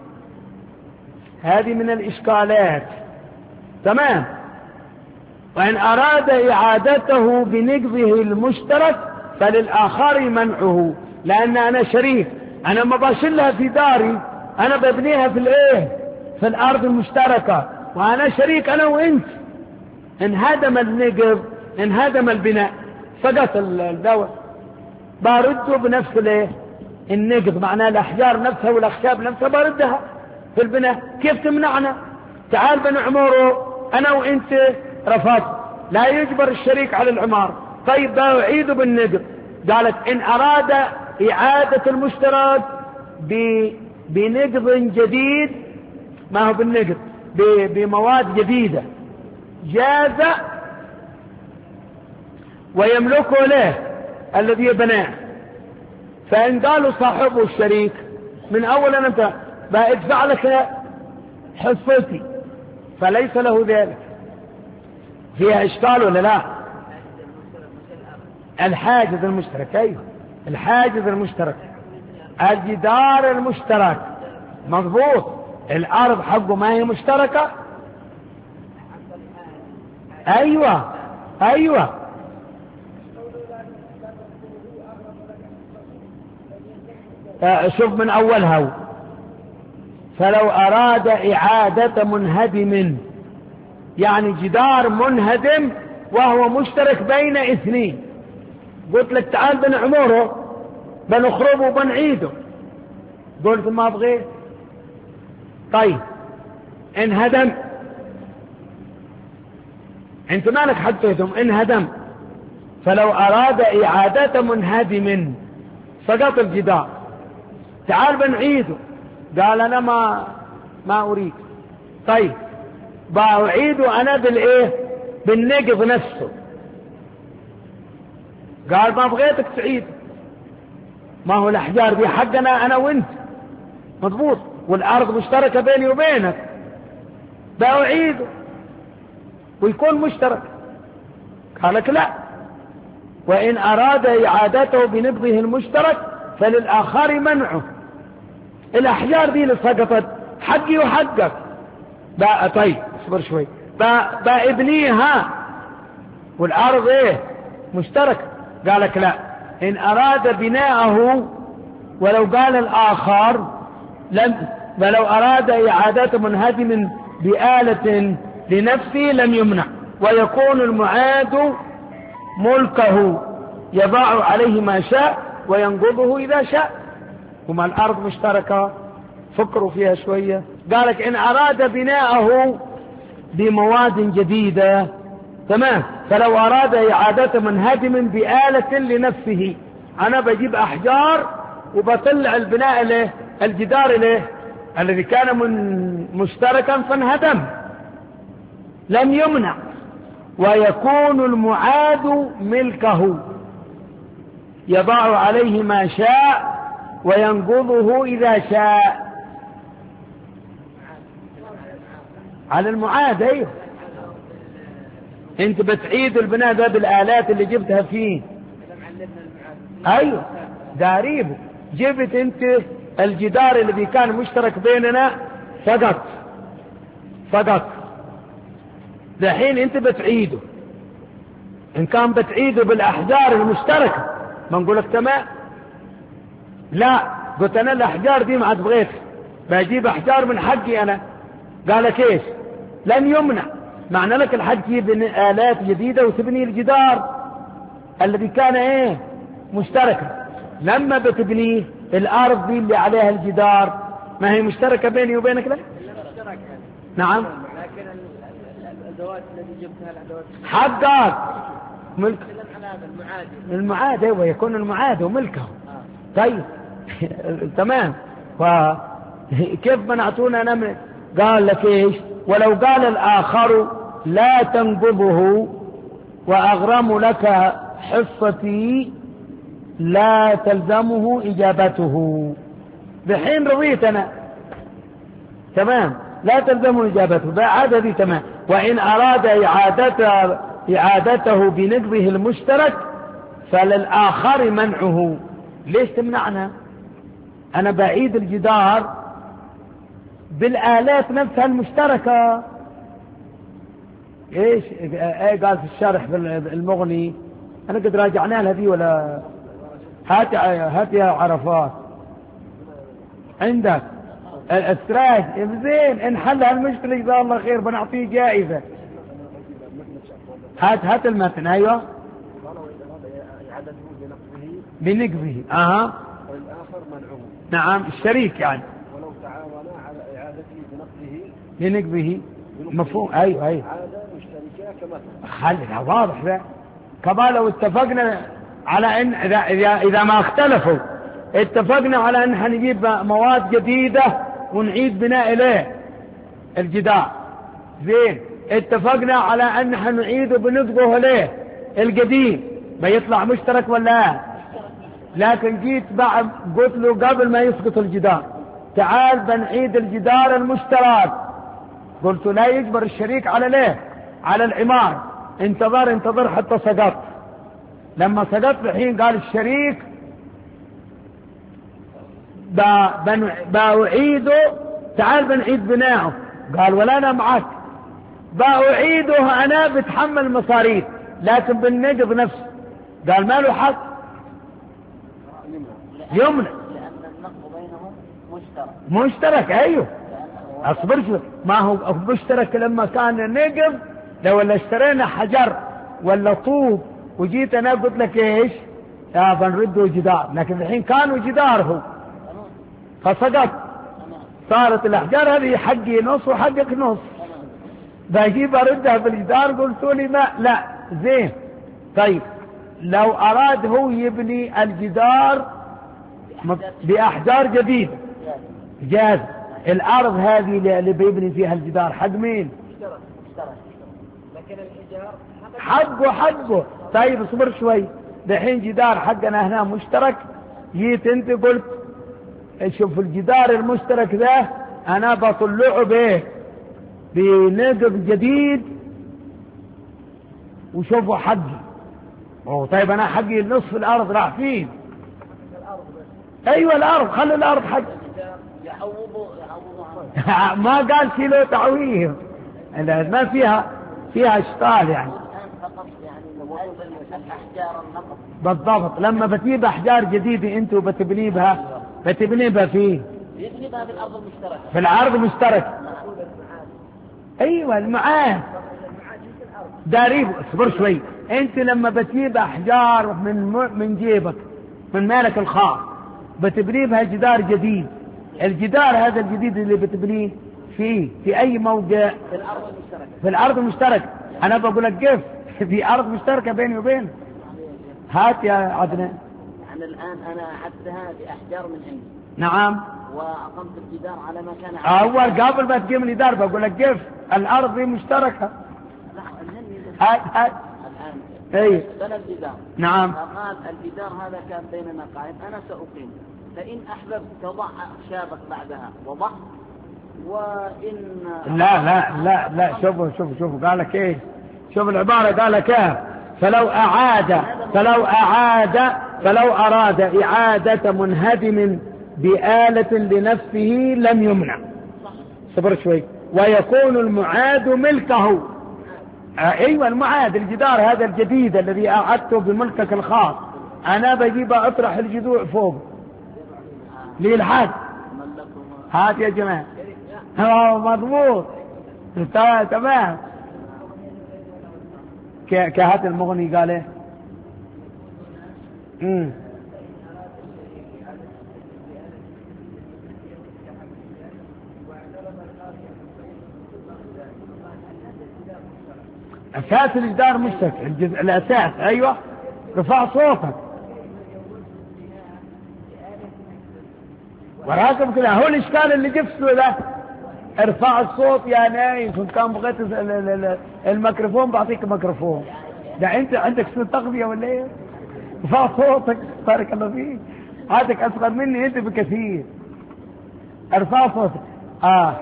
هذه من الاشكالات. تمام. وان اراد اعادته بنقضه المشترك فللاخر منعه، لان انا شريك، انا ما باشلها في داري، انا ببنيها في الايه في الارض المشتركة، وانا شريك انا وانت. انهدم النقض، انهدم البناء، سقط الدور، بارده بنفس الايه النقض، معناه الاحجار نفسها والاخشاب نفسها باردها في البناء. كيف تمنعنا؟ تعال بنعمره انا وانت، رفضت، لا يجبر الشريك على العمار. طيب بعيده بالنقض، قالت ان اراد اعادة المشترك بنقض جديد، ما هو بالنقض، بمواد جديدة جاز ويملكه له الذي بناه. فإن قالوا صاحبه الشريك من أول أنت بأدفع لك حصتي، فليس له ذلك. فيها إشكال ولا لا؟ الحاجز المشترك، أيوه الحاجز المشترك، الجدار المشترك، مضبوط. الأرض حقه ما هي مشتركة، أيوه أيوه شوف من أولها، فلو أراد إعادة منهدم، يعني جدار منهدم وهو مشترك بين اثنين، قلت لك تعال بنعمره بنخربه وبنعيده، قلت ما أبغيه. طيب انهدم، انت مالك حطيتهم، انهدم. فلو أراد إعادة منهدم سقط الجدار، تعال بنعيده، قال أنا ما ما أريد. طيب بأعيده أنا بالإيه بالنقض نفسه، قال ما بغيتك تعيد، ما هو الأحجار دي حقنا أنا وإنت، مضبوط، والأرض مشتركة بيني وبينك، بأعيده. ويكون مشترك؟ قال لك لا، وإن أراد إعادته بنقضه المشترك فللآخر منعه. الأحجار دي اللي سقطت حقي وحقك بقى، طيب اصبر شوي، بقى, بقى ابنيها والأرض ايه مشترك. قال لك لا، إن أراد بناءه ولو قال الآخر لم، ولو أراد إعادة منهدم بآلة لنفسه لم يمنع، ويكون المعاد ملكه يضع عليه ما شاء وينقضه إذا شاء. وما الأرض مشتركة، فكروا فيها شوية. قالك إن أراد بناءه بمواد جديدة تمام، فلو أراد إعادة منهدم بآلة لنفسه، أنا بجيب أحجار وبطلع البناء له، الجدار له الذي كان من مشتركا فانهدم لم يمنع، ويكون المعاد ملكه يضع عليه ما شاء وينقضه إذا شاء. على المعاد. ايوه، انت بتعيد البناء ده بالآلات اللي جبتها فيه. ايوه داريبه، جبت انت الجدار الذي كان مشترك بيننا فقط فقط، دحين انت بتعيده. ان كان بتعيده بالاحجار المشتركة ما نقولك تمام، لا، قلت انا الاحجار دي ما عاد بغيت، بجيب احجار من حقي انا. قالك ايش؟ لن يمنع، معنى لك الحق تجيب آلات جديدة وتبني الجدار الذي كان ايه مشتركة. لما بتبنيه الارض دي اللي عليها الجدار ما هي مشتركة بيني وبينك؟ لا نعم، لكن الادوات التي جبتها الادوات حقك ملك المعاد. المعاد ايوه، يكون المعاد وملكه. طيب تمام. فكيف منعتونا انا من؟ قال لك ايش؟ ولو قال الاخر لا تنقضه واغرم لك حصتي لا تلزمه اجابته. بحين رضيت انا تمام، لا تلزمه اجابته، بعد دي تمام. وان اراد اعادته اعادته بنقضه المشترك فللاخر منعه. ليش تمنعنا؟ انا بعيد الجدار بالآلات نفسها المشتركة. ايش ايه قال في الشرح المغني؟ انا قد راجعناها هذه ولا؟ هات هات يا عرفات عندك الاسراج زين، ان حل هالمشكلة جزاه الله خير بنعطيه جائزة. هات هات المتن. ايوه بنقضه اها والآخر منعه. نعم الشريك يعني. ولو تعاونا على إعادته بنقضه لنقضه مفهوم. ايوه ايوه عادة مشتركة كمثل. خلينا واضح ده. كمان لو اتفقنا على ان اذا اذا, إذا ما اختلفوا اتفقنا على ان حنجيب مواد جديدة ونعيد بناء اليه الجدار زين، اتفقنا على ان حنعيد بنقضه اليه القديم، بيطلع مشترك ولا؟ لكن جيت بعد قلت له قبل ما يسقط الجدار تعال بنعيد الجدار المشترك، قلت لا يجبر الشريك على ليه؟ على العمار. انتظر انتظر حتى سقط. لما سقط الحين قال الشريك بأعيده تعال بنعيد بناءه. قال ولا انا معك، بأعيده انا بتحمل مصاريف لكن بالنقض نفسه. قال ما له حق يمنع لأن النقض بينهم مشترك. مشترك ايوه. اصبر شوي، ما هو مشترك لما كان نقض. لو ولا اشترينا حجر ولا طوب وجيت انا قلت لك ايش يا بنرده جدار، لكن الحين كانوا جدار هو فسقط، صارت الاحجار هذه حقي نص وحقك نص، بجيب اردها بالجدار. قلتوا لي ما لا زين. طيب لو اراد هو يبني الجدار باحجار جديدة جاز. الارض هذه اللي بيبني فيها الجدار حق مين؟ لكن الإيجار حقه حقه. طيب اصبر شوي، دحين جدار حقنا هنا مشترك، جيت انت قلت شوف الجدار المشترك ذا انا بطلعه بايه؟ بنقض جديد وشوفوا حقي. أوه طيب أنا حقي نصف الأرض راح فين؟ أيوة الأرض، خلي الأرض حق. ما قال كيلو تعويض، ما فيها فيها اشتغال يعني. بالضبط. لما بتجيب أحجار جديدة أنتوا بتبني بها بتبني بها فيه يبني بها في الأرض المشتركة. في الأرض مشترك. أيوة المعاد داريب. اصبر شوي. أنت لما بتجيب أحجار من من جيبك من مالك الخاص بتبني بها جدار جديد. الجدار هذا الجديد اللي بتبنيه فيه في أي موقع؟ في الأرض المشتركة. في الأرض المشتركة. أنا بقول لك كيف في أرض مشتركة بيني وبين. هات يا عدنان. يعني الآن أنا أعدتها بأحجار من عندي. نعم. وأقمت الجدار على مكان. أول قبل ما تقيم الجدار بقول لك كيف الأرض مشتركة. هات هات. الآن أي. بنى الجدار. نعم. فقال الجدار هذا كان بيننا قائم، أنا سأقيم، فإن أحببت تضع أخشابك بعدها وضع، وإن لا لا لا لا شوفوا شوفوا شوفوا قال لك إيه. شوف العبارة قال لك إيه. فلو أعاد فلو أعاد فلو أراد إعادة منهدم بآلة لنفسه لم يمنع. صبر شوي. ويكون المعاد ملكه. أيوة المعاد الجدار هذا الجديد الذي أعدته بملكك الخاص، أنا بجيب أطرح الجذوع فوق للحد. هات يا جماعة. مضبوط تمام. كهات المغني قال ايه. امم أساس الجدار مشترك. الجزء الأساس. أيوة رفع صوتك وراكب كده. هو الإشكال اللي جبته ده. ارفع الصوت يا نايف. إن كان بغيت الميكروفون بعطيك ميكروفون. ده أنت عندك سنة تغذية ولا إيه؟ ارفع صوتك. بارك الله فيك. هاتك أصغر مني أنت بكثير. ارفع صوتك. آه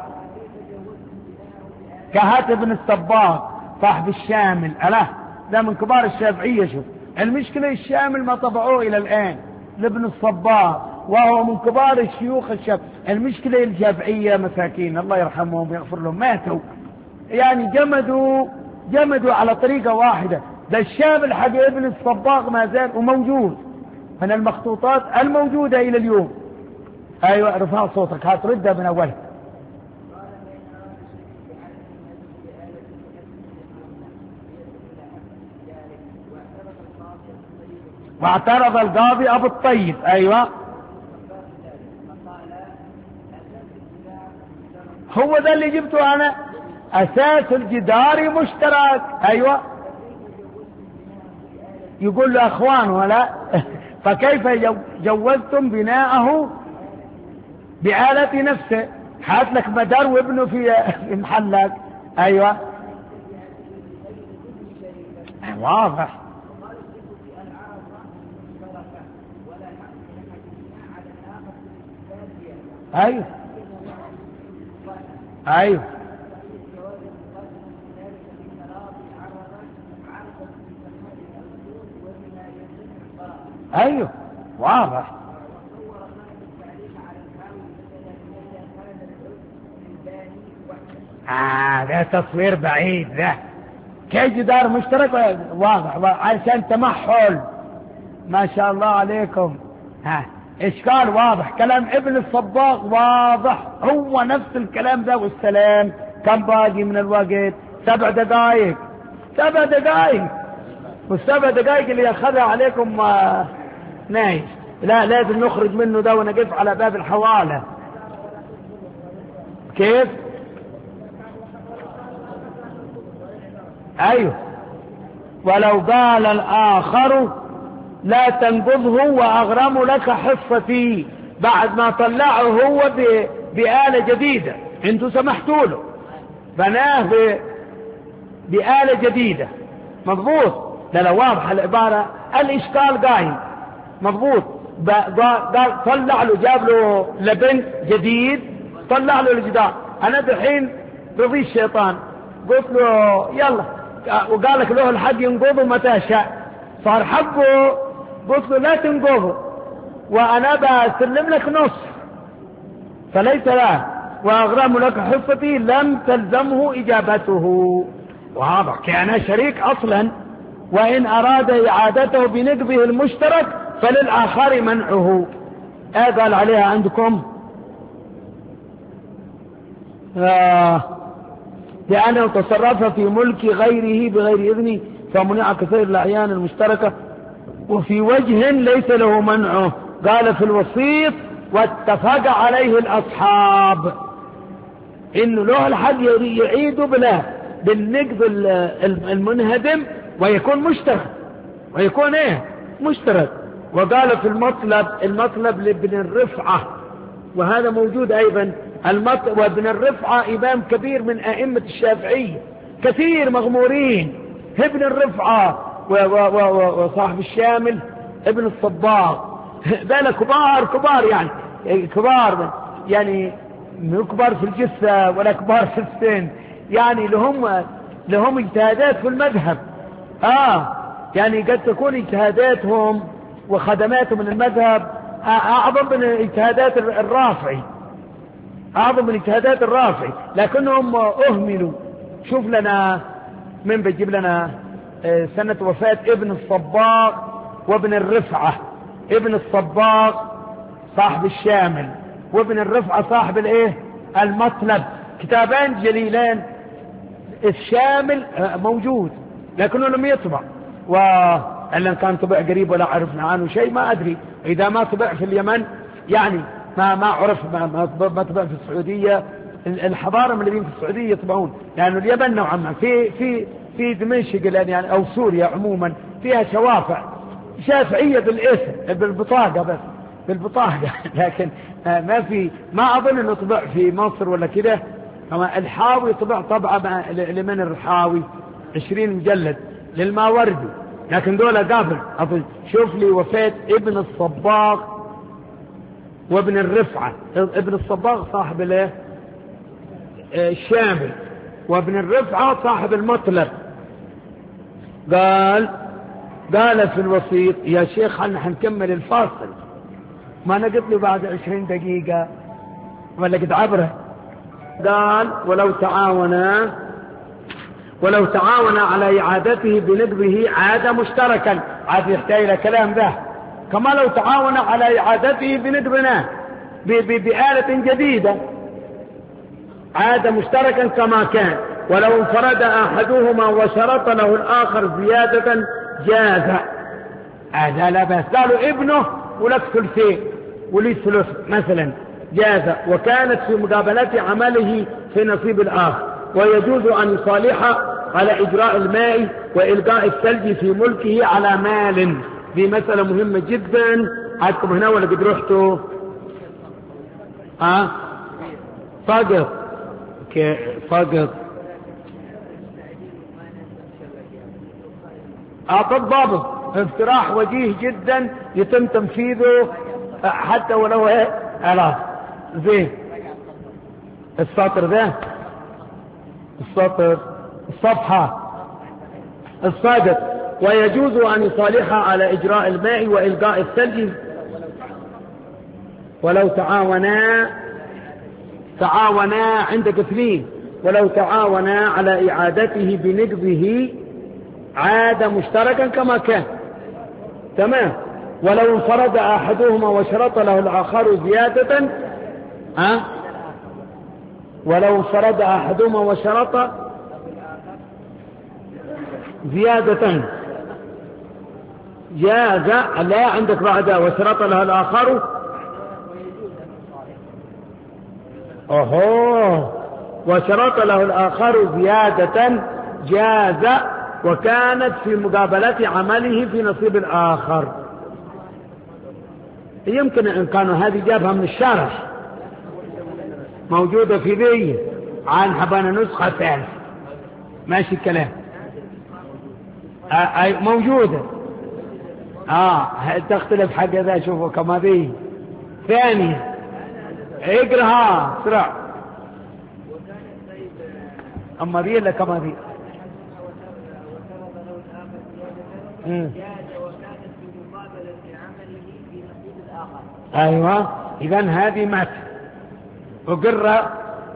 كهات ابن الصباغ صاحب الشامل. ألا ده من كبار الشافعية. شوف المشكلة الشامل ما طبعوه إلى الآن لابن الصباغ، وهو من كبار الشيوخ الشافعية. المشكلة الشافعية مساكين الله يرحمهم ويغفر لهم ماتوا يعني جمدوا جمدوا على طريقة واحدة. ده الشامل حق ابن الصباغ ما زال وموجود من المخطوطات الموجودة إلى اليوم. أيوة رفع صوتك. هات ردها من أولها. واعترض القاضي أبو الطيب. أيوة هو ده اللي جبته أنا. أساس الجدار مشترك. أيوة يقول له أخوان ولا فكيف جوزتم بناءه بآلة نفسه؟ حات لك مدار وابنه في محلك. أيوة واضح. أيوة أيوة أيوة واضح. آه ده تصوير بعيد. ده كي جدار مشترك واضح علشان تمحل. ما شاء الله عليكم. ها إشكال واضح. كلام ابن الصباغ واضح. هو نفس الكلام ده. والسلام. كم باقي من الوقت؟ سبع دقائق. سبع دقائق والسبع دقائق اللي ياخذها عليكم آه نايف. لا لازم نخرج منه ده ونقف على باب الحوالة. كيف؟ أيوه. ولو قال الآخر لا تنقضه وأغرم لك حصتي، بعد ما طلعه هو بآلة جديدة انتوا سمحتوا له بناه بآلة جديدة. مضبوط. لا لا واضح العبارة. الإشكال قايم. مضبوط. قال طلع له جاب له لبن جديد طلع له الجدار. أنا دحين رضي الشيطان قلت له يلا وقال لك له الحق ينقضه متى شاء، صار حقه قلت له لا تنقضه وأنا بسلم لك نصف فليس له، وأغرم لك حصتي لم تلزمه إجابته، وهذا كان شريك أصلا، وإن أراد إعادته بنقضه المشترك فللآخر منعه. آه قال عليها عندكم آه لأنه تصرف في ملك غيره بغير إذنه فمنع كثير الأعيان المشتركة، وفي وجه ليس له منعه. قال في الوسيط واتفق عليه الأصحاب إنه له الحق يعيد بلا بالنقض المنهدم ويكون مشترك، ويكون ايه مشترك. وقال في المطلب، المطلب لابن الرفعة، وهذا موجود أيضا المطلب، وابن الرفعة إمام كبير من أئمة الشافعية كثير مغمورين، ابن الرفعة وصاحب الشامل ابن الصباغ، ذلك كبار كبار يعني كبار يعني مو كبار في الجثة ولا كبار في السن، يعني لهم لهم اجتهادات في المذهب. آه يعني قد تكون اجتهاداتهم وخدماتهم من المذهب أعظم من اجتهادات الرافعي، أعظم من اجتهادات الرافعي، لكنهم أهملوا. شوف لنا من بيجيب لنا سنة وفاة ابن الصباغ وابن الرفعة. ابن الصباغ صاحب الشامل، وابن الرفعة صاحب الايه المطلب، كتابان جليلان. الشامل موجود لكنه لم يطبع، وإن كان طبع قريب ولا عرفنا عنه شيء ما أدري، إذا ما طبع في اليمن يعني ما ما عرف ما, ما طبع في السعودية. الحضارة من الذين في السعودية يطبعون، لأن يعني اليمن نوعا ما في في في دمشق يعني أو سوريا عموما فيها شوافع شافعية بالاسم بالبطاقة، بس بالبطاقة لكن ما في ما أظن أنه طبع في مصر ولا كده. كما الحاوي طبع طبعا لمن الحاوي عشرين مجلد للماوردي، لكن دول قابل أظن. شوف لي وفاة ابن الصباغ وابن الرفعة. ابن الصباغ صاحب الايه الشامل، وابن الرفعة صاحب المطلب. قال قال في الوسيط يا شيخ احنا حنكمل الفاصل، ما انا قلت له بعد عشرين دقيقة ولا قد عبره. قال ولو تعاونا ولو تعاونا على إعادته بنقضه عاد مشتركا، عاد يحتاج إلى كلام ذا، كما لو تعاونا على إعادته بنقضنا بآلة جديدة عاد مشتركا كما كان، ولو انفرد أحدهما وشرط له الآخر زيادة جاز. هذا لا بأس. قالوا ابنه ولك ثلثين ولي ثلث مثلا جاز، وكانت في مقابلة عمله في نصيب الآخر، ويجوز أن يصالح على إجراء الماء وإلقاء الثلج في ملكه على مال. دي مسألة مهمة جدا. عادكم هنا ولا قد رحتوا؟ ها فقط فقط أعطت ضابط اقتراح وجيه جدا يتم تنفيذه حتى ولو ايه خلاص زين. السطر ده السطر الصفحة الصادق ويجوز أن يصالح على إجراء الماء وإلقاء الثلج ولو تعاونا تعاونا عندك اثنين ولو تعاونا على إعادته بنقضه عاد مشتركا كما كان تمام. ولو انفرد أحدهما وشرط له الآخر زيادة ها ولو انفرد أحدهما وشرط زيادة جاز. لا عندك بعدها وشرط له الآخر أوه وشرط له الآخر زيادة جاز، وكانت في مقابلة عمله في نصيب الآخر. يمكن إن كانوا هذه جابها من الشرح موجودة في ذي عن حبانا نسخة ثالث ماشي الكلام آه موجودة اه تختلف حق ذا. شوفوا كما ذي ثانية اقرها سرع اما ذي الا كما ذي جاز وكانت بمقابلة عمله في نصيب الآخر. أيوة، إذن هذه مات أقرة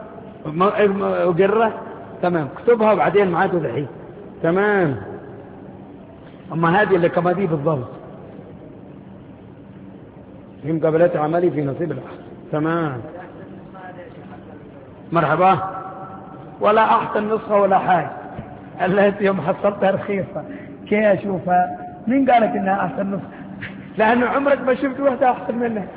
أقرة تمام، اكتبها وبعدين معاته الحين تمام. أما هذه اللي كما دي بالضبط في مقابلة عملي في نصيب الآخر تمام. مرحبا. ولا أحسن نسخة ولا حاجة، التي يوم حصلتها رخيصة كي أشوفها. مين قالك إنها أحسن نسخة؟ لأنه عمرك ما شفت واحدة أحسن منها.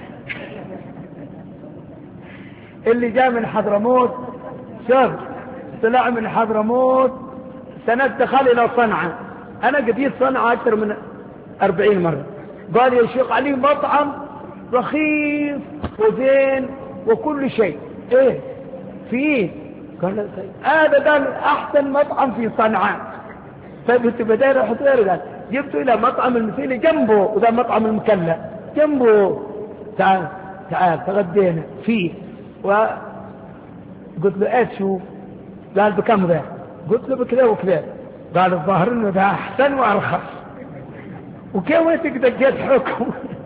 اللي جاء من حضرموت شوف طلع من حضرموت سنة دخل إلى صنعاء، أنا قديت صنعاء أكثر من أربعين مرة. قال يا شيخ علي مطعم رخيص وزين وكل شيء إيه فيه. قال هذا قال أحسن مطعم في صنعاء. فبت بدأ رحت قال جبته إلى مطعم المثيلي جنبه، وذا مطعم المكلا جنبه. تعال تعال تغدينا فيه. وقلت له ايش شو؟ قال بكم ذا؟ قلت له بكذا وكذا. قال الظاهر انه ذا احسن وارخص. وكيف ويتك دقيت حكم؟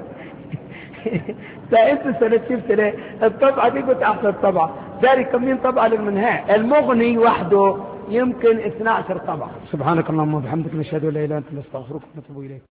انت سنة شفت ليه الطبعة دي؟ قلت احسن طبعة. ذلك كمين طبعة للمنهاج المغني وحده يمكن اثنى عشر طبعة. سبحانك اللهم وبحمدك نشهد ان لا اله الا انت نستغفرك ونتوب اليك.